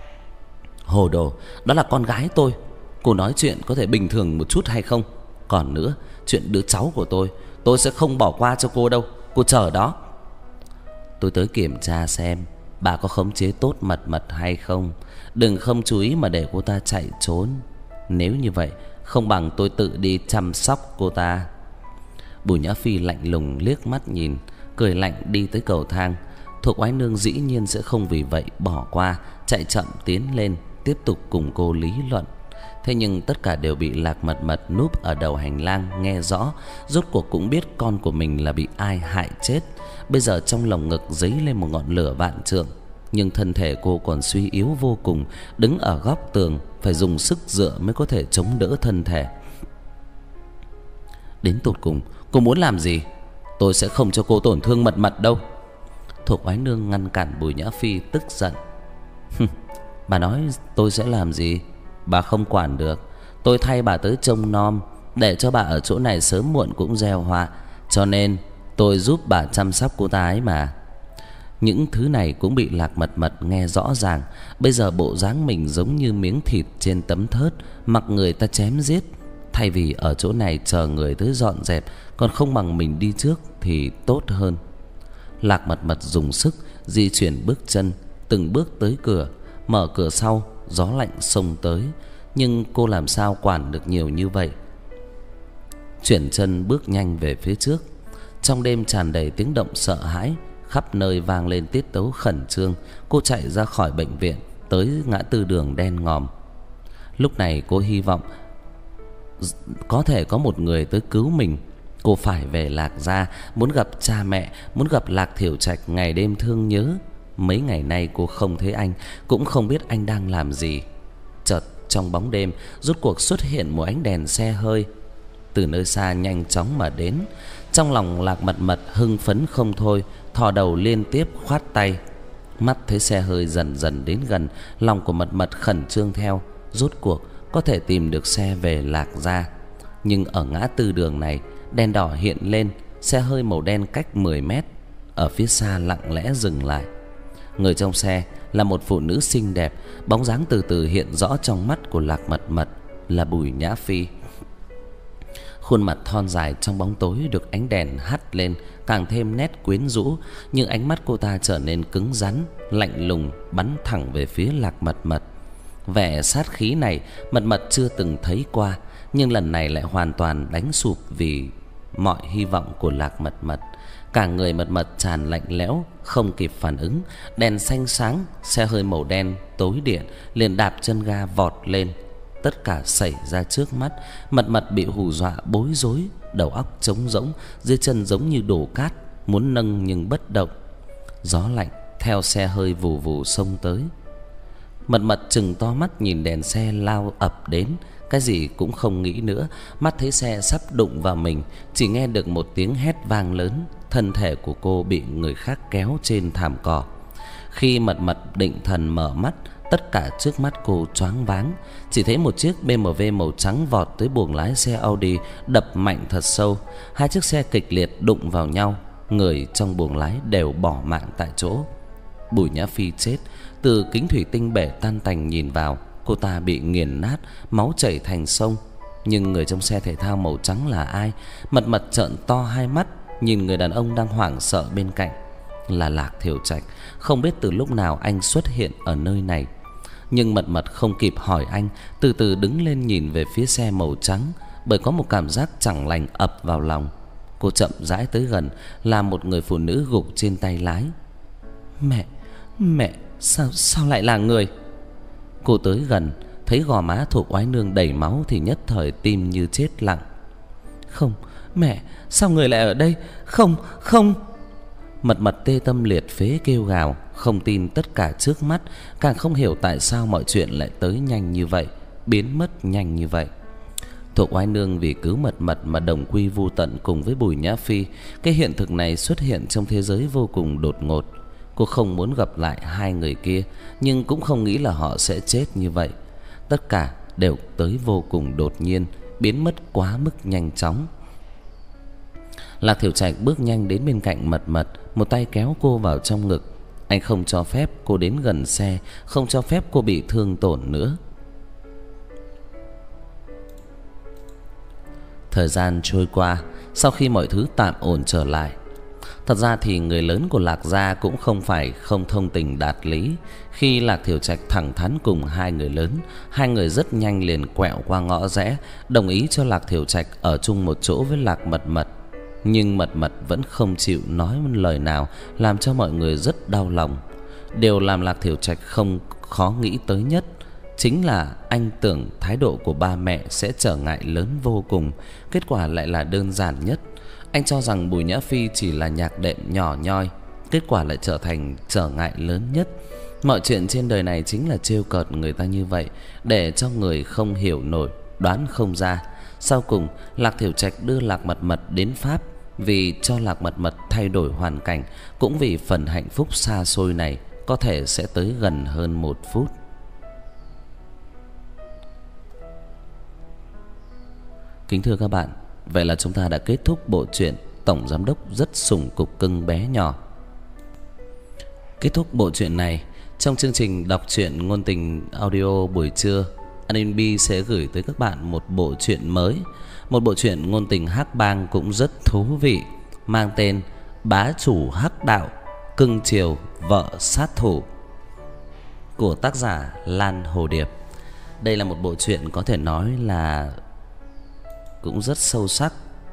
"Hồ đồ, đó là con gái tôi. Cô nói chuyện có thể bình thường một chút hay không? Còn nữa, chuyện đứa cháu của tôi sẽ không bỏ qua cho cô đâu. Cô chờ đó." "Tôi tới kiểm tra xem bà có khống chế tốt Mật Mật hay không. Đừng không chú ý mà để cô ta chạy trốn. Nếu như vậy, không bằng tôi tự đi chăm sóc cô ta." Bùi Nhã Phi lạnh lùng liếc mắt nhìn, cười lạnh đi tới cầu thang. Thuộc Oái Nương dĩ nhiên sẽ không vì vậy bỏ qua, chạy chậm tiến lên, tiếp tục cùng cô lý luận. Thế nhưng tất cả đều bị Lạc Mật Mật núp ở đầu hành lang nghe rõ, rốt cuộc cũng biết con của mình là bị ai hại chết. Bây giờ trong lồng ngực dấy lên một ngọn lửa vạn trượng, nhưng thân thể cô còn suy yếu vô cùng, đứng ở góc tường phải dùng sức dựa mới có thể chống đỡ thân thể. Đến tột cùng cô muốn làm gì? Tôi sẽ không cho cô tổn thương Mật Mật đâu. Thục Oái Nương ngăn cản Bùi Nhã Phi tức giận. Bà nói tôi sẽ làm gì? Bà không quản được. Tôi thay bà tới trông nom, để cho bà ở chỗ này sớm muộn cũng gieo họa, cho nên tôi giúp bà chăm sóc cô ta ấy mà. Những thứ này cũng bị Lạc Mật Mật nghe rõ ràng. Bây giờ bộ dáng mình giống như miếng thịt trên tấm thớt, mặc người ta chém giết. Thay vì ở chỗ này chờ người tới dọn dẹp, còn không bằng mình đi trước thì tốt hơn. Lạc Mật Mật dùng sức di chuyển bước chân, từng bước tới cửa. Mở cửa sau, gió lạnh xông tới, nhưng cô làm sao quản được nhiều như vậy. Chuyển chân bước nhanh về phía trước. Trong đêm tràn đầy tiếng động sợ hãi, khắp nơi vang lên tiết tấu khẩn trương. Cô chạy ra khỏi bệnh viện, tới ngã tư đường đen ngòm. Lúc này cô hy vọng có thể có một người tới cứu mình. Cô phải về Lạc gia, muốn gặp cha mẹ, muốn gặp Lạc Thiểu Trạch ngày đêm thương nhớ. Mấy ngày nay cô không thấy anh, cũng không biết anh đang làm gì. Chợt trong bóng đêm rốt cuộc xuất hiện một ánh đèn xe hơi từ nơi xa nhanh chóng mà đến. Trong lòng Lạc Mật Mật hưng phấn không thôi, thò đầu liên tiếp khoát tay. Mắt thấy xe hơi dần dần đến gần, lòng của Mật Mật khẩn trương theo, rốt cuộc có thể tìm được xe về Lạc gia. Nhưng ở ngã tư đường này, đèn đỏ hiện lên, xe hơi màu đen cách 10 mét ở phía xa lặng lẽ dừng lại. Người trong xe là một phụ nữ xinh đẹp, bóng dáng từ từ hiện rõ trong mắt của Lạc Mật Mật là Bùi Nhã Phi. Khuôn mặt thon dài trong bóng tối được ánh đèn hắt lên càng thêm nét quyến rũ, nhưng ánh mắt cô ta trở nên cứng rắn, lạnh lùng, bắn thẳng về phía Lạc Mật Mật. Vẻ sát khí này Mật Mật chưa từng thấy qua, nhưng lần này lại hoàn toàn đánh sụp vì mọi hy vọng của Lạc Mật Mật. Cả người Mật Mật tràn lạnh lẽo, không kịp phản ứng, đèn xanh sáng, xe hơi màu đen tối điện liền đạp chân ga vọt lên. Tất cả xảy ra trước mắt, Mật Mật bị hù dọa bối rối, đầu óc trống rỗng, dưới chân giống như đổ cát, muốn nâng nhưng bất động. Gió lạnh theo xe hơi vù vù xông tới. Mật Mật trừng to mắt nhìn đèn xe lao ập đến, cái gì cũng không nghĩ nữa. Mắt thấy xe sắp đụng vào mình, chỉ nghe được một tiếng hét vang lớn. Thân thể của cô bị người khác kéo trên thảm cỏ. Khi Mật Mật định thần mở mắt, tất cả trước mắt cô choáng váng. Chỉ thấy một chiếc BMW màu trắng vọt tới buồng lái xe Audi, đập mạnh thật sâu. Hai chiếc xe kịch liệt đụng vào nhau, người trong buồng lái đều bỏ mạng tại chỗ. Bùi Nhã Phi chết. Từ kính thủy tinh bể tan tành nhìn vào, cô ta bị nghiền nát, máu chảy thành sông. Nhưng người trong xe thể thao màu trắng là ai? Mật Mật trợn to hai mắt, nhìn người đàn ông đang hoảng sợ bên cạnh. Là Lạc Thiểu Trạch. Không biết từ lúc nào anh xuất hiện ở nơi này. Nhưng Mật Mật không kịp hỏi anh, từ từ đứng lên nhìn về phía xe màu trắng, bởi có một cảm giác chẳng lành ập vào lòng. Cô chậm rãi tới gần, là một người phụ nữ gục trên tay lái. Mẹ, sao lại là người? Cô tới gần, thấy gò má Thục Oái Nương đầy máu thì nhất thời tim như chết lặng. Không, mẹ, sao người lại ở đây? Không. Mật Mật tê tâm liệt phế kêu gào, không tin tất cả trước mắt, càng không hiểu tại sao mọi chuyện lại tới nhanh như vậy, biến mất nhanh như vậy. Thục Oái Nương vì cứu Mật Mật mà đồng quy vu tận cùng với Bùi Nhã Phi. Cái hiện thực này xuất hiện trong thế giới vô cùng đột ngột. Cô không muốn gặp lại hai người kia, nhưng cũng không nghĩ là họ sẽ chết như vậy. Tất cả đều tới vô cùng đột nhiên, biến mất quá mức nhanh chóng. Lạc Thiểu Trạch bước nhanh đến bên cạnh Mật Mật, một tay kéo cô vào trong ngực. Anh không cho phép cô đến gần xe, không cho phép cô bị thương tổn nữa. Thời gian trôi qua, sau khi mọi thứ tạm ổn trở lại. Thật ra thì người lớn của Lạc gia cũng không phải không thông tình đạt lý. Khi Lạc Thiểu Trạch thẳng thắn cùng hai người lớn, hai người rất nhanh liền quẹo qua ngõ rẽ, đồng ý cho Lạc Thiểu Trạch ở chung một chỗ với Lạc Mật Mật. Nhưng Mật Mật vẫn không chịu nói một lời nào, làm cho mọi người rất đau lòng. Điều làm Lạc Thiểu Trạch không khó nghĩ tới nhất Chính là anh tưởng thái độ của ba mẹ sẽ trở ngại lớn vô cùng, kết quả lại là đơn giản nhất. Anh cho rằng Bùi Nhã Phi chỉ là nhạc đệm nhỏ nhoi, kết quả lại trở thành trở ngại lớn nhất. Mọi chuyện trên đời này chính là trêu cợt người ta như vậy, để cho người không hiểu nổi, đoán không ra. Sau cùng, Lạc Thiểu Trạch đưa Lạc Mật Mật đến Pháp, vì cho Lạc Mật Mật thay đổi hoàn cảnh, cũng vì phần hạnh phúc xa xôi này có thể sẽ tới gần hơn 1 phút. Kính thưa các bạn, vậy là chúng ta đã kết thúc bộ truyện Tổng Giám Đốc Rất Sủng Cục Cưng Bé Nhỏ. Kết thúc bộ truyện này, trong chương trình đọc truyện ngôn tình audio buổi trưa, Anime sẽ gửi tới các bạn một bộ truyện mới, một bộ truyện ngôn tình hắc bang cũng rất thú vị, mang tên Bá Chủ Hắc Đạo Cưng Chiều Vợ Sát Thủ của tác giả Lan Hồ Điệp. Đây là một bộ truyện có thể nói là cũng rất sâu sắc.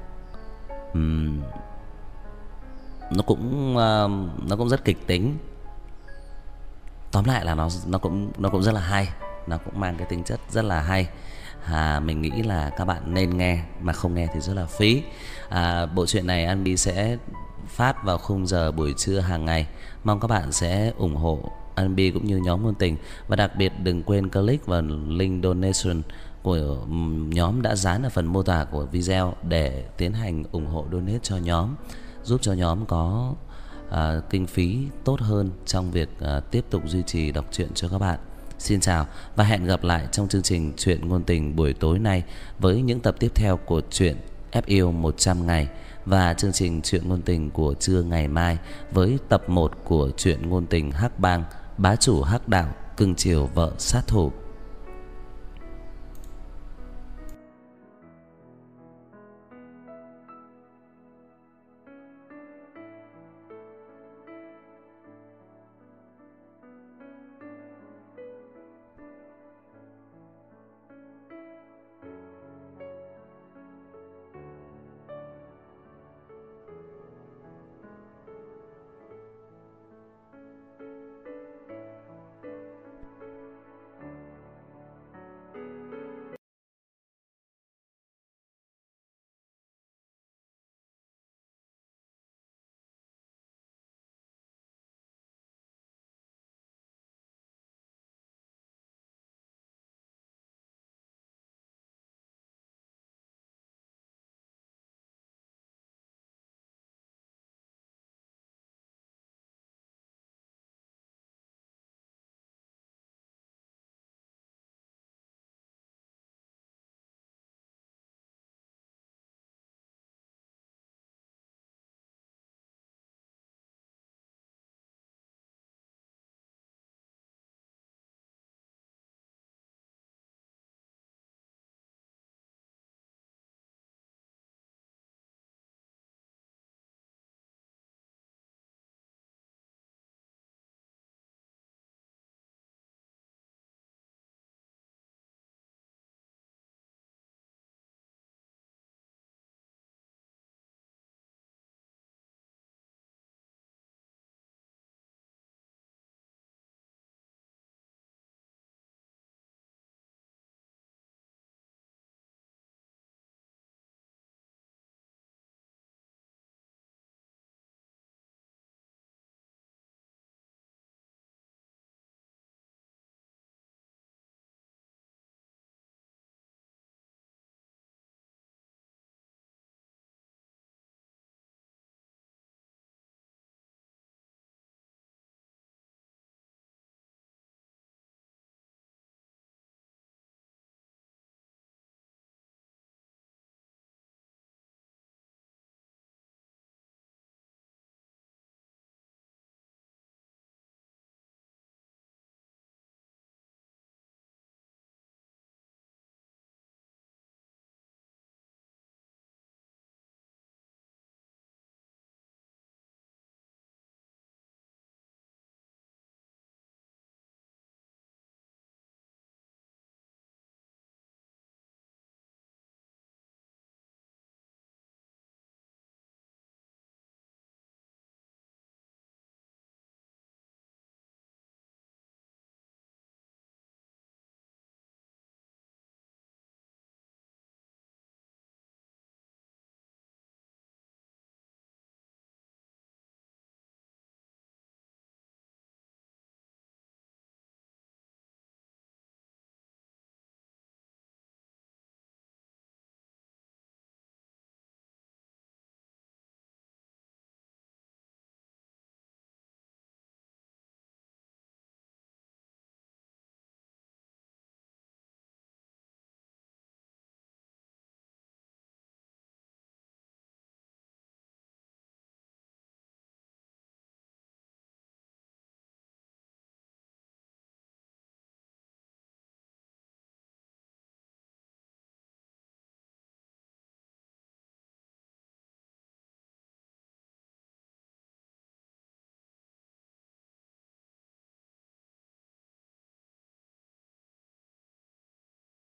Nó cũng rất kịch tính. Tóm lại là nó cũng rất là hay, nó cũng mang cái tính chất rất là hay. Mình nghĩ là các bạn nên nghe, mà không nghe thì rất là phí. Bộ truyện này Anbi sẽ phát vào khung giờ buổi trưa hàng ngày. Mong các bạn sẽ ủng hộ Anbi cũng như nhóm ngôn tình, và đặc biệt đừng quên click vào link donation của nhóm đã dán ở phần mô tả của video để tiến hành ủng hộ donate cho nhóm, giúp cho nhóm có kinh phí tốt hơn trong việc tiếp tục duy trì đọc truyện cho các bạn. Xin chào và hẹn gặp lại trong chương trình Truyện Ngôn Tình buổi tối nay với những tập tiếp theo của truyện FIU 100 ngày và chương trình Truyện Ngôn Tình của trưa ngày mai với tập 1 của truyện ngôn tình hắc bang Bá Chủ Hắc Đạo Cưng Chiều Vợ Sát Thủ.